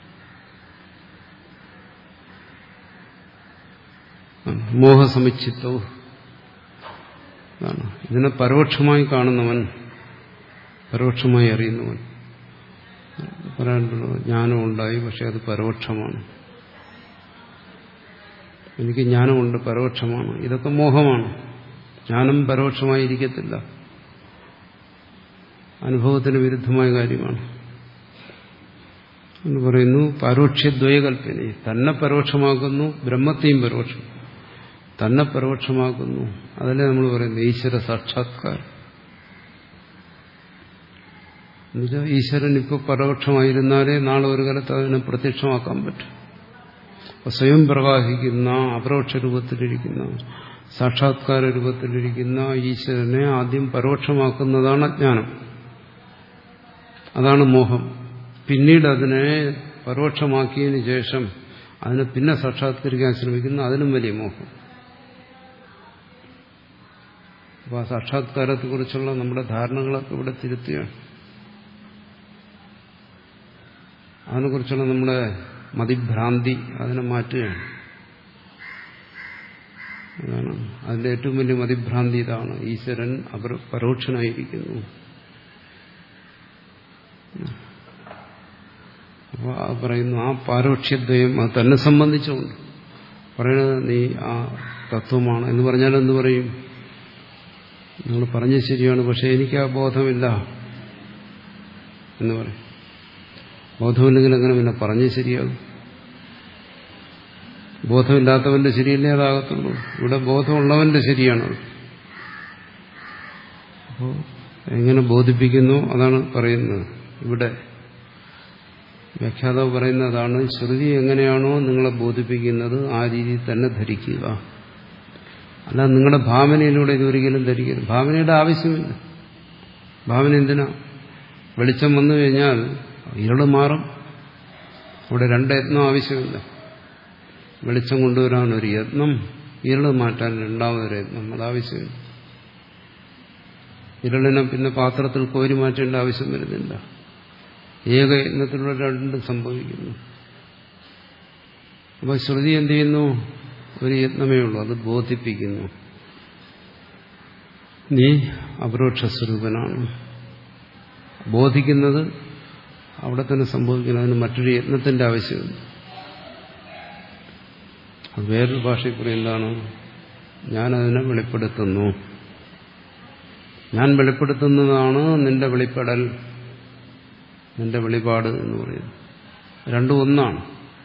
മോഹസമുച്ചിത്തവും ഇതിനെ പരോക്ഷമായി കാണുന്നവൻ, പരോക്ഷമായി അറിയുന്നവൻ. പറയാനുണ്ടല്ലോ, ജ്ഞാനം ഉണ്ടായി, പക്ഷെ അത് പരോക്ഷമാണ്. എനിക്ക് ജ്ഞാനമുണ്ട്, പരോക്ഷമാണ്. ഇതൊക്കെ മോഹമാണ്. ജ്ഞാനം പരോക്ഷമായി ഇരിക്കത്തില്ല, അനുഭവത്തിന് വിരുദ്ധമായ കാര്യമാണ് എന്ന് പറയുന്നു. പരോക്ഷദ്വയകൽപ്പന, തന്നെ പരോക്ഷമാക്കുന്നു, ബ്രഹ്മത്തെയും പരോക്ഷം തന്നെ പരോക്ഷമാക്കുന്നു. അതല്ലേ നമ്മൾ പറയുന്നത് ഈശ്വര സാക്ഷാത്കാരം. എന്നുവെച്ചാൽ ഈശ്വരൻ ഇപ്പോൾ പരോക്ഷമായിരുന്നാലേ നാളെ ഒരു കാലത്ത് അതിനെ പ്രത്യക്ഷമാക്കാൻ പറ്റും. സ്വയം പ്രകാശിക്കുന്ന അപരോക്ഷ രൂപത്തിലിരിക്കുന്ന സാക്ഷാത്കാര രൂപത്തിലിരിക്കുന്ന ഈശ്വരനെ ആദ്യം പരോക്ഷമാക്കുന്നതാണ് അജ്ഞാനം, അതാണ് മോഹം. പിന്നീട് അതിനെ പരോക്ഷമാക്കിയതിന് ശേഷം അതിനെ പിന്നെ സാക്ഷാത്കരിക്കാൻ ശ്രമിക്കുന്ന അതിനും വലിയ മോഹം. അപ്പോൾ ആ സാക്ഷാത്കാരത്തെക്കുറിച്ചുള്ള നമ്മുടെ ധാരണകളൊക്കെ ഇവിടെ തിരുത്തുകയാണ്. അതിനെക്കുറിച്ചുള്ള നമ്മുടെ മതിഭ്രാന്തി അതിനെ മാറ്റുകയാണ്. അതാണ് അതിന്റെ ഏറ്റവും വലിയ മതിഭ്രാന്തി. ഇതാണ് ഈശ്വരൻ പരോക്ഷനായിരിക്കുന്നു. അപ്പോൾ ആ പറയുന്നു ആ പാരോക്ഷ്യദ്വയം അത് തന്നെ സംബന്ധിച്ചുകൊണ്ട് പറയുന്നത് നീ ആ തത്വമാണ് എന്ന് പറഞ്ഞാൽ എന്ത് പറയും? നിങ്ങൾ പറഞ്ഞത് ശരിയാണ്, പക്ഷെ എനിക്ക് ആ ബോധമില്ല എന്ന് പറയും. ബോധമില്ലെങ്കിൽ അങ്ങനെ പിന്നെ പറഞ്ഞ് ശരിയാകും? ബോധമില്ലാത്തവന്റെ ശരിയല്ലേ അതാകത്തുള്ളൂ. ഇവിടെ ബോധമുള്ളവന്റെ ശരിയാണത്. അപ്പോൾ എങ്ങനെ ബോധിപ്പിക്കുന്നു അതാണ് പറയുന്നത്. ഇവിടെ വ്യാഖ്യാതാവ് പറയുന്നതാണ്, ശ്രുതി എങ്ങനെയാണോ നിങ്ങളെ ബോധിപ്പിക്കുന്നത് ആ രീതിയിൽ തന്നെ ധരിക്കുക. അല്ല നിങ്ങളുടെ ഭാവനയിലൂടെ ഇതൊരിക്കലും ധരിക്കരുത്. ഭാവനയുടെ ആവശ്യമില്ല. ഭാവന എന്തിനാ? വെളിച്ചം വന്നു കഴിഞ്ഞാൽ ഇരുള് മാറും. അവിടെ രണ്ട് യത്നം ആവശ്യമില്ല. വെളിച്ചം കൊണ്ടുവരാൻ ഒരു യത്നം, ഇരുള് മാറ്റാൻ രണ്ടാമതൊരു യത്നം, അതാവശ്യമില്ല. ഇരുളിനെ പിന്നെ പാത്രത്തിൽ കോരി മാറ്റേണ്ട ആവശ്യം വരുന്നില്ല. ഏക യത്നത്തിലൂടെ രണ്ടും സംഭവിക്കുന്നു. അപ്പോൾ ശ്രുതി എന്ത് ചെയ്യുന്നു? ഒരു യത്നമേ ഉള്ളൂ, അത് ബോധിപ്പിക്കുന്നു. നീ അപരോക്ഷ സ്വരൂപനാണ്. ബോധിക്കുന്നത് അവിടെ തന്നെ സംഭവിക്കണം. അതിന് മറ്റൊരു യത്നത്തിന്റെ ആവശ്യമില്ല. വേറൊരു ഭാഷയിൽ കൂടി എന്താണ്? ഞാനതിനെ വെളിപ്പെടുത്തുന്നു. ഞാൻ വെളിപ്പെടുത്തുന്നതാണ് നിന്റെ വെളിപ്പെടൽ, നിന്റെ വെളിപാട് എന്ന് പറയുന്നത്. രണ്ടും ഒന്നാണ്.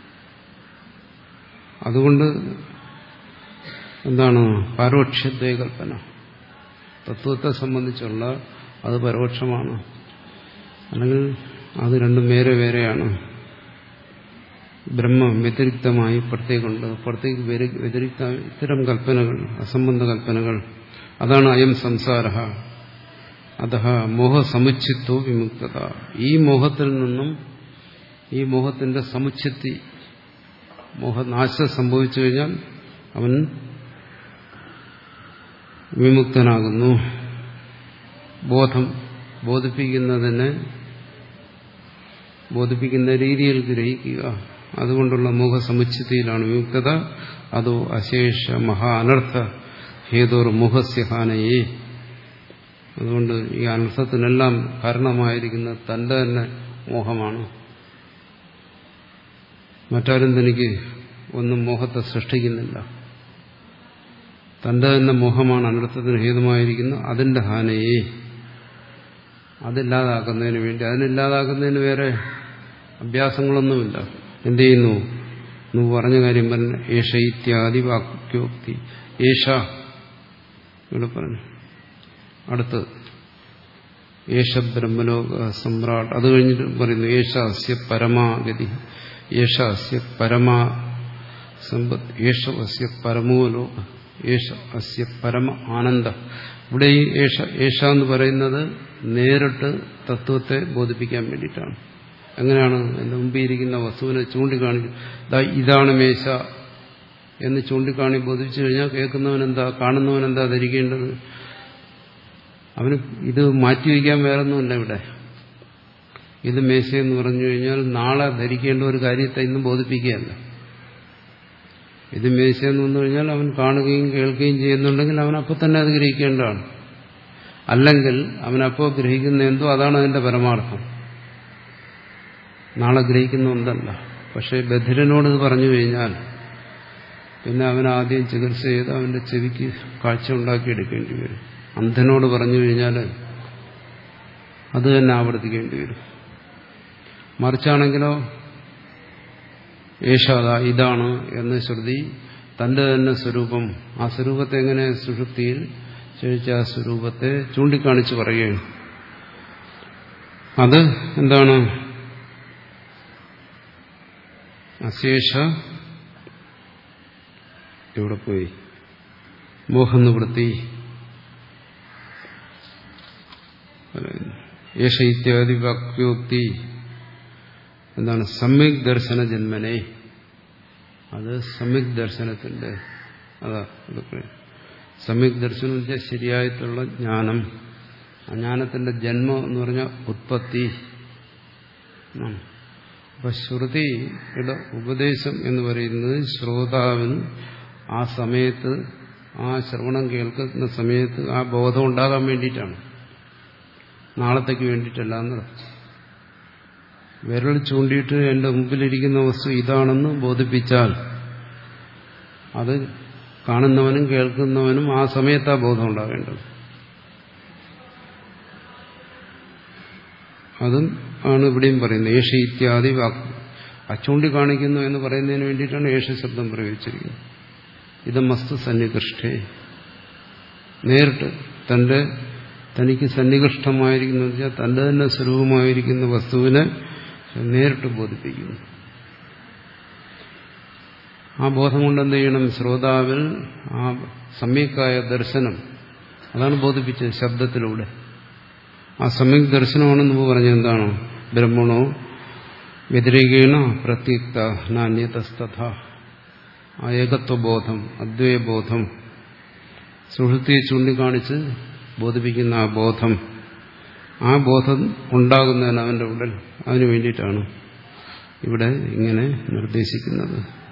അതുകൊണ്ട് എന്താണ് പരോക്ഷദ്വയ കൽപ്പന? തത്വത്തെ സംബന്ധിച്ചുള്ള അത് പരോക്ഷമാണ്, അല്ലെങ്കിൽ അത് രണ്ടും വേറെ വേറെയാണ്. ബ്രഹ്മം വ്യതിരിക്തമായി പ്രത്യേകമുണ്ട്, പ്രത്യേക വ്യതിരിക്ത ഇത്തരം കൽപ്പനകൾ, അസംബന്ധ കൽപ്പനകൾ, അതാണ് അയം സംസാര. അതഹ മോഹസമുച്ചിത്തോ വിമുക്തത. ഈ മോഹത്തിൽ നിന്നും, ഈ മോഹത്തിന്റെ സമുച്ചിത്തി, മോഹനാശം സംഭവിച്ചു കഴിഞ്ഞാൽ അവൻ വിമുക്തനാകുന്നു. ബോധം ബോധിപ്പിക്കുന്നതിനെ ബോധിപ്പിക്കുന്ന രീതിയിൽ ഗ്രഹിക്കുക, അതുകൊണ്ടുള്ള മോഹസമുച്ചിത്തിയിലാണ് വിമുക്തത. അതോ അശേഷ മഹാ അനർത്ഥ ഹേതോർ മോഹസ്യഹാനയെ. അതുകൊണ്ട് ഈ അനർത്ഥത്തിനെല്ലാം കാരണമായിരിക്കുന്നത് തന്റെ തന്നെ മോഹമാണ്. മറ്റാരും തനിക്ക് ഒന്നും മോഹത്തെ സൃഷ്ടിക്കുന്നില്ല. തന്റെ തന്നെ മോഹമാണ് അനർത്ഥത്തിന് ഹേതുമായിരിക്കുന്നത്. അതിന്റെ ഹാനയെ, അതില്ലാതാക്കുന്നതിന് വേണ്ടി, അതിനില്ലാതാക്കുന്നതിന് വേറെ അഭ്യാസങ്ങളൊന്നുമില്ല. എന്ത് ചെയ്യുന്നു? എന്ന് പറഞ്ഞ കാര്യം പറഞ്ഞ ഏഷ ഇത്യാദി വാക്യോക്തി. ഏഷ ഇവിടെ പറഞ്ഞു. അടുത്ത് ഏഷ ബ്രഹ്മലോക സമ്രാട്ട്. അത് കഴിഞ്ഞിട്ട് പറയുന്നു ഏഷ അസ്യ പരമാഗതി, ഏഷ അസ്യ പരമാ സമ്പത്ത്, ഏഷ അസ്യ പരമോലോക, ഏഷ അസ്യ പരമ ആനന്ദ. ഇവിടെ ഈ ഏഷ ഏഷ എന്ന് പറയുന്നത് നേരിട്ട് തത്വത്തെ ബോധിപ്പിക്കാൻ വേണ്ടിയിട്ടാണ്. എങ്ങനെയാണ്? എൻ്റെ മുമ്പിരിക്കുന്ന വസ്തുവിനെ ചൂണ്ടിക്കാണിക്കും. ഇതാണ് മേശ എന്ന് ചൂണ്ടിക്കാണി ബോധിപ്പിച്ചു കഴിഞ്ഞാൽ കേൾക്കുന്നവനെന്താ, കാണുന്നവനെന്താ ധരിക്കേണ്ടത്? അവന് ഇത് മാറ്റിവെക്കാൻ വേറൊന്നുമില്ല. ഇവിടെ ഇത് മേശയെന്ന് പറഞ്ഞു കഴിഞ്ഞാൽ നാളെ ധരിക്കേണ്ട ഒരു കാര്യത്തെ ഇന്നും ബോധിപ്പിക്കുകയല്ല. ഇത് മേശയെന്ന് വന്നു കഴിഞ്ഞാൽ അവൻ കാണുകയും കേൾക്കുകയും ചെയ്യുന്നുണ്ടെങ്കിൽ അവനപ്പോൾ തന്നെ അത് ഗ്രഹിക്കേണ്ടതാണ്. അല്ലെങ്കിൽ അവനപ്പോൾ ഗ്രഹിക്കുന്ന എന്തോ അതാണ് അതിന്റെ പരമാർത്ഥം. നാളെ ഗ്രഹിക്കുന്ന ഒന്നല്ല. പക്ഷെ ബധിരനോട് ഇത് പറഞ്ഞു കഴിഞ്ഞാൽ പിന്നെ അവൻ ആദ്യം ചികിത്സ ചെയ്ത് അവന്റെ ചെവിക്ക് കാഴ്ച ഉണ്ടാക്കിയെടുക്കേണ്ടി വരും. അന്ധനോട് പറഞ്ഞു കഴിഞ്ഞാൽ അത് തന്നെ ആവർത്തിക്കേണ്ടി വരും. മറിച്ചാണെങ്കിലോ ഏഷാദ ഇതാണ് എന്ന് ശ്രുതി തന്റെ തന്നെ സ്വരൂപം, ആ സ്വരൂപത്തെ എങ്ങനെ സുഷുപ്തിയിൽ ശേഷിച്ച ആ സ്വരൂപത്തെ ചൂണ്ടിക്കാണിച്ച് പറയുകയാണ്. അത് എന്താണ്? അശേഷ എവിടെ പോയി? മോഹനിവൃത്തി. യേശ ഇത്യാദി വാക്യോക്തി എന്താണ്? സമ്യക് ദർശന ജന്മനെ. അത് സമ്യക് ദർശനത്തിന്റെ അതാ സമ്യക് ദർശനം വെച്ചാൽ ശരിയായിട്ടുള്ള ജ്ഞാനം. ആ ജ്ഞാനത്തിന്റെ ജന്മം എന്ന് പറഞ്ഞാൽ ഉത്പത്തി. അപ്പൊ ശ്രുതിയുടെ ഉപദേശം എന്ന് പറയുന്നത് ശ്രോതാവിന് ആ സമയത്ത്, ആ ശ്രവണം കേൾക്കുന്ന സമയത്ത് ആ ബോധം ഉണ്ടാകാൻ വേണ്ടിയിട്ടാണ്, നാളത്തേക്ക് വേണ്ടിയിട്ടല്ല എന്നർത്ഥം. വിരൽ ചൂണ്ടിയിട്ട് എൻ്റെ മുമ്പിലിരിക്കുന്ന വസ്തു ഇതാണെന്ന് ബോധിപ്പിച്ചാൽ അത് കാണുന്നവനും കേൾക്കുന്നവനും ആ സമയത്ത് ആ ബോധം ഉണ്ടാവേണ്ടത്. അതും ആണ് ഇവിടെയും പറയുന്നത്. ഏഷ ഇത്യാദി വാക്ക്. ആ ചൂണ്ടിക്കാണിക്കുന്നു എന്ന് പറയുന്നതിന് വേണ്ടിയിട്ടാണ് ഏഷ ശബ്ദം പ്രയോഗിച്ചിരിക്കുന്നത്. ഇത് മസ്തു സന്നികൃഷ്ടേ. നേരിട്ട് തന്റെ തനിക്ക് സന്നികൃഷ്ടമായിരിക്കുന്ന വെച്ചാൽ തന്റെ തന്നെ സ്വരൂപമായിരിക്കുന്ന വസ്തുവിനെ നേരിട്ട് ബോധിപ്പിക്കുന്നു. ആ ബോധം കൊണ്ട് എന്ത് ചെയ്യണം? ശ്രോതാവിൽ ആ സമ്യക്കായ ദർശനം, അതാണ് ബോധിപ്പിച്ചത് ശബ്ദത്തിലൂടെ. ആ സമ്യക് ദർശനമാണെന്ന് മുമ്പ് പറഞ്ഞത് എന്താണ്? ബ്രഹ്മണോ വ്യതിരേകേണ പ്രത്യുക്ത നാന്യതസ്തഥ. ആ ഏകത്വബോധം, അദ്വൈതബോധം, സുഷുപ്തിയെ ചൂണ്ടിക്കാണിച്ച് ബോധിപ്പിക്കുന്ന ആ ബോധം, ആ ബോധം ഉണ്ടാകുന്നതിന് അവന്റെ ഉള്ളിൽ, അതിനു വേണ്ടിയിട്ടാണ് ഇവിടെ ഇങ്ങനെ നിർദ്ദേശിക്കുന്നത്.